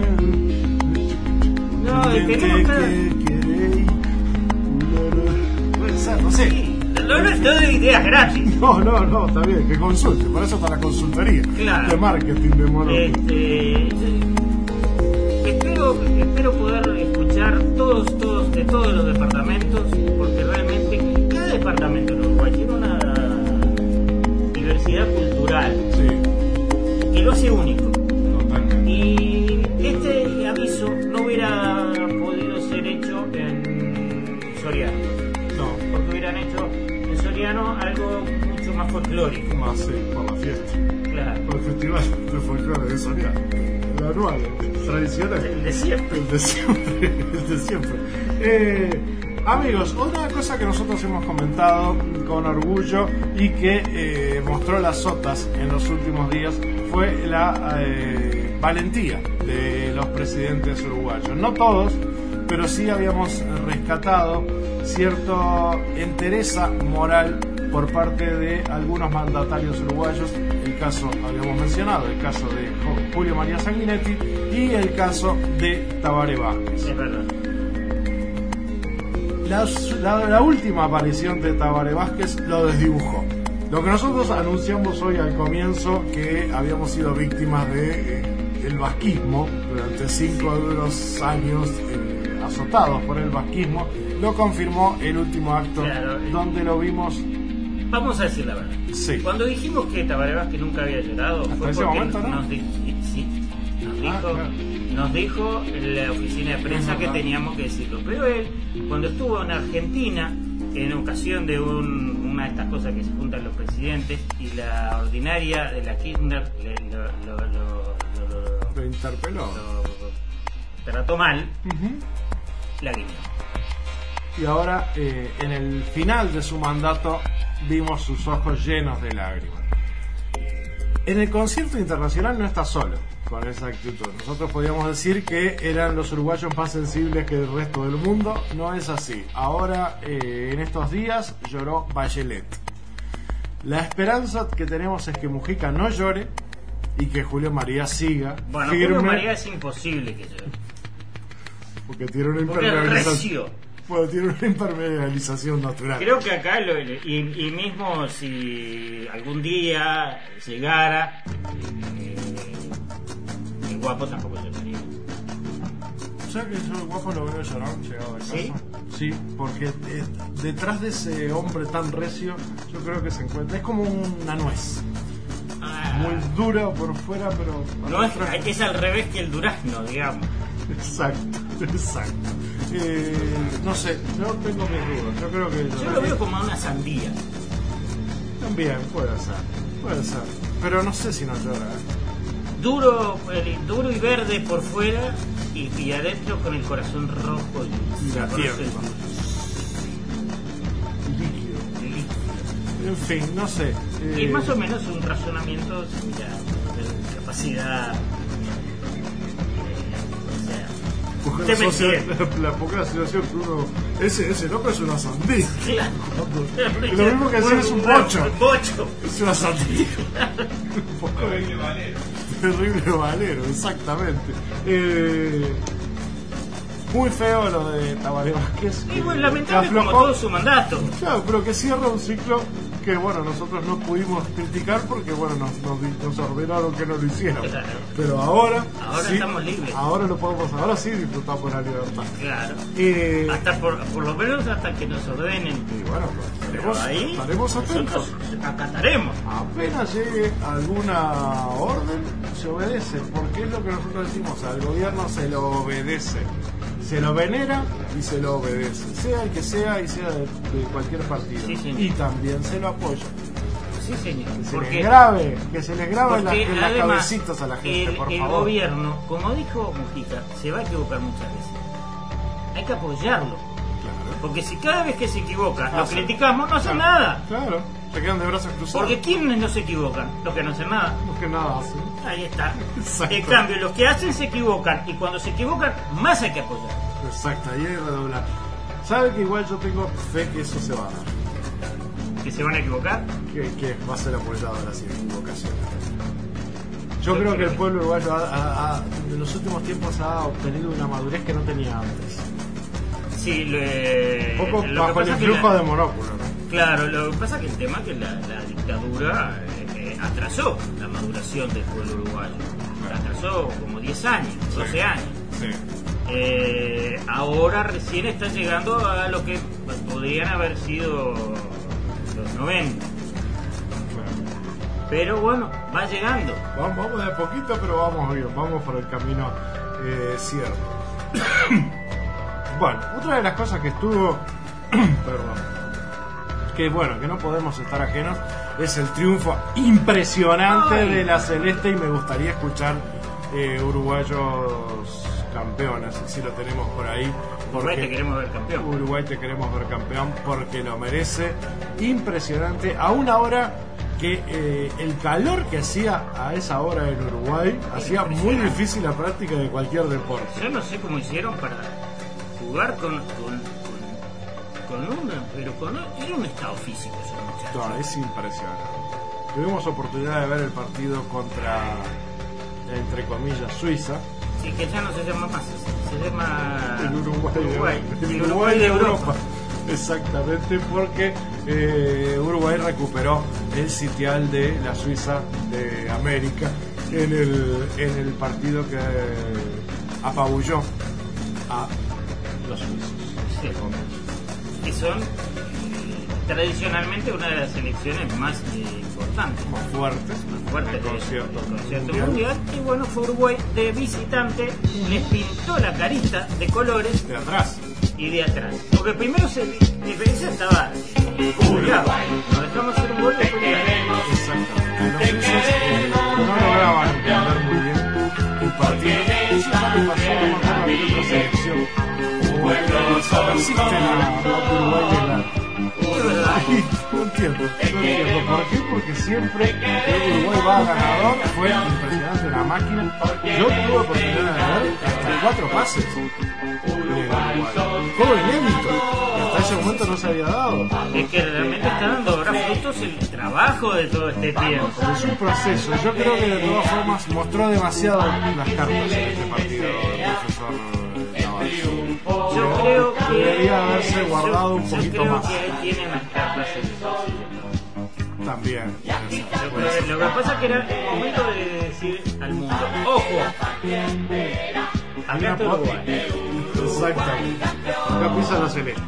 S3: No,
S2: Gente
S3: tenemos que...
S2: que queréis. Puede ser, no sé.
S3: Sí, no, no, no doy ideas gratis.
S2: No, no, no, está bien, que consulte, para eso está la consultoría
S3: Claro.
S2: de marketing de Mono.
S3: Este, espero, espero poder escuchar todos, todos, de todos los departamentos, porque realmente cada departamento en Uruguay tiene una diversidad cultural
S2: Sí,
S3: que lo hace único.
S2: totalmente.
S3: Y este aviso no hubiera podido ser hecho en Soriano,
S2: No,
S3: porque hubieran hecho en Soriano algo mucho más folclórico.
S2: más sí, por la fiesta.
S3: Claro.
S2: Por el festival de folclore de Soriano. El anual, el tradicional.
S3: El de siempre.
S2: El de siempre, el de siempre. Eh, amigos, otra cosa que nosotros hemos comentado con orgullo y que eh, mostró las sotas en los últimos días fue la eh, valentía de los presidentes uruguayos. No todos, pero sí habíamos rescatado cierta entereza moral por parte de algunos mandatarios uruguayos. El caso, habíamos mencionado, el caso de Jo- Julio María Sanguinetti y el caso de Tabaré Vázquez.
S3: Es verdad.
S2: La, la- la última aparición de Tabaré Vázquez lo desdibujó. Lo que nosotros anunciamos hoy al comienzo, que habíamos sido víctimas de eh, el vasquismo durante cinco duros años, eh, azotados por el vasquismo, lo confirmó el último acto,
S3: Claro.
S2: donde lo vimos.
S3: Vamos a decir la verdad.
S2: Sí.
S3: Cuando dijimos que Tabaré Vázquez nunca había llorado,
S2: Hasta
S3: fue
S2: ese
S3: porque
S2: momento, ¿no?
S3: nos, di- sí, nos
S2: Ah,
S3: dijo,
S2: claro.
S3: nos dijo la oficina de prensa
S2: Es
S3: que
S2: verdad.
S3: teníamos que decirlo. Pero él, cuando estuvo en Argentina, en ocasión de un- una de estas cosas que se juntan los presidentes, y la ordinaria de la Kirchner le- lo, lo- lo- lo- lo-
S2: Lo interpeló.
S3: lo trató mal,
S2: Ujú.
S3: la guiñó.
S2: Y ahora, eh, en el final de su mandato, vimos sus ojos llenos de lágrimas. En el concierto internacional no está solo con esa actitud. Nosotros podríamos decir que eran los uruguayos más sensibles que el resto del mundo. No es así. Ahora, eh, en estos días, lloró Bachelet. La esperanza que tenemos es que Mujica no llore y que Julio María siga
S3: Bueno,
S2: firme,
S3: Julio María es imposible que llore.
S2: porque tiene una
S3: Porque es
S2: impermeabilización.
S3: recio.
S2: Bueno, tiene una impermeabilización natural.
S3: Creo que acá, lo- y, y mismo si algún día llegara, eh, el guapo tampoco lloraría.
S2: O sea que yo el guapo lo veo llorar llegado de casa.
S3: ¿Sí?
S2: Sí, porque eh, detrás de ese hombre tan recio, yo creo que se encuentra. Es como una nuez.
S3: Ah,
S2: Muy dura por fuera, pero. por
S3: no es,
S2: dentro-
S3: es al revés que el durazno, digamos.
S2: Exacto, exacto. Eh, no sé, no tengo mis dudas. Yo creo que
S3: Yo lo veo como una sandía.
S2: también puede ser, puede ser. Pero no sé si no llora. ¿eh?
S3: Duro, eh, duro y verde por fuera y, y adentro con el corazón rojo y,
S2: Y la
S3: conoce
S2: tierra. Líquido.
S3: el líquido.
S2: En fin, no sé.
S3: Y
S2: eh,
S3: más o menos un razonamiento similar, de capacidad. eh, o sea,
S2: porque
S3: usted
S2: la,
S3: me
S2: socia-
S3: entiende.
S2: la poca situación que uno. Ese, ese loco es una sandía.
S3: Claro.
S2: Lo mismo que decir es un bocho.
S3: Un bocho.
S2: Es una sandía. Un poco
S6: Terrible valero.
S2: terrible valero, exactamente. Eh, muy feo lo de Tabaré Vázquez.
S3: Y
S2: que-
S3: bueno,
S2: que
S3: lamentable como
S2: aflojó.
S3: todo su mandato.
S2: Claro, pero que cierra un ciclo que, bueno, nosotros no pudimos criticar porque, bueno, nos, nos, di- nos ordenaron que no lo hiciéramos.
S3: Claro.
S2: Pero ahora.
S3: Ahora
S2: sí,
S3: estamos libres.
S2: Ahora lo podemos, ahora sí disfrutamos la libertad.
S3: Claro.
S2: Eh,
S3: Hasta por, por lo menos hasta que nos ordenen.
S2: y bueno, pues,
S3: Pero
S2: estaremos,
S3: ahí
S2: estaremos atentos.
S3: nosotros acataremos.
S2: Apenas llegue alguna orden, se obedece, porque es lo que nosotros decimos, al gobierno se lo obedece, se lo venera y se lo obedece, sea el que sea y sea de, de cualquier partido,
S3: Sí, señor.
S2: y también se lo apoya.
S3: Sí, señor.
S2: Que se
S3: Porque,
S2: les grabe, que se les grabe en, la-
S3: porque
S2: en las
S3: además
S2: cabecitas a la gente,
S3: el,
S2: por
S3: el
S2: favor.
S3: gobierno, como dijo Mujica, se va a equivocar muchas veces. Hay que apoyarlo.
S2: Claro.
S3: Porque si cada vez que se equivoca lo
S2: Hace-
S3: criticamos, no hace
S2: claro,
S3: nada.
S2: Claro, se quedan de brazos cruzados.
S3: Porque ¿quiénes no se equivocan? Los que no hacen nada.
S2: Los que nada hacen.
S3: Ahí está.
S2: Exacto.
S3: En cambio, los que hacen se equivocan. Y cuando se equivocan, más hay que apoyar.
S2: Exacto, ahí hay que redoblar. Sabe que igual yo tengo fe que eso se va a dar.
S3: ¿Que se van a equivocar?
S2: Que, que va a ser apoyado las equivocaciones. Yo creo que el pueblo uruguayo ha- ha- ha- en los últimos tiempos ha obtenido una madurez que no tenía antes.
S3: Sí, lo, eh,
S2: Un poco
S3: lo que
S2: bajo el
S3: pasa es que
S2: influjo
S3: la-
S2: de monóculo, ¿no?
S3: Claro, lo que pasa es que el tema es que la, la dictadura eh, eh, atrasó la maduración del pueblo uruguayo. La atrasó como diez años, doce años.
S2: Sí.
S3: Eh, ahora recién está llegando a lo que podrían haber sido los noventa. Pero bueno, va llegando.
S2: Vamos, vamos de a poquito, pero vamos bien, vamos por el camino eh, cierto. Bueno, otra de las cosas que estuvo, perdón, que bueno, que no podemos estar ajenos, es el triunfo impresionante
S3: Ay.
S2: de la Celeste, y me gustaría escuchar eh, uruguayos campeones, si lo tenemos por ahí.
S3: Uruguay
S2: porque-
S3: te queremos ver campeón.
S2: Uruguay te queremos ver campeón porque lo merece. Impresionante, a una hora que eh, el calor que hacía a esa hora en Uruguay hacía muy difícil la práctica de cualquier deporte.
S3: Yo no sé cómo hicieron para jugar con, con, con, con una, pero con era un estado físico ese muchacho.
S2: No, es impresionante. Tuvimos oportunidad de ver el partido contra, entre comillas, Suiza.
S3: Sí, que ya no se llama más, se llama
S2: El Uruguay, de-
S3: Uruguay,
S2: el
S3: el
S2: Uruguay de Europa. Exactamente, porque eh, Uruguay recuperó el sitial de la Suiza de América en el, en el partido que apabulló a los suizos.
S3: Sí. Que son eh, tradicionalmente una de las selecciones más eh, importantes,
S2: Más fuertes,
S3: más fuertes
S2: del
S3: del
S2: concierto
S3: concierto
S2: mundial.
S3: mundial. Y bueno, fue Uruguay de visitante, les pintó la carita de colores
S2: de atrás
S3: y de atrás. Porque primero se diferencia estaba obligado. Nos dejamos hacer un gol y después le ganamos.
S2: Exactamente. Los suizos eh, no lograban entender muy bien el partido. Y sí, ya le pasó a lo mejor a la otra selección. O se resisten a a Uruguay llegar.
S3: Es verdad.
S2: No entiendo, no entiendo. ¿Por qué? Porque siempre que Uruguay va ganador fue impresionante, una máquina. Yo tuve oportunidad de ver hasta cuatro pases de Uruguay. Todo inédito. Y hasta ese momento no se había dado.
S3: Es que realmente está dando ahora frutos el trabajo de todo este tiempo.
S2: Es un proceso. Yo creo que de todas formas mostró demasiado las cartas en este partido, el profesor Navarro.
S3: Yo creo que
S2: debería haberse guardado un
S3: yo
S2: poquito
S3: creo
S2: más.
S3: que ahí tienen las cartas en el bolsillo.
S2: También.
S3: Yo creo que lo que pasa es que era el momento de decir al mundo, ojo, acá está Uruguay.
S2: Exactamente. Acá pisa la celeste.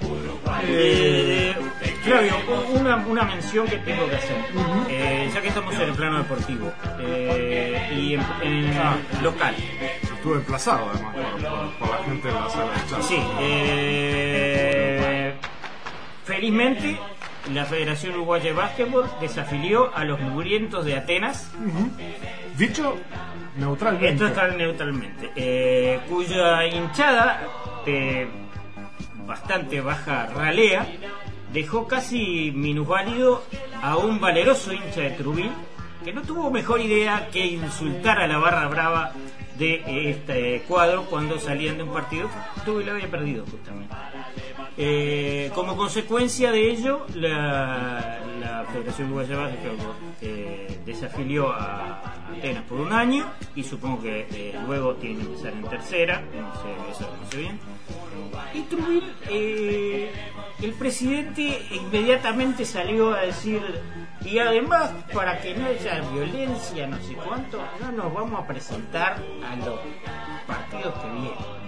S3: Eh, Flavio, una, una mención que tengo que hacer, eh, ya que estamos en el plano deportivo eh, y en, en
S2: Ah.
S3: local.
S2: estuvo emplazado además por, por, por la gente de la sala de chat.
S3: Sí, eh, felizmente la Federación Uruguaya de Básquetbol desafilió a los mugrientos de Atenas.
S2: Uh-huh. Dicho neutralmente.
S3: Esto está neutralmente. Eh, cuya hinchada de bastante baja ralea dejó casi minusválido a un valeroso hincha de Trubil que no tuvo mejor idea que insultar a la barra brava de este cuadro cuando salían de un partido. Trubil había perdido justamente. Eh, como consecuencia de ello, la, la Federación Uruguaya de Básquetbol eh, desafilió a Atenas por un año y supongo que eh, luego tiene que empezar en tercera, no sé, eso no sé bien. Y Trubil, eh, el presidente inmediatamente salió a decir, y además para que no haya violencia, no sé cuánto, no nos vamos a presentar a los partidos que vienen.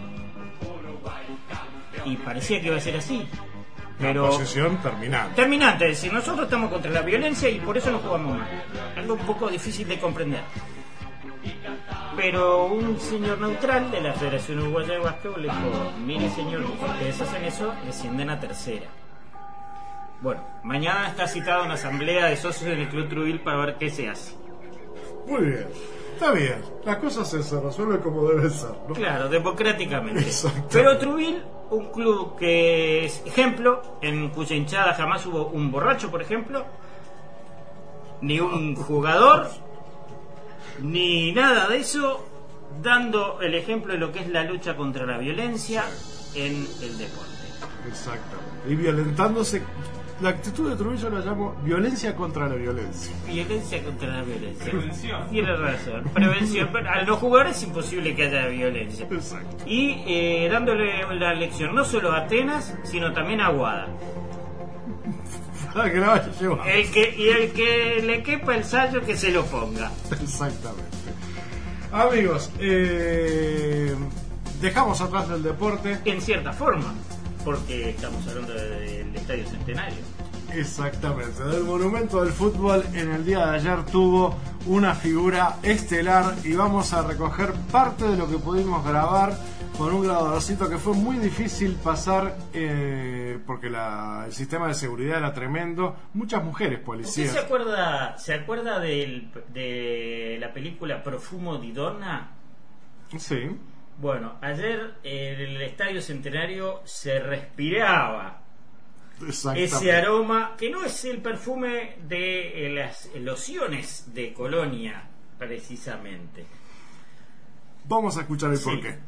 S3: Y parecía que iba a ser así, pero
S2: la posición terminante.
S3: Terminante, es decir, nosotros estamos contra la violencia y por eso no jugamos más. Algo un poco difícil de comprender. Pero un señor neutral de la Federación Uruguaya de Básquetbol le dijo, mire señor, si ustedes hacen eso, descienden a tercera. Bueno, mañana está citada una asamblea de socios del Club Trubil para ver qué se hace.
S2: Muy bien. Está bien, las cosas se resuelven como deben ser, ¿no?
S3: Claro, democráticamente. Pero Trubil, un club que es ejemplo, en cuya hinchada jamás hubo un borracho, por ejemplo, ni un jugador, ni nada de eso, dando el ejemplo de lo que es la lucha contra la violencia en el deporte.
S2: Exactamente. Y violentándose. La actitud de Trubil yo la llamo violencia contra la violencia.
S3: Violencia contra la violencia.
S6: Prevención.
S3: Tiene razón. Prevención. A los jugadores es imposible que haya violencia.
S2: Exacto.
S3: Y eh, dándole la lección no solo a Atenas, sino también a Aguada.
S2: Para que la vaya llevando.
S3: El que, y el que le quepa el sallo que se lo ponga.
S2: Exactamente. Amigos, eh, dejamos atrás el deporte.
S3: En cierta forma. Porque estamos hablando del Estadio Centenario.
S2: Exactamente, del monumento del fútbol. En el día de ayer tuvo una figura estelar y vamos a recoger parte de lo que pudimos grabar con un grabadorcito que fue muy difícil pasar eh, porque la, el sistema de seguridad era tremendo. Muchas mujeres policías.
S3: ¿Usted se acuerda, se acuerda del, de la película Profumo di Donna?
S2: Sí.
S3: Bueno, ayer en el Estadio Centenario se respiraba ese aroma, que no es el perfume de las lociones de Colonia, precisamente.
S2: Vamos a escuchar el
S3: Sí.
S2: porqué.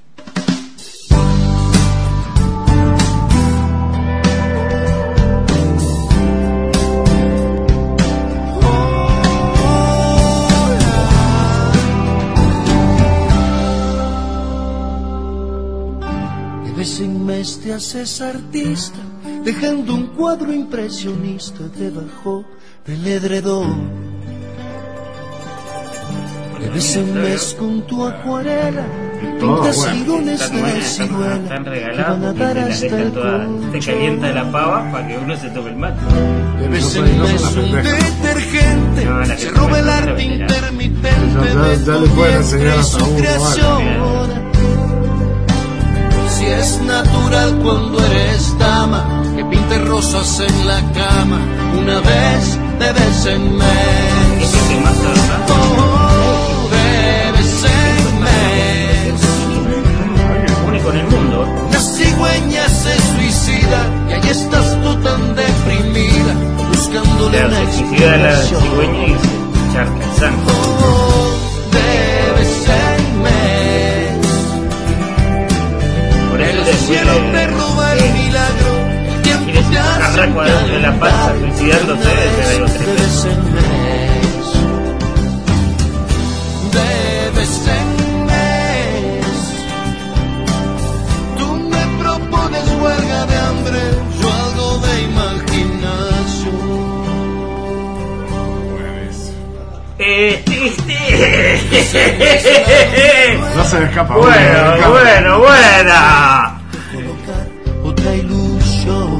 S13: De vez en mes te haces artista, dejando un cuadro impresionista debajo del edredón. De vez en mes con tu acuarela pintas girones de la ciruela
S3: Están
S13: que
S3: regalados
S13: van a
S3: porque
S13: dar
S3: te la
S13: hasta el
S3: dejan toda, te
S13: colchón.
S3: calienta la pava para que uno se tome el mate.
S13: De vez en mes un detergente
S3: No, la que
S13: se
S3: toma
S13: roba el
S3: es
S13: arte
S3: otra veterana.
S13: intermitente
S2: Ya- ya-
S13: de
S2: ya
S13: tu
S2: le pueden
S13: vientre
S2: enseñar
S13: y
S2: hasta
S13: su
S2: uno,
S13: creación. Si es natural cuando eres dama que pintes rosas en la cama una vez de vez en mes.
S3: Ese que más tarda.
S13: Oh, de vez en mes.
S3: Único en el mundo.
S13: La cigüeña se suicida y ahí estás tú tan deprimida buscándole
S3: Claro,
S13: una
S3: se suicida la
S13: explicación.
S3: cigüeña y se charca el santo.
S13: Oh, de vez en mes.
S3: Por eso
S13: El cielo te roba el milagro, el tiempo
S3: quieres
S13: te hace
S3: agarrar cuadros de la panza suicidándose, debe ser algo
S13: de
S3: tremendo.
S13: vez en mes. De vez en mes. Tú me propones huelga de hambre, yo algo de imaginación.
S3: Este, este.
S2: No se me escapa uno,
S3: Bueno,
S2: me escapa.
S3: bueno, buena.
S13: Colocar otra ilusión.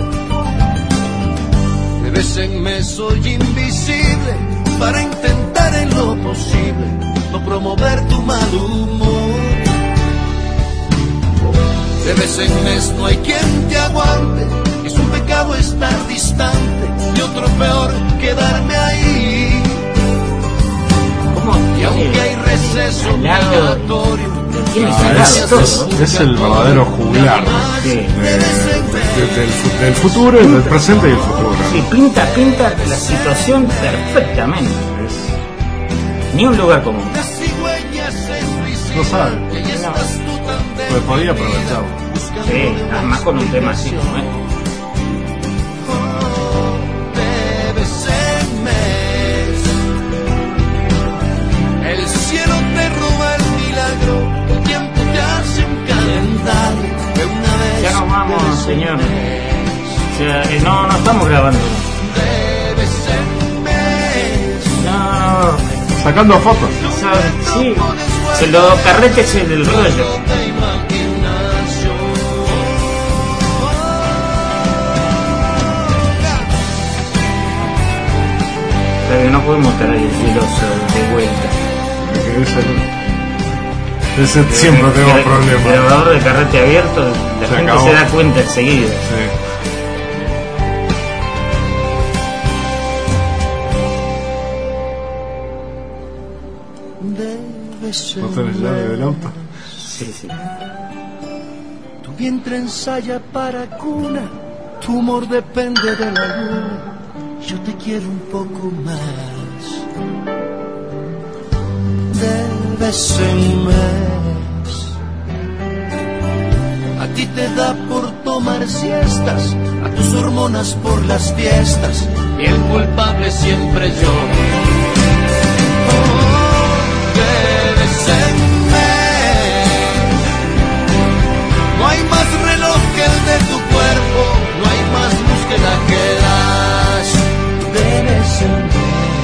S13: De vez en mes soy invisible para intentar en lo posible no promover tu mal humor. vez en mes no hay quien te aguante. Es un pecado estar distante y otro peor quedarme ahí.
S3: ¿Cómo?
S13: Y aunque hay receso obligatorio,
S2: Ah, es, es el verdadero juglar
S3: Sí.
S2: de- de- de- del, fu- del futuro y del presente y el futuro.
S3: Sí, pinta, pinta la situación perfectamente. Ni un lugar común.
S2: No sabe, pues podía aprovecharlo.
S3: Sí, además con un tema así como este.
S13: de vez en mes. El cielo te roba el milagro, el tiempo te hace un calendario de una vez.
S3: Ya nos vamos,
S13: de vez en
S3: señor.
S13: mes.
S3: O sea, eh, no, no estamos grabando.
S13: De vez en mes.
S3: No,
S2: Sacando fotos.
S3: so- sí, se lo carretes en el rollo. Pero no podemos estar ahí filoso de vuelta.
S2: Ese, ese siempre tengo
S3: El
S2: problemas.
S3: grabador de carrete abierto, la
S2: Se
S3: gente
S2: acabó.
S3: se da cuenta enseguida.
S2: Sí.
S13: De vez
S2: ¿No
S13: en
S2: tenés llave
S13: mes.
S2: del auto?
S3: Sí, sí.
S13: Tu vientre ensaya para cuna, tu humor depende de la luna. Yo te quiero un poco más. De vez en mes. A ti te da por tomar siestas, a tus hormonas por las fiestas, y el culpable siempre yo. Oh, de vez en mes. No hay más reloj que el de tu cuerpo, no hay más luz que la que das. De vez en vez.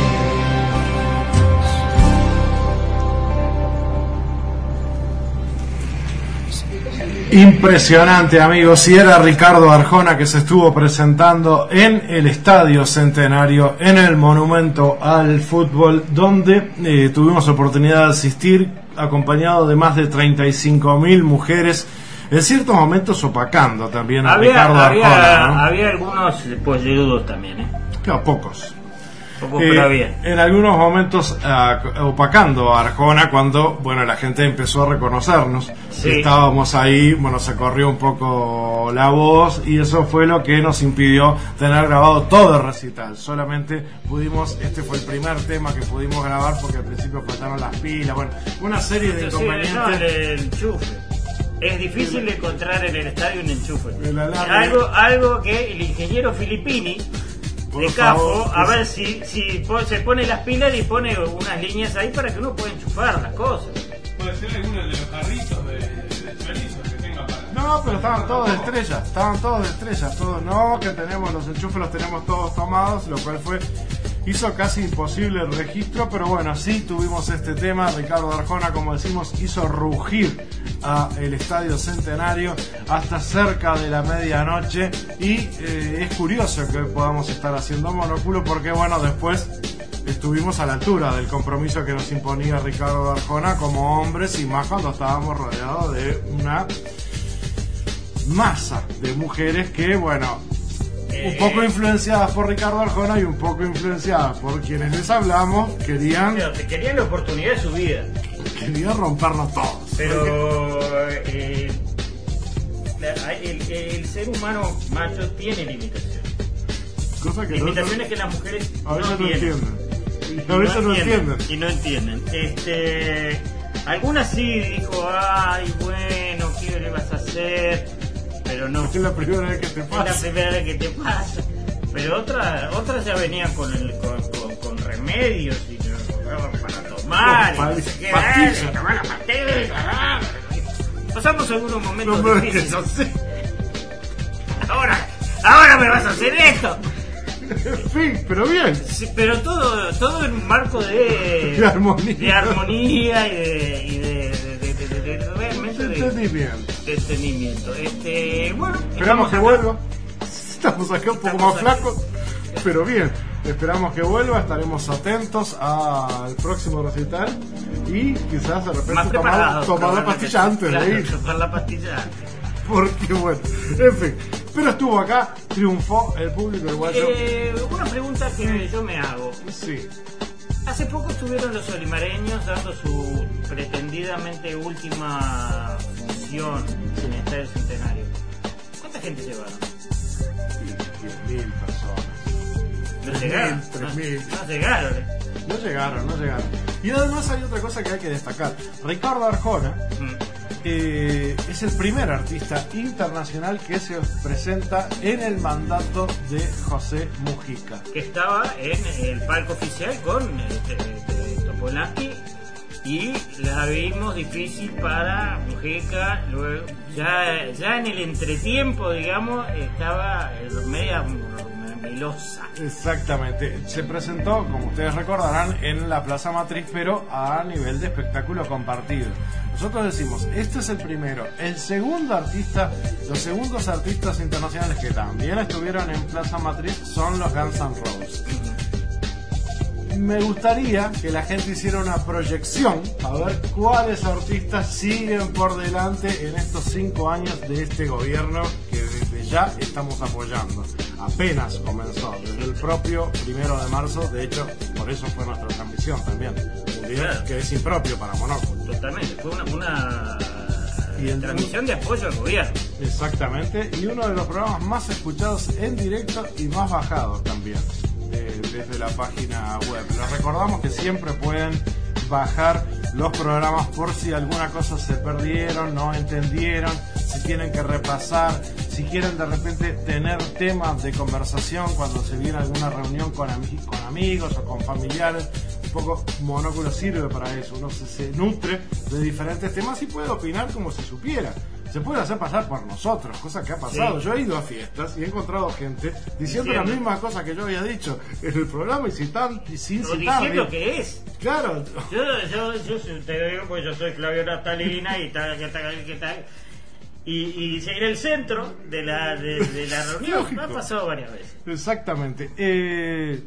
S2: Impresionante, amigos. Y era Ricardo Arjona que se estuvo presentando en el Estadio Centenario, en el Monumento al Fútbol, donde eh, tuvimos oportunidad de asistir acompañado de más de treinta y cinco mil mujeres, en ciertos momentos opacando también a
S3: Había,
S2: Ricardo
S3: había,
S2: Arjona, ¿no?
S3: había algunos pollerudos también, ¿eh?
S2: Claro, pocos.
S3: Poco,
S2: Eh,
S3: pero había.
S2: en algunos momentos ah, opacando a Arjona cuando, bueno, la gente empezó a reconocernos.
S3: Sí.
S2: Estábamos ahí, bueno, se corrió un poco la voz y eso fue lo que nos impidió tener grabado todo el recital. Solamente pudimos, este fue el primer tema que pudimos grabar porque al principio faltaron las pilas, bueno, una serie de
S3: Sí,
S2: inconvenientes.
S3: no, el, el enchufe. Es difícil de encontrar en el estadio un enchufe.
S2: El alarme.
S3: Algo, algo que el ingeniero Filippini
S2: Por
S3: de Capo,
S2: favor,
S3: a
S2: pues.
S3: ver si, si po- se pone las pilas y pone unas líneas ahí para que uno pueda enchufar las cosas.
S6: Puede ser alguno de los carritos de, de chorizo que tenga para.
S2: No, pero estaban todos de estrellas, estaban todos de estrellas, todos, no, que tenemos los enchufes, los tenemos todos tomados, lo cual fue, hizo casi imposible el registro, pero bueno, sí tuvimos este tema. Ricardo Arjona, como decimos, hizo rugir a el Estadio Centenario hasta cerca de la medianoche y eh, es curioso que podamos estar haciendo monóculo porque bueno, después estuvimos a la altura del compromiso que nos imponía Ricardo Arjona como hombres y más cuando estábamos rodeados de una masa de mujeres que, bueno, un poco influenciadas por Ricardo Arjona y un poco influenciadas por quienes les hablamos, querían,
S3: Pero te querían la oportunidad de su vida.
S2: querían rompernos todos.
S3: Pero eh, la- el, el ser humano macho tiene limitaciones.
S2: Cosa que
S3: Limitaciones que las mujeres
S2: a veces
S3: no
S2: no
S3: tienen.
S2: entienden. Y a veces no entienden.
S3: Y no entienden. Este, algunas sí dijo, ay, bueno, ¿qué le vas a hacer? Pero no.
S2: Es la primera vez que te
S3: Es la
S2: pasa.
S3: primera vez que te pasa. Pero otras otras ya venían con, el, con, con, con remedios y para tomar.
S2: Con
S3: y no sé qué,
S2: pastillas.
S3: dale, tomar la pastilla. Pasamos algunos momentos
S2: No me
S3: difíciles.
S2: dejes así.
S3: Ahora, ahora me vas a hacer esto.
S2: En fin, pero bien.
S3: Sí, pero todo, todo en un marco de,
S2: De armonía.
S3: de armonía y de, y de, de, de, de, de- de- realmente de,
S2: Entendimiento.
S3: de entendimiento. Este, bueno,
S2: Esperamos que
S3: acá.
S2: vuelva. Estamos acá un poco
S3: Estamos
S2: más
S3: aquí.
S2: flacos, pero bien. Esperamos que vuelva, estaremos atentos al próximo recital y quizás de repente
S3: Más
S2: tomar,
S3: preparados.
S2: tomar la
S3: probablemente.
S2: pastilla antes
S3: Claro,
S2: de ir.
S3: tomar la pastilla antes.
S2: Porque bueno, en fin. Pero estuvo acá, triunfó el público uruguayo.
S3: Eh, una pregunta que yo me hago.
S2: Sí.
S3: Hace poco estuvieron los olimareños dando su pretendidamente última función en el Estadio Centenario. ¿Cuánta gente llevaron?
S2: diez mil personas.
S3: No llegaron.
S2: tres mil.
S3: No, no llegaron. eh.
S2: No llegaron, no llegaron. Y además hay otra cosa que hay que destacar. Ricardo Arjona
S3: Mm.
S2: eh, es el primer artista internacional que se presenta en el mandato de José Mujica.
S3: Que estaba en el palco oficial con este, este, Topolansky y la vimos difícil para Mujica. Luego, ya, ya en el entretiempo, digamos, estaba eh, media melosa.
S2: Exactamente, se presentó, como ustedes recordarán, en la Plaza Matriz, pero a nivel de espectáculo compartido. Nosotros decimos, este es el primero. El segundo artista, los segundos artistas internacionales que también estuvieron en Plaza Matriz son los Guns N' Roses. Me gustaría que la gente hiciera una proyección a ver cuáles artistas siguen por delante en estos cinco años de este gobierno que desde ya estamos apoyando. Apenas comenzó, desde el propio primero de marzo, de hecho, por eso fue nuestra transmisión también. Un día
S3: Claro.
S2: que es impropio para Monóculo.
S3: Totalmente, fue una, una
S2: Y el-
S3: transmisión de apoyo al gobierno.
S2: Exactamente, y uno de los programas más escuchados en directo y más bajados también, eh, desde la página web. Les recordamos que siempre pueden bajar los programas por si alguna cosa se perdieron, no entendieron, si tienen que repasar, si quieren de repente tener temas de conversación cuando se viene alguna reunión con, ami- con amigos o con familiares. Un poco Monóculo sirve para eso, uno se, se nutre de diferentes temas y puede opinar como si supiera. Se puede hacer pasar por nosotros, cosa que ha pasado.
S3: Sí.
S2: Yo he ido a fiestas y he encontrado gente diciendo la
S3: Diciendo.
S2: misma cosa que yo había dicho en el programa y, citan, y sin
S3: O
S2: citar.
S3: diciendo que es.
S2: Claro,
S3: Yo, yo, yo soy- te digo, pues yo soy Flavio Natalina y tal, que tal, que tal. Y, y seguir el centro de la, de, de la reunión.
S2: Lógico.
S3: Me ha pasado varias veces.
S2: exactamente. Eh,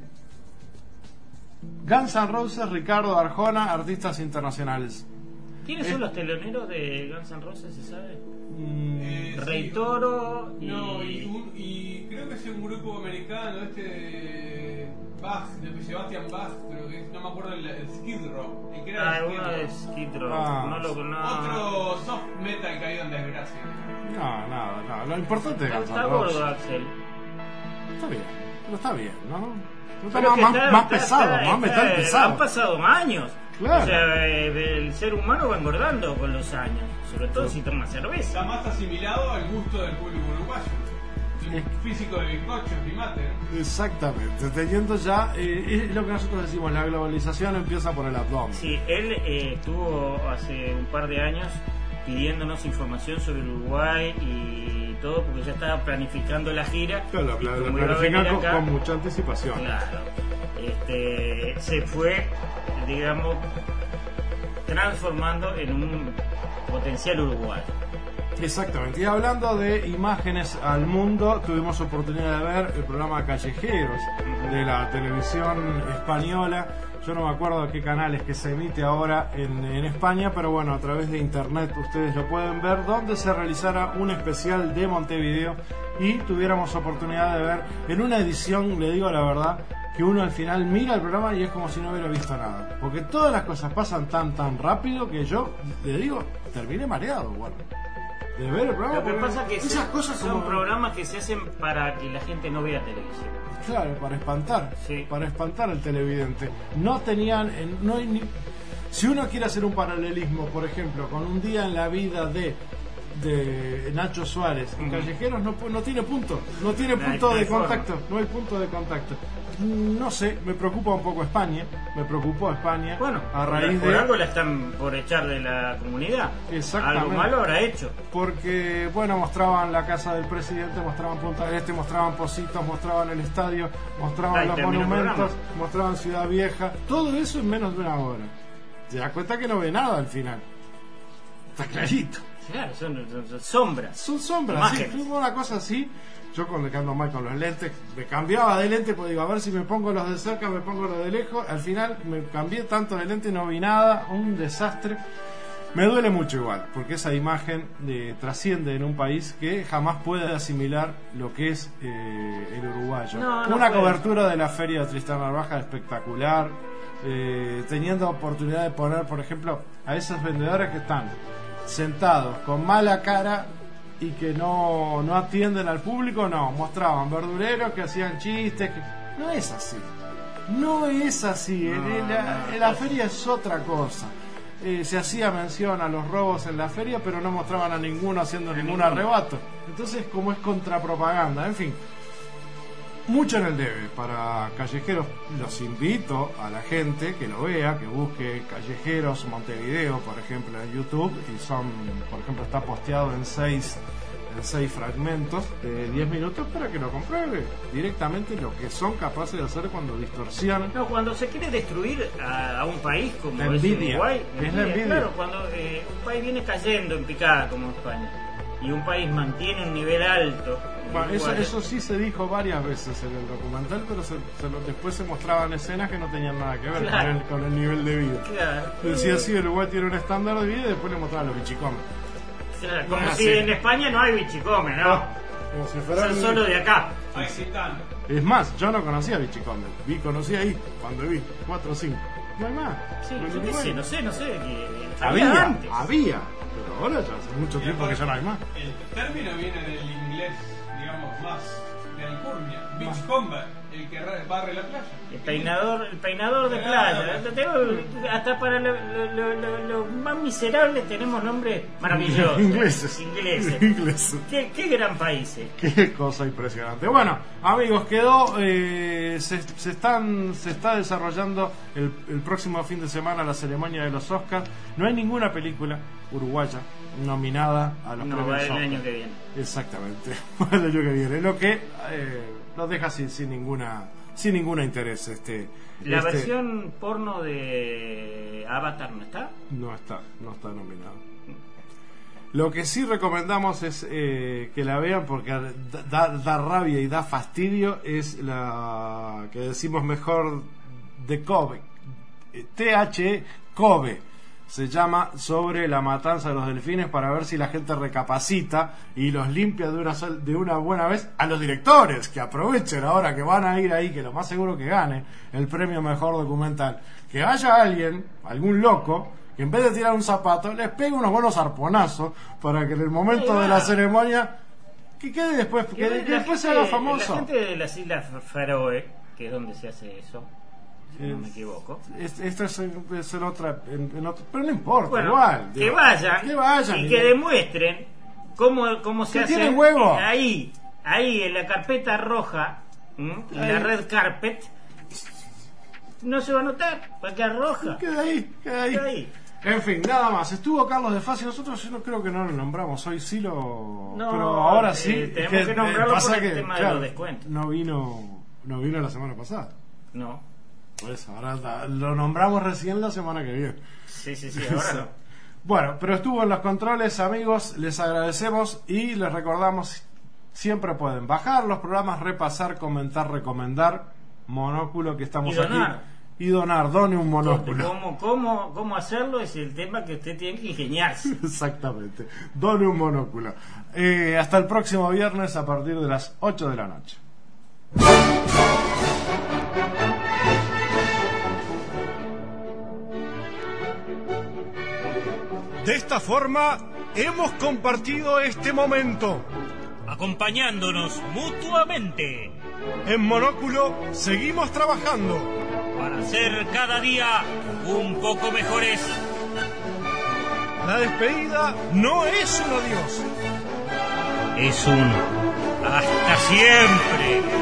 S2: Guns N' Roses, Ricardo Arjona, artistas internacionales.
S3: ¿Quiénes
S2: Eh.
S3: son los teloneros de Guns N' Roses, se sabe?
S2: Mm,
S6: Eh,
S3: Rey
S6: sí.
S3: Toro y...
S6: No, y, un- y creo que es un grupo americano, este de Bach, de Sebastian Bach, creo que es, no me acuerdo el, el Skid Row. El que era
S3: Ah,
S6: el
S3: uno
S6: Skid
S3: de
S6: Row.
S3: Skid Row.
S2: Ah.
S3: No lo no.
S6: Otro soft metal caído en desgracia.
S2: no, nada, no. Lo importante es Guns
S3: Está
S2: N' Roses.
S3: gordo, Axel.
S2: Está bien, pero está bien, ¿no? No está
S3: Pero
S2: más,
S3: que
S2: más-
S3: está-
S2: más
S3: está-
S2: pesado,
S3: está-
S2: más metal
S3: está-
S2: pesado.
S3: Han pasado años.
S2: Claro.
S3: O sea, eh, el ser humano va engordando con los años. Sobre todo si toma cerveza.
S6: Está más asimilado al gusto del público uruguayo.
S2: Eh.
S6: Un físico de bizcocho, ni mate. ¿no?
S2: Exactamente, teniendo ya, eh, es lo que nosotros decimos, la globalización empieza por el abdomen.
S3: Sí, él eh, estuvo hace un par de años pidiéndonos información sobre Uruguay y todo, porque ya estaba planificando la gira.
S2: Claro,
S3: Y
S2: la, la
S3: como iba a
S2: planifican
S3: venir
S2: con,
S3: acá,
S2: con mucha anticipación.
S3: Claro. Este, se fue, digamos, transformando en un potencial uruguayo.
S2: Exactamente, y hablando de imágenes al mundo, tuvimos oportunidad de ver el programa Callejeros de la televisión española. Yo no me acuerdo de qué canales que se emite ahora en, en España, pero bueno, a través de internet ustedes lo pueden ver, donde se realizara un especial de Montevideo y tuviéramos oportunidad de ver en una edición, le digo la verdad, que uno al final mira el programa y es como si no hubiera visto nada, porque todas las cosas pasan tan tan rápido que yo, le digo, terminé mareado, bueno, de ver el programa.
S3: Lo que
S2: porque
S3: pasa es que
S2: esas
S3: son,
S2: cosas
S3: son
S2: como-
S3: programas que se hacen para que la gente no vea televisión.
S2: Claro, para espantar,
S3: Sí.
S2: para espantar al televidente. No tenían, en- no hay ni- si uno quiere hacer un paralelismo, por ejemplo, con un día en la vida de de Nacho Suárez, en
S3: Ujú.
S2: Callejeros no, pu- no tiene punto, no tiene
S3: No hay-
S2: punto
S3: no hay
S2: de
S3: forma.
S2: contacto, no hay punto de contacto. No sé, me preocupa un poco España, me preocupó España
S3: Bueno,
S2: a raíz
S3: por
S2: de
S3: algo la están por echar de la comunidad.
S2: Exactamente.
S3: Algo malo habrá hecho.
S2: porque bueno, mostraban la casa del presidente, mostraban Punta del Este, mostraban Positos, mostraban el estadio, mostraban
S3: Ahí
S2: los
S3: terminó el
S2: monumentos,
S3: programa.
S2: mostraban Ciudad Vieja, todo eso en menos de una hora. Se da cuenta que no ve nada al final. Está clarito.
S3: Claro, son, son- son sombras.
S2: Son sombras, sí,
S3: Imágenes.
S2: fue una cosa así. Yo cuando ando mal con los lentes, me cambiaba de lente, pues digo, a ver si me pongo los de cerca, me pongo los de lejos. Al final me cambié tanto de lente y no vi nada, un desastre. Me duele mucho igual, porque esa imagen eh, trasciende en un país que jamás puede asimilar lo que es eh, el uruguayo.
S3: No, no
S2: Una
S3: puede.
S2: cobertura de la feria de Tristán Narvaja espectacular, eh, teniendo oportunidad de poner, por ejemplo, a esos vendedores que están sentados con mala cara y que no, no atienden al público, no, mostraban verdureros que hacían chistes, que... no es así, no es así,
S3: No,
S2: en la,
S3: no,
S2: en la feria es otra cosa. Eh, se hacía mención a los robos en la feria, pero no mostraban a ninguno haciendo
S3: A
S2: ningún
S3: ninguno.
S2: arrebato. Entonces, como es contrapropaganda, en fin, mucho en el debe para Callejeros. Los invito a la gente que lo vea, que busque Callejeros Montevideo, por ejemplo, en YouTube, y son, por ejemplo, está posteado en seis en seis fragmentos de diez minutos para que lo compruebe directamente lo que son capaces de hacer cuando distorsionan.
S3: No, cuando se quiere destruir a, a un país como
S2: La
S3: es
S2: envidia.
S3: Uruguay,
S2: Es la envidia.
S3: claro, cuando eh, un país viene cayendo en picada como España y un país mantiene un nivel alto,
S2: Bueno, eso,
S3: Uruguay-
S2: eso sí se dijo varias veces en el documental, pero se, se lo- después se mostraban escenas que no tenían nada que ver
S3: Claro.
S2: con, el, con el nivel de vida.
S3: Claro.
S2: Decía así, Uruguay tiene un estándar de vida y después le mostraban los bichicomes.
S3: Claro, como
S2: Ah,
S3: si
S2: sí.
S3: en España no hay bichicome, ¿no?
S2: Como si fueran-
S3: Son solo de acá.
S6: Ahí sí están.
S2: Es más, yo no conocía bichicomes. Vi, conocí ahí, cuando vi, cuatro o cinco. No hay más.
S3: Sí,
S2: No hay
S3: yo qué
S2: Uruguay.
S3: sé, no sé, no sé. que-
S2: Había,
S3: antes.
S2: había. Pero ahora ya hace mucho tiempo que ya no hay más.
S6: El término viene del inglés, digamos, más de alcurnia. Beachcomber, el que ra- barre la playa.
S3: El peinador, el peinador de
S6: Claro.
S3: playa. Tengo- hasta para los lo, lo, lo- lo más miserables tenemos nombres maravillosos.
S2: Ingleses.
S3: Ingleses.
S2: Ingleses.
S3: Qué, qué gran países.
S2: Qué cosa impresionante. Bueno, amigos, quedó. eh, se, se están se está desarrollando el, el próximo fin de semana la ceremonia de los Oscars. No hay ninguna película uruguaya nominada a los
S3: No,
S2: premios
S3: va el
S2: Oscar.
S3: año que viene.
S2: Exactamente, para el año que viene. Lo que eh, nos deja sin, sin ninguna sin ningún interés. Este,
S3: La
S2: este-
S3: versión porno de Avatar no está.
S2: No está, no está nominado. Lo que sí recomendamos es eh, que la vean porque da, da rabia y da fastidio. Es la que decimos mejor de Kobe, T H E Kobe. Se llama Sobre la matanza de los delfines, para ver si la gente recapacita y los limpia de una, sol- de una buena vez a los directores, que aprovechen ahora que van a ir ahí, que lo más seguro que gane el premio mejor documental. Que vaya alguien, algún loco, que en vez de tirar un zapato, les pegue unos buenos arponazos para que en el momento
S3: Ahí va.
S2: de la ceremonia que quede después, que, que
S3: la
S2: después se
S3: gente-
S2: haga famoso.
S3: La gente de las Islas Faroe, que es donde se hace eso, si no me
S2: Es-
S3: equivoco.
S2: Es- Esto es, en- es en otra, en- en otro- pero no importa,
S3: Bueno,
S2: igual.
S3: que
S2: digo,
S3: vayan,
S2: que vayan
S3: y
S2: y-
S3: que demuestren cómo, cómo se
S2: ¿Que
S3: hace
S2: tienen huevo?
S3: ahí, ahí en la carpeta roja, ¿m? en
S2: Ahí.
S3: la red carpet, no se va a notar, va a quedar roja.
S2: Queda ahí, queda ahí.
S3: Queda ahí.
S2: En fin, nada más. Estuvo Carlos de Fasi. Nosotros yo no creo que no lo nombramos. Hoy sí lo.
S3: No,
S2: pero ahora
S3: eh,
S2: sí.
S3: tenemos
S2: es
S3: que nombrarlo
S2: pasa
S3: por el
S2: que,
S3: tema de
S2: claro,
S3: los descuentos.
S2: No vino, no vino la semana pasada.
S3: No.
S2: Por eso, ahora la- lo nombramos recién la semana que viene.
S3: Sí, sí, sí, ahora no.
S2: Bueno, pero estuvo en los controles, amigos. Les agradecemos y les recordamos: siempre pueden bajar los programas, repasar, comentar, recomendar. Monóculo, que estamos
S3: Y donar.
S2: aquí. Y donar, done un monóculo.
S3: ¿Cómo, cómo, ¿Cómo hacerlo? Es el tema que usted tiene que ingeniarse.
S2: Exactamente. Done un monóculo. Eh, hasta el próximo viernes a partir de las ocho de la noche. De esta forma hemos compartido este momento.
S14: Acompañándonos mutuamente
S2: En Monóculo seguimos trabajando.
S14: para ser cada día un poco mejores.
S2: La despedida no es un adiós.
S14: Es un hasta siempre.